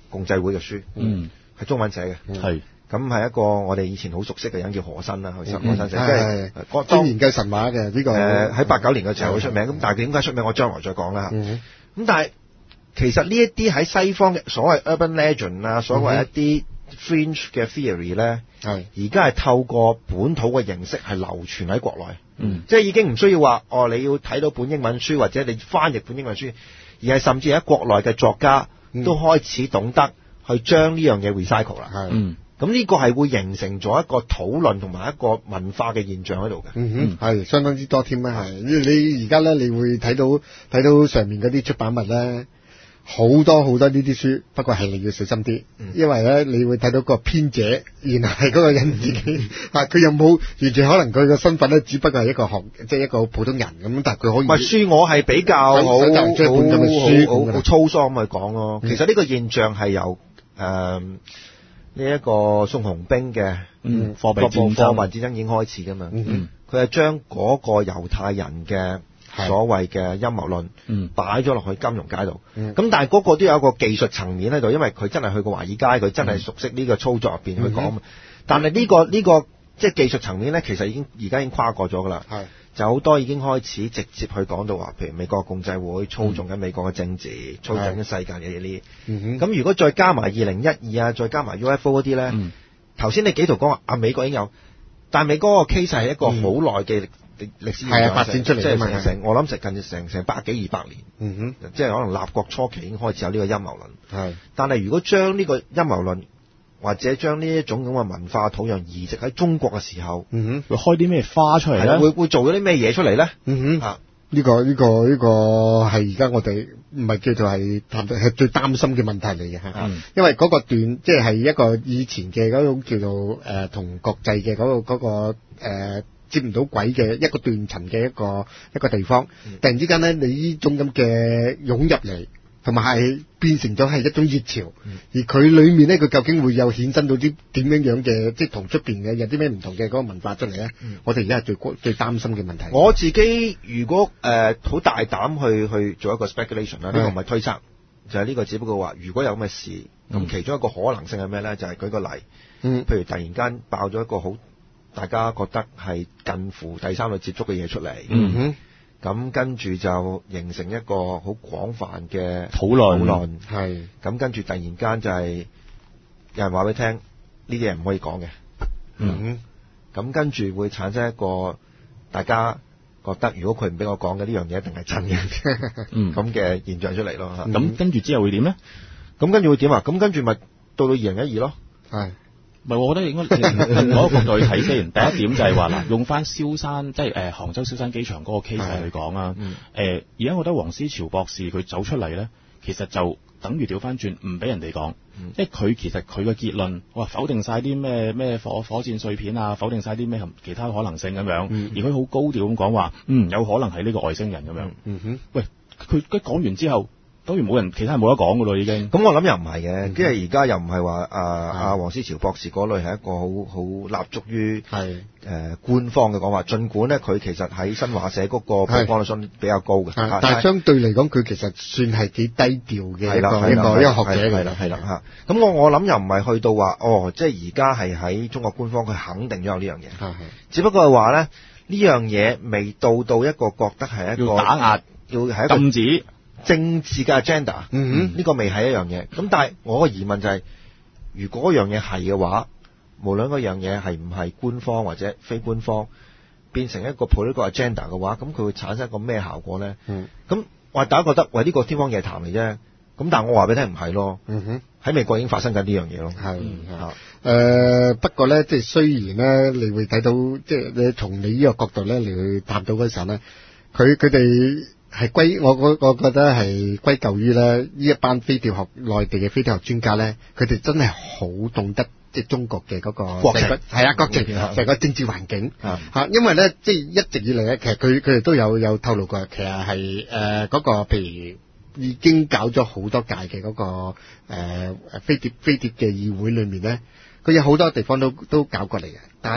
共濟會嘅書， 嗯， 係中文寫嘅， 係。 咁係一個我哋以前好熟悉嘅人叫何新啦，何新何新寫，即係係專研究神話嘅呢個。 誒喺八九年嘅時候好出名，咁但係佢點解出名？我將來再講啦。咁但係其實呢一啲喺西方嘅所謂 urban legend 啊，所謂一啲 fringe 嘅 theory 咧，係而家係透過本土嘅形式係流傳喺國內， 嗯， 即係已經唔需要話哦，你要睇到本英文書或者你翻譯本英文書，而係甚至喺國內嘅作家都開始懂得去將呢樣嘢 recycle 啦，係，嗯。咁呢個係會形成咗一個討論同埋一個文化嘅現象喺度嘅。 嗯哼，係相當之多添啦，係。你而家咧，你會睇到睇到上面嗰啲出版物咧，好多好多呢啲書，不過係你要小心啲，嗯、因為咧你會睇到個編者，原來係嗰個人自己，啊佢又冇完全可能佢個身份咧，只不過係一個學，即係一個普通人咁，但係佢可以。唔係書，我係比較好好好好粗疏咁去講咯。其實呢個現象係由誒。呃呢、這、一個宋鴻兵嘅嗯貨幣戰爭， 貨幣戰爭已經開始噶嘛，佢係將嗰個猶太人嘅所謂嘅陰謀論，嗯，擺咗落去金融界度，咁、嗯、但係嗰個都有一個技術層面喺度，因為佢真係去過華爾街，佢真係熟悉呢個操作入邊去講，嗯、但係呢、這個呢、這個即係技術層面咧，其實已經而家已經跨過咗噶啦，係就好多已經開始直接去講到話，譬如美國共濟會操縱緊美國嘅政治，嗯、操縱緊世界嘅嘢呢啲。咁、嗯、如果再加埋二零一二啊，再加埋 U F O 嗰啲咧，頭、嗯、先你幾圖講話啊，美國已經有，但係美國個 case 係一個好耐嘅歷史係啊發展出嚟，即係成我諗成近成成百幾二百年，嗯哼，即係可能立國初期已經開始有呢個陰謀論。係，但係如果將呢個陰謀論或者將呢一種咁嘅文化土壤移植喺中國嘅時候，嗯哼，會開啲咩花出嚟咧？會會做咗啲咩嘢出嚟咧？嗯哼，啊，呢、這個呢、這個呢、這個係而家我哋唔係叫做係係最擔心嘅問題嚟嘅嚇，嗯、因為嗰個段即係一個以前嘅嗰種叫做誒同、呃、國際嘅嗰、那個嗰、那個、呃、接唔到軌嘅一個斷層嘅一個一個地方，嗯、突然之間咧，你呢種咁嘅湧入嚟。同埋係變成咗係一種熱潮，嗯、而佢裏面咧，佢究竟會有衍生到啲點樣樣嘅，即係同出邊嘅有啲咩唔同嘅嗰個文化出嚟咧？嗯、我哋而家係最最擔心嘅問題。我自己如果誒好、呃、大膽去去做一個 speculation 啦，呢個唔係推測，就係、是、呢個只不過話如果有咁嘅事，咁、嗯、其中一個可能性係咩咧？就係、是、舉個例，嗯、譬如突然間爆咗一個好大家覺得係近乎第三類接觸嘅嘢出嚟。嗯哼。咁跟住就形成一個好廣泛嘅討論，討論係咁跟住突然間就係有人話俾你聽，呢啲嘢唔可以講嘅，嗯，咁跟住會產生一個大家覺得如果佢唔俾我講嘅呢樣嘢一定係真嘅，嗯，咁嘅現象出嚟咯嚇。咁、嗯、跟住之後會點咧？咁跟住會點啊？咁跟住咪到到二零一二咯，係。唔係，我覺得應該另一個角度去睇先。第一點就係話嗱，用翻蕭山，即係誒杭州蕭山機場嗰個 case 去講啊。誒，而家我覺得黃思潮博士佢走出嚟咧，其實就等於調翻轉，唔俾人哋講。嗯、即係佢其實佢嘅結論，哇，否定晒啲咩咩火火箭碎片啊，否定晒啲咩其他可能性咁樣。嗯、而佢好高調咁講話，嗯，有可能係呢個外星人咁樣。嗯哼，喂，佢一講完之後。當然冇人，其他人冇得講噶咯，已經。咁我諗又唔係嘅，即係而家又唔係話啊啊黃思潮博士嗰類係一個好好立足於係誒官方嘅講話，儘管咧佢其實喺新華社嗰個曝光率比較高嘅，但係相對嚟講佢其實算係幾低調嘅一個一個一個學者嚟啦，係啦嚇。咁我我諗又唔係去到話哦，即係而家係喺中國官方佢肯定咗有呢樣嘢，係係。只不過係話咧呢樣嘢未到到一個覺得係一個要打壓，要係一個禁止。政治嘅 agenda，嗯哼，呢個未係一樣嘢。咁但係我個疑問就係、是，如果嗰樣嘢係嘅話，無論嗰樣嘢係唔係官方或者非官方，變成一個 political agenda 嘅話，咁佢會產生一個咩效果咧？嗯，咁話大家覺得喂呢、這個天方夜譚嚟啫。咁但係我話俾你聽唔係咯。嗯哼，喺美國已經發生緊呢樣嘢咯。係啊，誒不過咧，即係雖然咧，你會睇到即係你從你呢個角度咧嚟去探討嗰時候咧，佢佢哋。係歸我我我覺得係歸咎於咧呢一班飛碟學內地嘅飛碟學專家咧，佢哋真係好懂得即係中國嘅嗰個國情，係啊國情成個政治環境嚇，因為咧即係一直以嚟咧，其實佢佢哋都有有透露過，其實係誒嗰個譬如已經搞咗好多屆嘅嗰個誒誒飛碟飛碟嘅議會裏面咧，佢有好多地方都都搞過嚟嘅，但係咧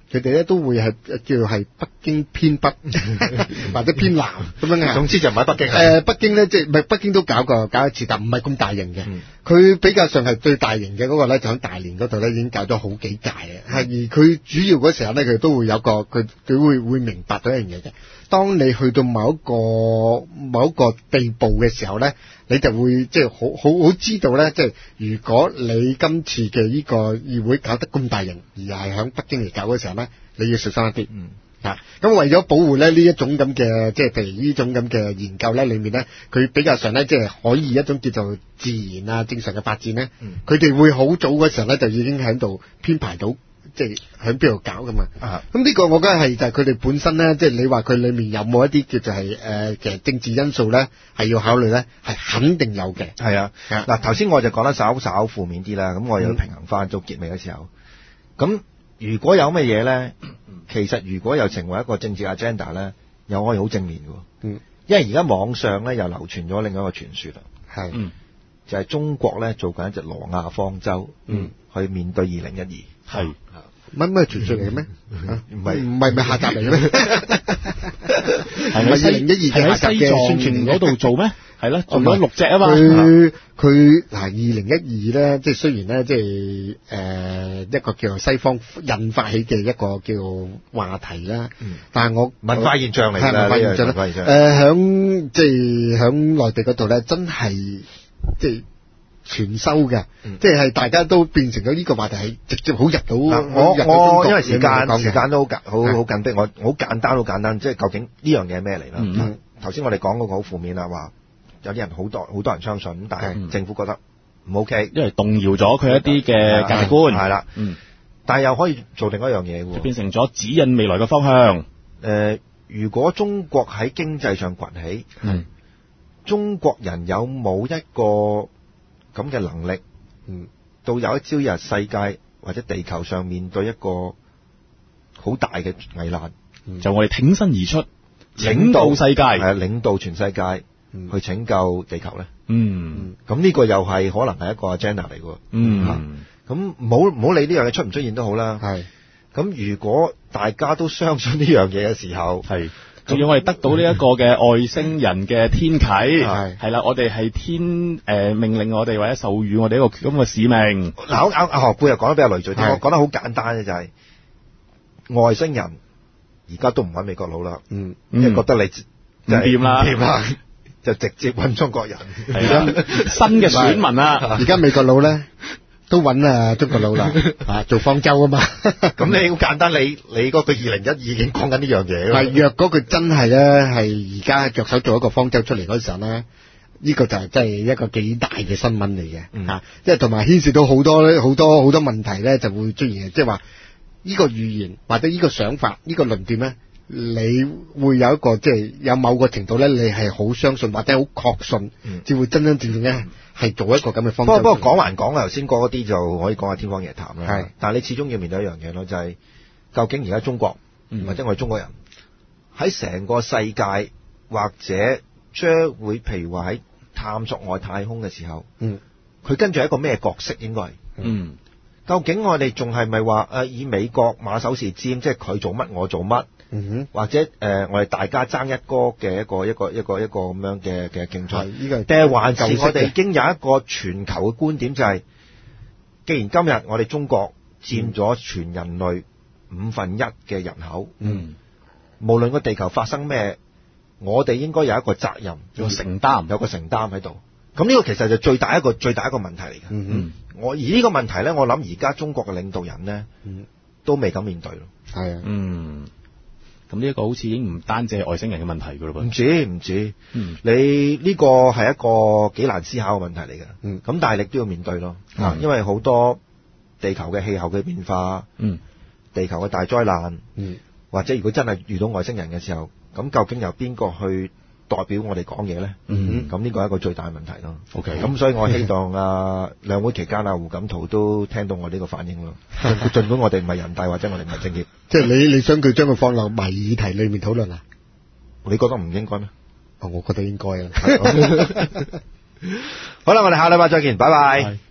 佢哋咧都會係叫係北京偏北或者偏南咁樣啊。 總之就唔喺北京。 誒、呃，北京咧即係唔係北京都搞過搞一次，但唔係咁大型嘅。佢、嗯、比較上係最大型嘅嗰個咧，就喺大連嗰度咧已經搞咗好幾屆嘅。係、嗯、而佢主要嗰時候咧，佢都會有個佢佢會會明白到一樣嘢嘅。當你去到某一個某一個地步嘅時候咧，你就會即係好好好知道咧，即係如果你今次嘅呢個議會搞得咁大型，而係喺北京嚟搞嘅時候咧，你要小心一啲。嗯。啊，咁為咗保護咧呢一種咁嘅，即係譬如呢種咁嘅研究咧，裏面咧佢比較上咧，即係可以一種叫做自然啊正常嘅發展咧，佢哋、嗯、會好早嗰時候咧就已經喺度編排到，即係喺邊度搞噶嘛。啊，咁呢個我覺得係就係佢哋本身咧，即係你話佢裏面有冇一啲叫做係誒其實政治因素咧，係要考慮咧，係肯定有嘅。 係啊，嗱頭先我就講得稍稍負面啲啦，咁我又平衡翻做結尾嘅時候，咁、嗯。如果有乜嘢咧，其實如果又成為一個政治 agenda 咧，又可以好正面嘅。嗯，因為而家網上咧又流傳咗另一個傳說啦，係，嗯，就係中國咧做緊一隻挪亞方舟，嗯，去面對二零一二，係， 乜咩傳說嚟嘅咩？唔係唔係咪下集嚟嘅咩？ 係咪二零一二嘅下集嘅宣傳嗰度做咩？係咯，做咗六隻啊嘛。 佢佢嗱二零一二咧，即係雖然咧，即係誒、呃、一個叫做西方引發起嘅一個叫話題啦。嗯、但係我文化現象嚟㗎， 文化現象啦。誒響即係響內地嗰度咧，真係即係全收嘅，嗯、即係大家都變成咗呢個話題係直接好入到。 嗯、我我因為時間時間都好緊好好緊迫，我好簡單好簡單，即係究竟呢樣嘢係咩嚟啦？頭先、嗯、我哋講嗰個好負面啦，話。有啲人好多好多人相信，但係政府覺得唔 OK， 因為動搖咗佢一啲嘅價值觀， 係啦，嗯，但係又可以做另一樣嘢喎， 變成咗指引未來嘅方向。誒、 呃，如果中國喺經濟上崛起，嗯，中國人有冇一個咁嘅能力，嗯，到有一朝日世界或者地球上面對一個好大嘅危難， 嗯、就我哋挺身而出，領導世界，係啊，領導全世界。去拯救地球咧， 嗯， 咁呢個又係可能係一個 agenda 嚟嘅，嗯，咁唔好唔好理呢樣嘢出唔出現都好啦，係，咁如果大家都相信呢樣嘢嘅時候，係， 仲要我哋得到呢一個嘅外星人嘅天啟，係，係啦，我哋係天誒、呃、命令我哋或者授予我哋一個咁嘅使命。 嗱，阿阿何貝又講得比較累贅啲，我講得好簡單嘅就係、是、外星人而家都唔揾美國佬啦，嗯，因為覺得你唔掂啦， 掂啦。就直接揾中國人， 係啊，新嘅選民啊！ 而家美國佬咧都揾啊中國佬啦，啊做方舟啊嘛。 咁你好簡單，你你嗰個二零一二已經講緊呢樣嘢。 係若果佢真係咧係而家着手做一個方舟出嚟嗰時候咧，呢、呢個就係真係一個幾大嘅新聞嚟嘅，嗯、啊！即係同埋牽涉到好多咧好多好多問題咧就會出現嘅，即係話呢個預言或者呢個想法、呢個、論點呢個論點咧。你會有一個即係有某個程度咧，你係好相信或者好確信，至、嗯、會真真正正咧係做一個咁嘅方針。不過不過講還講啊，頭先講嗰啲就可以講下天方夜譚啦。係，但係你始終要面對一樣嘢咯，就係、是、究竟而家中國、嗯、或者我哋中國人喺成個世界或者將會譬如話喺探索外太空嘅時候，嗯，佢跟住係一個咩角色應該係？嗯。究竟我哋仲係咪話誒以美國馬首是瞻，即係佢做乜我做乜，嗯、哼或者誒、呃、我哋大家爭一哥嘅一個一個一個一個咁樣嘅嘅競賽？呢個定係還是我哋已經有一個全球嘅觀點，就係、是、既然今日我哋中國佔咗全人類五分一嘅人口，嗯，無論個地球發生咩，我哋應該有一個責任， 有承擔， 有個承擔喺度。咁呢個其實就最大一個最大一個問題嚟嘅。嗯嗯，我而呢個問題咧，我諗而家中國嘅領導人咧，嗯、都未敢面對咯。 係啊， 嗯，咁呢一個好似已經唔單止係外星人嘅問題噶咯噃。 唔止唔止，嗯，你呢個係一個幾難思考嘅問題嚟嘅。嗯，咁但係你都要面對咯。啊、嗯，因為好多地球嘅氣候嘅變化，嗯，地球嘅大災難，嗯，或者如果真係遇到外星人嘅時候，咁究竟由邊個去代表我哋講嘢咧，嗯，咁呢個係一個最大嘅問題咯。OK，咁所以我希望啊兩會期間啊胡錦濤都聽到我呢個反應咯。儘管我哋唔係人大或者我哋唔係政協， 即係你你想佢將佢放落埋議題裏面討論啊？ 你覺得唔應該咩？ 哦，我覺得應該啊。 好啦，我哋下禮拜再見，拜拜。